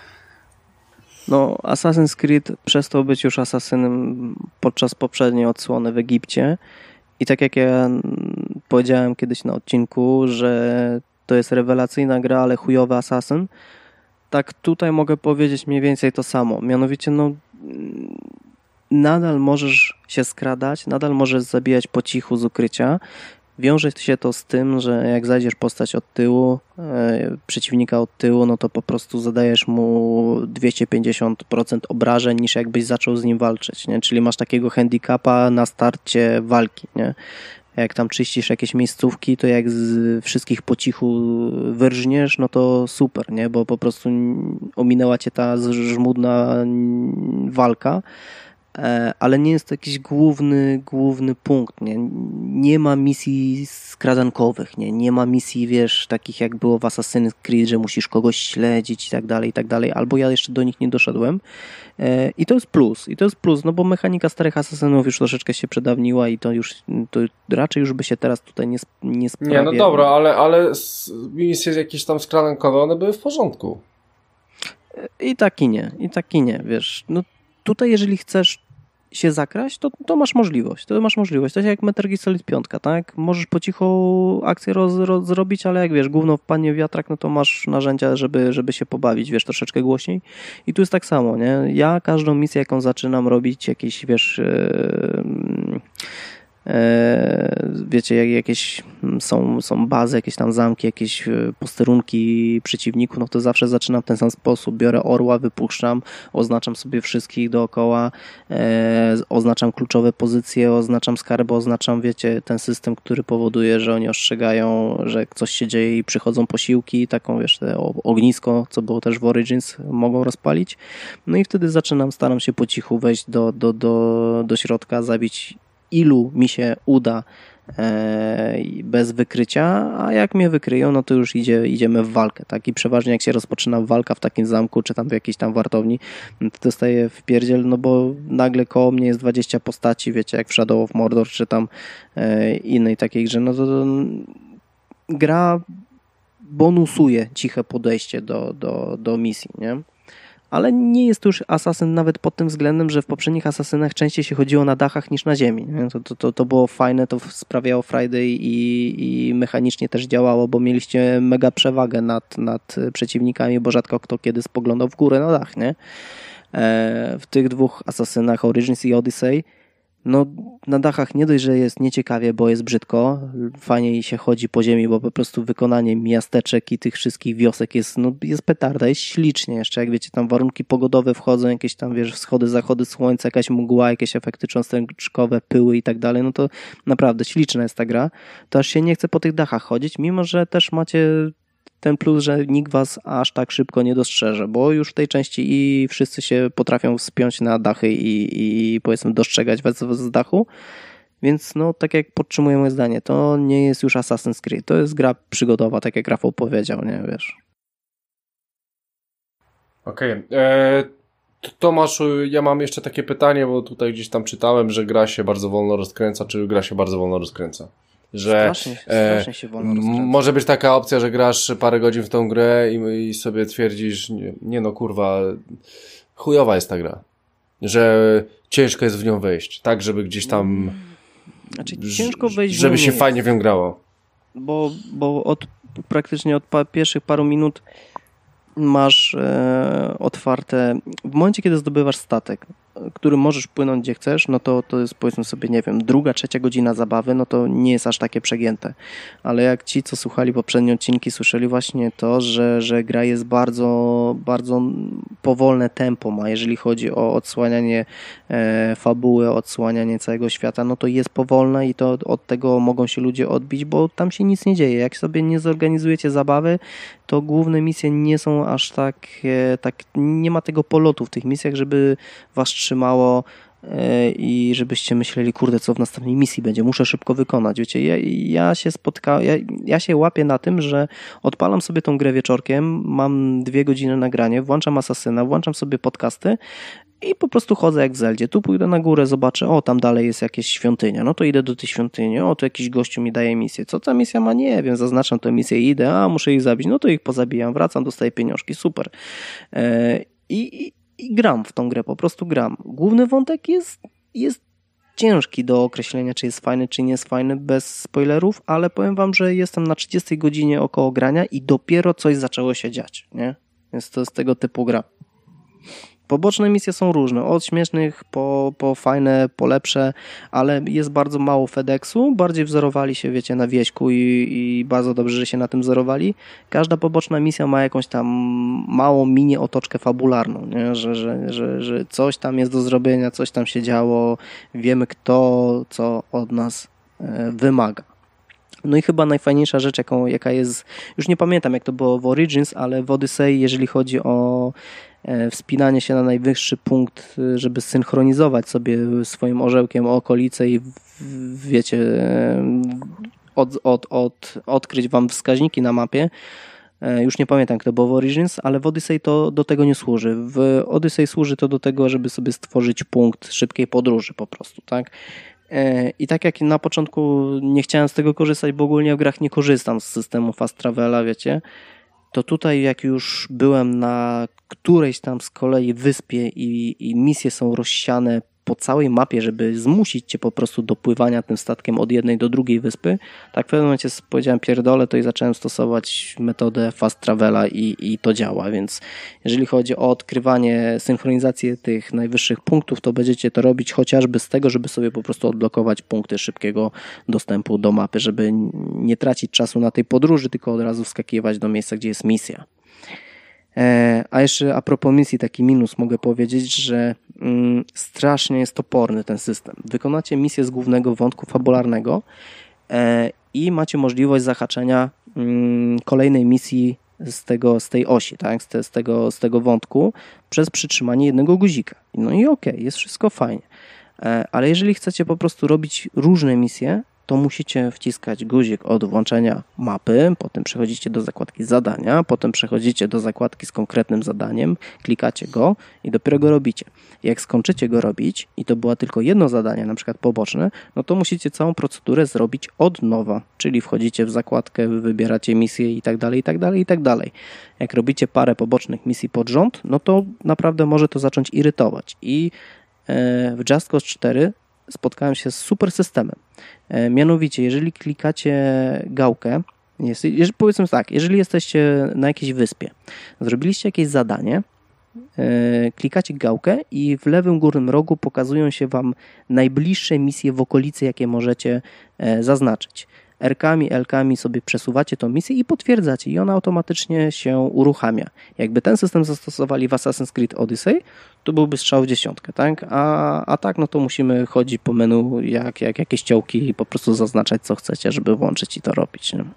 No, Assassin's Creed przestał być już asasynem podczas poprzedniej odsłony w Egipcie i tak jak ja powiedziałem kiedyś na odcinku, że to jest rewelacyjna gra, ale chujowy asasyn, tak tutaj mogę powiedzieć mniej więcej to samo. Mianowicie, no, nadal możesz się skradać, nadal możesz zabijać po cichu z ukrycia. Wiąże się to z tym, że jak zajdziesz postać od tyłu, e, przeciwnika od tyłu, no to po prostu zadajesz mu dwieście pięćdziesiąt procent obrażeń, niż jakbyś zaczął z nim walczyć, nie? Czyli masz takiego handicapa na starcie walki, nie? Jak tam czyścisz jakieś miejscówki, to jak z wszystkich po cichu wyrżniesz, no to super, nie? Bo po prostu ominęła cię ta żmudna walka. Ale nie jest to jakiś główny, główny punkt, nie? Nie ma misji skradankowych, nie? Nie ma misji, wiesz, takich jak było w Assassin's Creed, że musisz kogoś śledzić i tak dalej, i tak dalej, albo ja jeszcze do nich nie doszedłem i to jest plus, i to jest plus, no bo mechanika starych Asasynów już troszeczkę się przedawniła i to już, to raczej już by się teraz tutaj nie, nie sprawia. Nie, no dobra, ale, ale misje jakieś tam skradankowe, one były w porządku. I tak i nie, i tak i nie, wiesz, no tutaj jeżeli chcesz się zakraść, to, to masz możliwość, to masz możliwość. To jest jak Metal Gear Solid pięć, tak? Możesz po cichu akcję roz, roz, zrobić, ale jak wiesz, gówno wpadnie w wiatrak, no to masz narzędzia, żeby, żeby się pobawić, wiesz, troszeczkę głośniej. I tu jest tak samo, nie? Ja każdą misję, jaką zaczynam robić, jakieś, wiesz... Yy, wiecie, jak jakieś są, są bazy, jakieś tam zamki, jakieś posterunki przeciwników, no to zawsze zaczynam w ten sam sposób. Biorę orła, wypuszczam, oznaczam sobie wszystkich dookoła, e, oznaczam kluczowe pozycje, oznaczam skarby, oznaczam, wiecie, ten system, który powoduje, że oni ostrzegają, że coś się dzieje i przychodzą posiłki, taką, wiesz, te ognisko, co było też w Origins, mogą rozpalić. No i wtedy zaczynam, staram się po cichu wejść do, do, do, do środka, zabić ilu mi się uda e, bez wykrycia, a jak mnie wykryją, no to już idzie, idziemy w walkę, tak? I przeważnie jak się rozpoczyna walka w takim zamku, czy tam w jakiejś tam wartowni, to dostaję wpierdziel, no bo nagle koło mnie jest dwadzieścia postaci, wiecie, jak w Shadow of Mordor, czy tam e, innej takiej grze, no to, to gra bonusuje ciche podejście do, do, do misji, nie? Ale nie jest to już asasyn nawet pod tym względem, że w poprzednich asasynach częściej się chodziło na dachach niż na ziemi. To, to, to, to było fajne, to sprawiało Friday i, i mechanicznie też działało, bo mieliście mega przewagę nad, nad przeciwnikami, bo rzadko kto kiedy spoglądał w górę na dach, nie? E, w tych dwóch asasynach, Origins i Odyssey, no na dachach nie dość, że jest nieciekawie, bo jest brzydko, fajniej się chodzi po ziemi, bo po prostu wykonanie miasteczek i tych wszystkich wiosek jest, no, jest petarda, jest ślicznie jeszcze, jak wiecie, tam warunki pogodowe wchodzą, jakieś tam, wiesz, wschody, zachody słońca, jakaś mgła, jakieś efekty cząsteczkowe, pyły i tak dalej, no to naprawdę śliczna jest ta gra, to aż się nie chce po tych dachach chodzić, mimo że też macie ten plus, że nikt was aż tak szybko nie dostrzeże, bo już w tej części i wszyscy się potrafią wspiąć na dachy i, i powiedzmy dostrzegać was z dachu, więc no tak jak podtrzymuję moje zdanie, to nie jest już Assassin's Creed, to jest gra przygodowa, tak jak Rafał powiedział, nie wiesz. Okej. Okay. Tomaszu, ja mam jeszcze takie pytanie, bo tutaj gdzieś tam czytałem, że gra się bardzo wolno rozkręca, czy gra się bardzo wolno rozkręca? Że strasznie, strasznie się wolno rozkręca. Może być taka opcja, że grasz parę godzin w tą grę i, i sobie twierdzisz, nie, nie no kurwa, chujowa jest ta gra. Że ciężko jest w nią wejść, tak żeby gdzieś tam znaczy, ciężko wejść żeby w nią się jest. fajnie w nią grało. Bo, bo od praktycznie od pa, pierwszych paru minut masz e, otwarte, w momencie kiedy zdobywasz statek, którym możesz płynąć gdzie chcesz, no to to jest, powiedzmy sobie, nie wiem, druga, trzecia godzina zabawy, no to nie jest aż takie przegięte. Ale jak ci, co słuchali poprzednie odcinki, słyszeli właśnie to, że, że gra jest bardzo, bardzo powolne tempo ma, jeżeli chodzi o odsłanianie e, fabuły, odsłanianie całego świata, no to jest powolne i to od tego mogą się ludzie odbić, bo tam się nic nie dzieje. Jak sobie nie zorganizujecie zabawy, to główne misje nie są aż tak, e, tak nie ma tego polotu w tych misjach, żeby was trzymało i żebyście myśleli, kurde, co w następnej misji będzie, muszę szybko wykonać. Wiecie, ja, ja się spotkałem, ja, ja się łapię na tym, że odpalam sobie tą grę wieczorkiem, mam dwie godziny nagranie, włączam Asasyna, włączam sobie podcasty i po prostu chodzę jak w Zeldzie. Tu pójdę na górę, zobaczę, o, tam dalej jest jakieś świątynia, no to idę do tej świątyni, o, tu jakiś gościu mi daje misję. Co ta misja ma? Nie wiem, zaznaczam tę misję i idę, a, muszę ich zabić, no to ich pozabijam, wracam, dostaję pieniążki, super. Eee, i I gram w tą grę, po prostu gram. Główny wątek jest, jest ciężki do określenia, czy jest fajny, czy nie jest fajny, bez spoilerów, ale powiem wam, że jestem na trzydziestej godzinie około grania i dopiero coś zaczęło się dziać, nie? Więc to jest tego typu gra. Poboczne misje są różne, od śmiesznych po, po fajne, po lepsze, ale jest bardzo mało FedExu, bardziej wzorowali się, wiecie, na Wieśku i, i bardzo dobrze, że się na tym wzorowali. Każda poboczna misja ma jakąś tam małą mini otoczkę fabularną, nie? Że, że, że, że coś tam jest do zrobienia, coś tam się działo, wiemy kto, co od nas e, wymaga. No i chyba najfajniejsza rzecz, jaką, jaka jest, już nie pamiętam jak to było w Origins, ale w Odyssey, jeżeli chodzi o e, wspinanie się na najwyższy punkt, żeby synchronizować sobie swoim orzełkiem okolice i w, wiecie, e, od, od, od, odkryć wam wskaźniki na mapie. E, już nie pamiętam jak to było w Origins, ale w Odyssey to do tego nie służy. W Odyssey służy to do tego, żeby sobie stworzyć punkt szybkiej podróży po prostu, tak? I tak jak na początku nie chciałem z tego korzystać, bo ogólnie w grach nie korzystam z systemu Fast Travela, wiecie, to tutaj jak już byłem na którejś tam z kolei wyspie i, i misje są rozsiane po całej mapie, żeby zmusić cię po prostu do pływania tym statkiem od jednej do drugiej wyspy, tak w pewnym momencie powiedziałem pierdolę to i zacząłem stosować metodę Fast Travela i, i to działa, więc jeżeli chodzi o odkrywanie, synchronizację tych najwyższych punktów, to będziecie to robić chociażby z tego, żeby sobie po prostu odblokować punkty szybkiego dostępu do mapy, żeby nie tracić czasu na tej podróży, tylko od razu wskakiwać do miejsca, gdzie jest misja. A jeszcze a propos misji, taki minus mogę powiedzieć, że mm, strasznie jest toporny ten system. Wykonacie misję z głównego wątku fabularnego e, i macie możliwość zahaczenia mm, kolejnej misji z, tego, z tej osi, tak? z, te, z, tego, z tego wątku przez przytrzymanie jednego guzika. No i okej, okay, jest wszystko fajnie. E, ale jeżeli chcecie po prostu robić różne misje, to musicie wciskać guzik od włączenia mapy, potem przechodzicie do zakładki zadania, potem przechodzicie do zakładki z konkretnym zadaniem, klikacie go i dopiero go robicie. Jak skończycie go robić i to było tylko jedno zadanie, na przykład poboczne, no to musicie całą procedurę zrobić od nowa, czyli wchodzicie w zakładkę, wybieracie misję i tak dalej, i tak dalej, i tak dalej. Jak robicie parę pobocznych misji pod rząd, no to naprawdę może to zacząć irytować. I w Just Cause cztery spotkałem się z super systemem. E, mianowicie, jeżeli klikacie gałkę, jest, jeżeli, powiedzmy tak, jeżeli jesteście na jakiejś wyspie, zrobiliście jakieś zadanie, e, klikacie gałkę i w lewym górnym rogu pokazują się wam najbliższe misje w okolicy, jakie możecie e, zaznaczyć. R-kami, L-kami sobie przesuwacie tą misję i potwierdzacie i ona automatycznie się uruchamia. Jakby ten system zastosowali w Assassin's Creed Odyssey, to byłby strzał w dziesiątkę, tak? A, a tak, no to musimy chodzić po menu jak, jak jakieś ciołki i po prostu zaznaczać, co chcecie, żeby włączyć i to robić. Nie?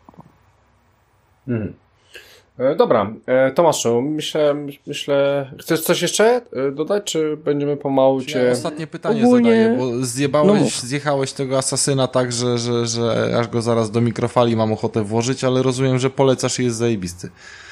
Hmm. E, dobra, e, Tomaszu, myślę, myślę, chcesz coś jeszcze dodać, czy będziemy pomału cię... Ja ostatnie pytanie Ogólnie... zadaję, bo zjebałeś, no zjechałeś tego asasyna tak, że, że, że aż go zaraz do mikrofali mam ochotę włożyć, ale rozumiem, że polecasz i jest zajebisty.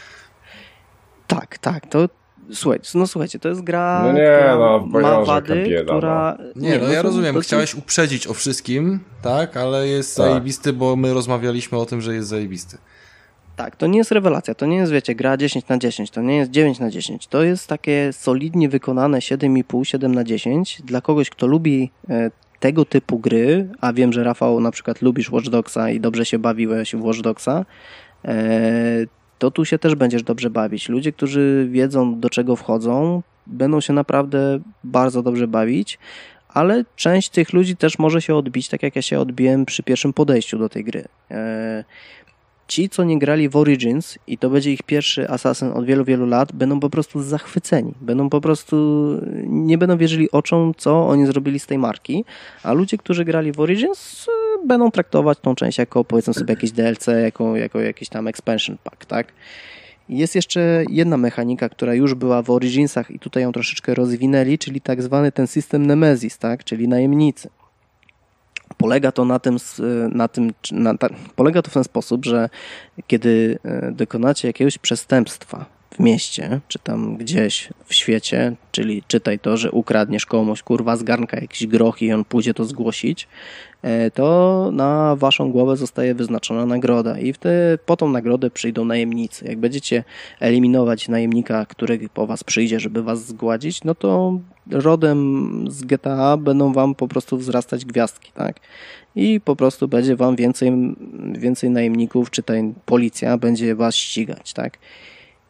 Tak, tak, to słuchaj, no słuchajcie, to jest gra, no nie, która no, ma wady, bieda, która... No. Nie, no, no ja rozumiem, to... chciałeś uprzedzić o wszystkim, tak, ale jest tak. Zajebisty, bo my rozmawialiśmy o tym, że jest zajebisty. Tak, to nie jest rewelacja, to nie jest, wiecie, gra dziesięć na dziesięć, to nie jest dziewięć na dziesięć, to jest takie solidnie wykonane siedem i pół, siedem na dziesięć dla kogoś, kto lubi e, tego typu gry, a wiem, że Rafał na przykład lubisz Watch Dogsa i dobrze się bawiłeś w Watch Dogsa, e, to tu się też będziesz dobrze bawić. Ludzie, którzy wiedzą, do czego wchodzą, będą się naprawdę bardzo dobrze bawić, ale część tych ludzi też może się odbić, tak jak ja się odbiłem przy pierwszym podejściu do tej gry. E, Ci, co nie grali w Origins i to będzie ich pierwszy Assassin od wielu, wielu lat, będą po prostu zachwyceni. Będą po prostu, nie będą wierzyli oczom, co oni zrobili z tej marki, a ludzie, którzy grali w Origins, będą traktować tą część jako, powiedzmy sobie, jakieś D L C, jako, jako jakiś tam expansion pack, tak? Jest jeszcze jedna mechanika, która już była w Originsach i tutaj ją troszeczkę rozwinęli, czyli tak zwany ten system Nemesis, tak? Czyli najemnicy. Polega to na tym, na tym na, ta, polega to w ten sposób, że kiedy dokonacie jakiegoś przestępstwa w mieście, czy tam gdzieś w świecie, czyli czytaj to, że ukradniesz komuś, kurwa, z garnka jakiś groch i on pójdzie to zgłosić, to na waszą głowę zostaje wyznaczona nagroda i wtedy po tą nagrodę przyjdą najemnicy. Jak będziecie eliminować najemnika, który po was przyjdzie, żeby was zgładzić, no to rodem z G T A będą wam po prostu wzrastać gwiazdki, tak? I po prostu będzie wam więcej, więcej najemników, czy ta policja będzie was ścigać, tak?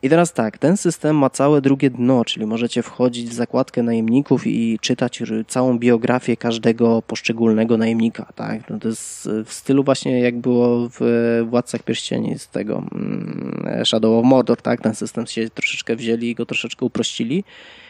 I teraz tak, ten system ma całe drugie dno, czyli możecie wchodzić w zakładkę najemników i czytać całą biografię każdego poszczególnego najemnika, tak? No to jest w stylu właśnie jak było w Władcach Pierścieni z tego Shadow of Mordor, tak? Ten system się troszeczkę wzięli i go troszeczkę uprościli.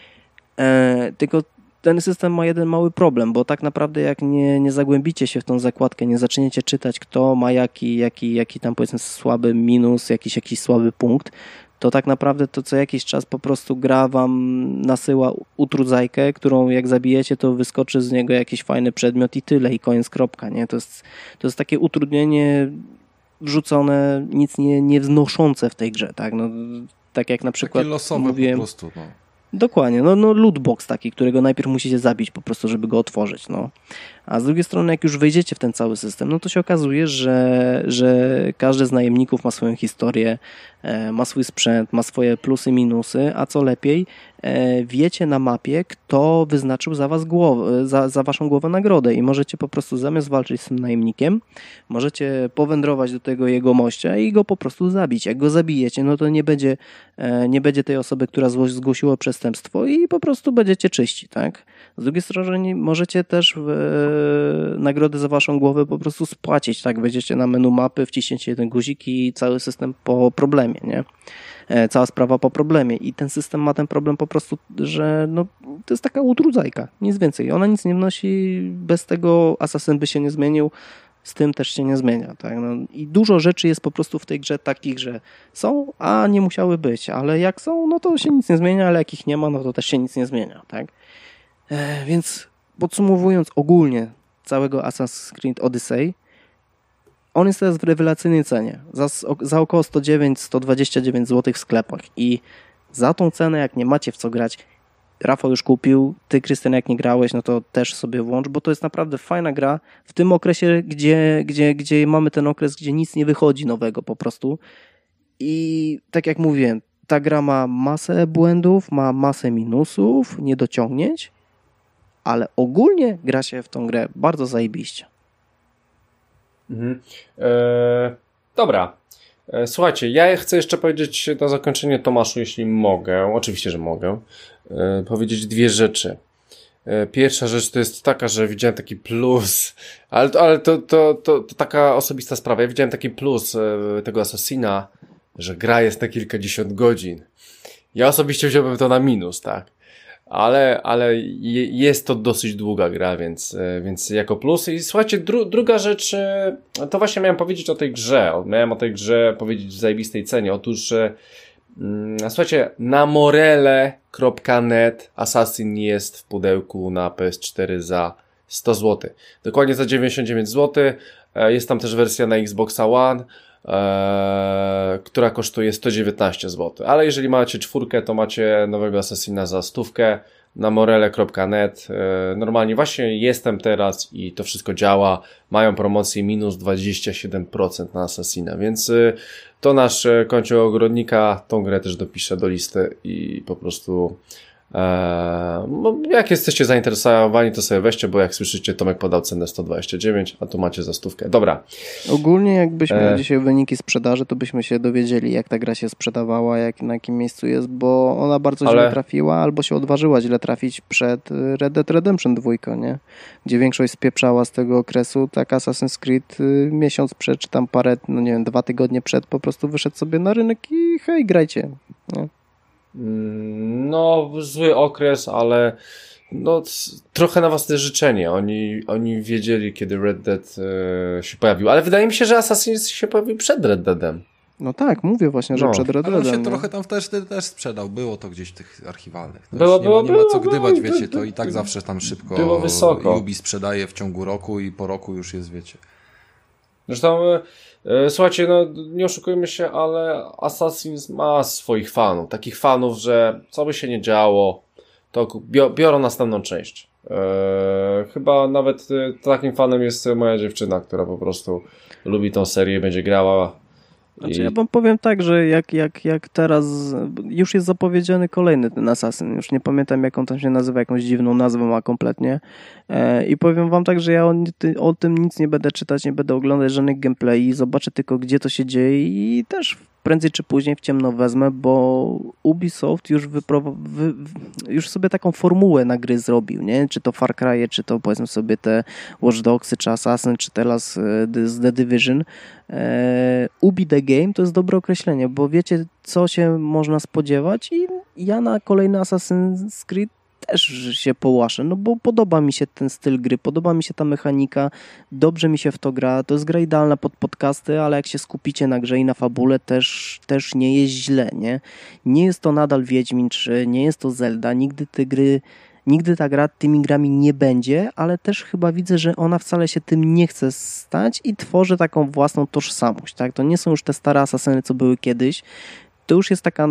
E, tylko ten system ma jeden mały problem, bo tak naprawdę jak nie, nie zagłębicie się w tą zakładkę, nie zaczniecie czytać, kto ma jaki, jaki, jaki tam powiedzmy słaby minus, jakiś, jakiś słaby punkt, to tak naprawdę to co jakiś czas po prostu gra wam nasyła utrudzajkę, którą jak zabijecie, to wyskoczy z niego jakiś fajny przedmiot i tyle, i koniec, kropka, nie? To jest, to jest takie utrudnienie wrzucone, nic nie, nie wznoszące w tej grze, tak? No, tak jak na przykład takie losowe mówiłem, po prostu, no. Dokładnie, no, no lootbox taki, którego najpierw musicie zabić po prostu, żeby go otworzyć, no. A z drugiej strony, jak już wejdziecie w ten cały system, no to się okazuje, że, że każdy z najemników ma swoją historię, e, ma swój sprzęt, ma swoje plusy, minusy, a co lepiej, e, wiecie na mapie, kto wyznaczył za was głowę, za, za waszą głowę nagrodę i możecie po prostu zamiast walczyć z tym najemnikiem, możecie powędrować do tego jego mościa i go po prostu zabić. Jak go zabijecie, no to nie będzie, e, nie będzie tej osoby, która zgłosiła przestępstwo i po prostu będziecie czyści, tak? Z drugiej strony możecie też w, nagrody za waszą głowę po prostu spłacić, tak? Wejdziecie na menu mapy, wciśniecie jeden guzik i cały system po problemie, nie? E, cała sprawa po problemie i ten system ma ten problem po prostu, że no, to jest taka utrudzajka, nic więcej. Ona nic nie wnosi, bez tego Assassin by się nie zmienił, z tym też się nie zmienia, tak? No, i dużo rzeczy jest po prostu w tej grze takich, że są, a nie musiały być, ale jak są, no to się nic nie zmienia, ale jak ich nie ma, no to też się nic nie zmienia, tak? E, więc podsumowując ogólnie całego Assassin's Creed Odyssey, on jest teraz w rewelacyjnej cenie. Za, za około sto dziewięć do stu dwudziestu dziewięciu złotych w sklepach. I za tą cenę, jak nie macie w co grać, Rafał już kupił, ty, Krystian, jak nie grałeś, no to też sobie włącz, bo to jest naprawdę fajna gra w tym okresie, gdzie, gdzie, gdzie mamy ten okres, gdzie nic nie wychodzi nowego po prostu. I tak jak mówiłem, ta gra ma masę błędów, ma masę minusów, niedociągnięć, ale ogólnie gra się w tą grę bardzo zajebiście. Mhm. Eee, dobra. Eee, słuchajcie, ja chcę jeszcze powiedzieć na zakończenie, Tomaszu, jeśli mogę, oczywiście, że mogę, eee, powiedzieć dwie rzeczy. Eee, pierwsza rzecz to jest taka, że widziałem taki plus, ale, ale to, to, to, to taka osobista sprawa. Ja widziałem taki plus e, tego Assassina, że gra jest na kilkadziesiąt godzin. Ja osobiście wziąłbym to na minus, tak? Ale, ale jest to dosyć długa gra, więc, więc jako plus. I słuchajcie, dru, druga rzecz, to właśnie miałem powiedzieć o tej grze. Miałem o tej grze powiedzieć w zajebistej cenie. Otóż, mm, słuchajcie, na morele kropka net Assassin jest w pudełku na P S cztery za sto złotych. Dokładnie za dziewięćdziesiąt dziewięć złotych. Jest tam też wersja na Xboxa One, Eee, która kosztuje sto dziewiętnaście złotych. Ale jeżeli macie czwórkę, to macie nowego Assassina za stówkę na morele kropka net. Eee, normalnie właśnie jestem teraz i to wszystko działa. Mają promocję minus dwadzieścia siedem procent na Assassina, więc y, to nasz kończy ogrodnika. Tą grę też dopiszę do listy i po prostu Eee, no, jak jesteście zainteresowani, to sobie weźcie, bo jak słyszycie, Tomek podał cenę sto dwadzieścia dziewięć, a tu macie za stówkę. Dobra. Ogólnie jakbyśmy mieli eee. dzisiaj wyniki sprzedaży, to byśmy się dowiedzieli, jak ta gra się sprzedawała, jak, na jakim miejscu jest, bo ona bardzo Ale... źle trafiła, albo się odważyła źle trafić przed Red Dead Redemption dwa, nie? Gdzie większość spieprzała z tego okresu, tak Assassin's Creed y, miesiąc przed, czy tam parę, no nie wiem, dwa tygodnie przed po prostu wyszedł sobie na rynek i hej, grajcie, nie? No, zły okres, ale no, trochę na własne życzenie. Oni, oni wiedzieli, kiedy Red Dead e, się pojawił. Ale wydaje mi się, że Assassin się pojawił przed Red Deadem. No tak, mówię właśnie, że no. przed Red Deadem. Ale on się nie? trochę tam też, też sprzedał. Było to gdzieś w tych archiwalnych. Było, nie, było, ma, nie ma co było, gdybać, było, wiecie, to, to i tak zawsze tam szybko było wysoko. Ubi sprzedaje w ciągu roku i po roku już jest, wiecie. Zresztą, e, słuchajcie, no nie oszukujmy się, ale Assassin's ma swoich fanów. Takich fanów, że co by się nie działo, to biorą następną część. E, chyba nawet e, takim fanem jest moja dziewczyna, która po prostu lubi tą serię, będzie grała. Znaczy, I... ja wam powiem tak, że jak, jak, jak teraz już jest zapowiedziany kolejny ten Assassin, już nie pamiętam jak on tam się nazywa, jakąś dziwną nazwę ma kompletnie e, i powiem wam tak, że ja o, o tym nic nie będę czytać, nie będę oglądać żadnych gameplay, zobaczę tylko gdzie to się dzieje i też prędzej czy później w ciemno wezmę, bo Ubisoft już, wypro- wy- już sobie taką formułę na gry zrobił, nie? Czy to Far Cry, czy to powiedzmy sobie te Watch Dogsy, czy Assassin, czy teraz z The Division. E, Ubi the Game to jest dobre określenie, bo wiecie, co się można spodziewać i ja na kolejny Assassin's Creed też się połaszę, no bo podoba mi się ten styl gry, podoba mi się ta mechanika, dobrze mi się w to gra, to jest gra idealna pod podcasty, ale jak się skupicie na grze i na fabule, też, też nie jest źle, nie? Nie jest to nadal Wiedźmin trzy, nie jest to Zelda, nigdy te gry, nigdy ta gra tymi grami nie będzie, ale też chyba widzę, że ona wcale się tym nie chce stać i tworzy taką własną tożsamość, tak? To nie są już te stare asasyny, co były kiedyś, to już jest taka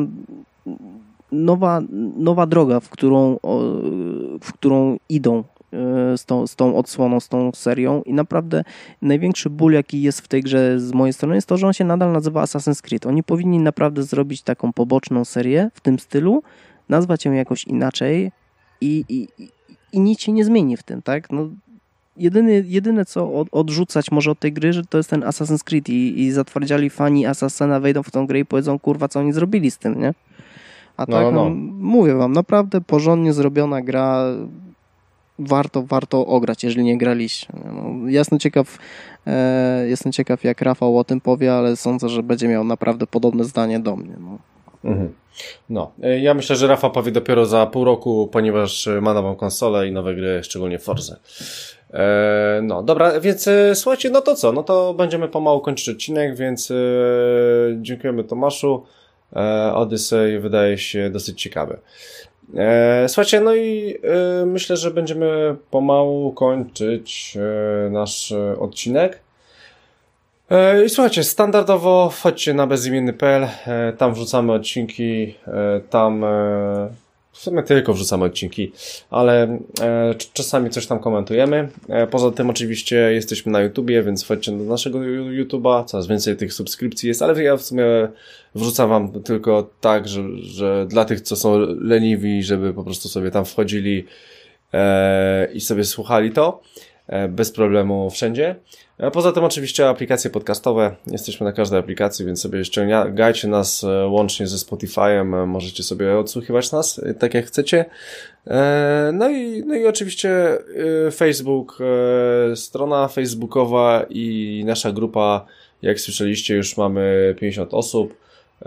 nowa, nowa droga, w którą, w którą idą z tą, z tą odsłoną, z tą serią i naprawdę największy ból, jaki jest w tej grze z mojej strony, jest to, że on się nadal nazywa Assassin's Creed. Oni powinni naprawdę zrobić taką poboczną serię w tym stylu, nazwać ją jakoś inaczej i, i, i nic się nie zmieni w tym, tak? No, jedyny, jedyne, co od, odrzucać może od tej gry, że to jest ten Assassin's Creed i, i zatwardziali fani Assassina wejdą w tą grę i powiedzą, kurwa, co oni zrobili z tym, nie? A no, tak, no. no, mówię wam, naprawdę porządnie zrobiona gra, warto, warto ograć, jeżeli nie graliście. No, jestem ciekaw, e, jestem ciekaw, jak Rafał o tym powie, ale sądzę, że będzie miał naprawdę podobne zdanie do mnie. No. Mhm. No, ja myślę, że Rafał powie dopiero za pół roku, ponieważ ma nową konsolę i nowe gry, szczególnie Forza. E, no, dobra, więc e, słuchajcie, no to co? No to będziemy pomału kończyć odcinek, więc e, dziękujemy Tomaszu. E, Odyssey wydaje się dosyć ciekawy. E, słuchajcie, no i e, myślę, że będziemy pomału kończyć e, nasz e, odcinek. E, I słuchajcie, standardowo wchodźcie na bezimienny kropka pe el, e, tam wrzucamy odcinki, e, tam e, w sumie tylko wrzucamy odcinki, ale e, czasami coś tam komentujemy. E, poza tym oczywiście jesteśmy na YouTubie, więc wchodźcie do naszego YouTube'a, coraz więcej tych subskrypcji jest, ale ja w sumie wrzucam wam tylko tak, że, że dla tych, co są leniwi, żeby po prostu sobie tam wchodzili e, i sobie słuchali to e, bez problemu wszędzie. E, poza tym oczywiście aplikacje podcastowe, jesteśmy na każdej aplikacji, więc sobie ściągajcie nas e, łącznie ze Spotify'em, e, możecie sobie odsłuchiwać nas e, tak jak chcecie. E, no, i, no i oczywiście e, Facebook, e, strona facebookowa i nasza grupa, jak słyszeliście, już mamy pięćdziesiąt osób.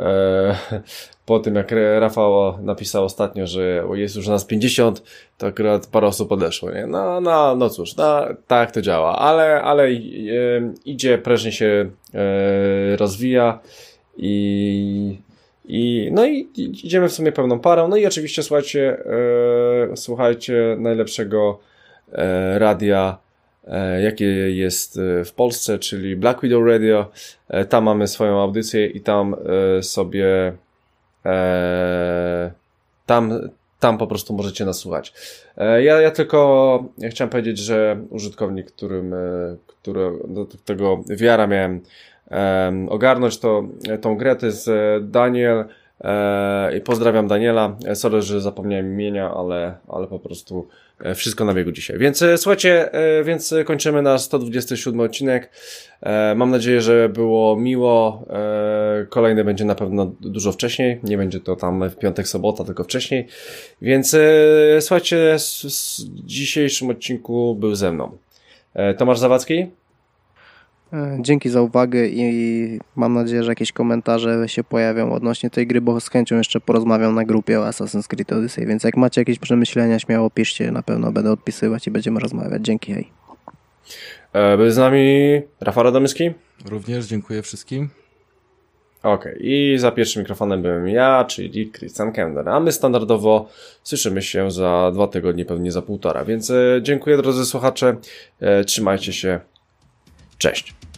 Po tym jak Rafał napisał ostatnio, że jest już nas pięćdziesiąt, to akurat parę osób odeszło, nie? No, no, no cóż, no, tak to działa, ale, ale e, idzie, prężnie się e, rozwija i, i no i idziemy w sumie pełną parą. No i oczywiście słuchajcie, e, słuchajcie najlepszego e, radia, jakie jest w Polsce, czyli Black Widow Radio. Tam mamy swoją audycję i tam sobie tam, tam po prostu możecie nas słuchać. Ja, ja tylko ja chciałem powiedzieć, że użytkownik, którym który, do tego wiara miałem ogarnąć to, tą grę, to jest Daniel i pozdrawiam Daniela. Sorry, że zapomniałem imienia, ale, ale po prostu wszystko na biegu dzisiaj. Więc słuchajcie, więc kończymy nasz sto dwudziesty siódmy odcinek. Mam nadzieję, że było miło. Kolejny będzie na pewno dużo wcześniej. Nie będzie to tam w piątek, sobota, tylko wcześniej. Więc słuchajcie, w dzisiejszym odcinku był ze mną Tomasz Zawadzki. Dzięki za uwagę i mam nadzieję, że jakieś komentarze się pojawią odnośnie tej gry, bo z chęcią jeszcze porozmawiam na grupie o Assassin's Creed Odyssey, więc jak macie jakieś przemyślenia, śmiało piszcie, na pewno będę odpisywać i będziemy rozmawiać. Dzięki, hej. Był z nami Rafał Radomyski. Również dziękuję wszystkim. Okej, okay. I za pierwszym mikrofonem byłem ja, czyli Christian Kender, a my standardowo słyszymy się za dwa tygodnie, pewnie za półtora, więc dziękuję drodzy słuchacze, trzymajcie się, cześć.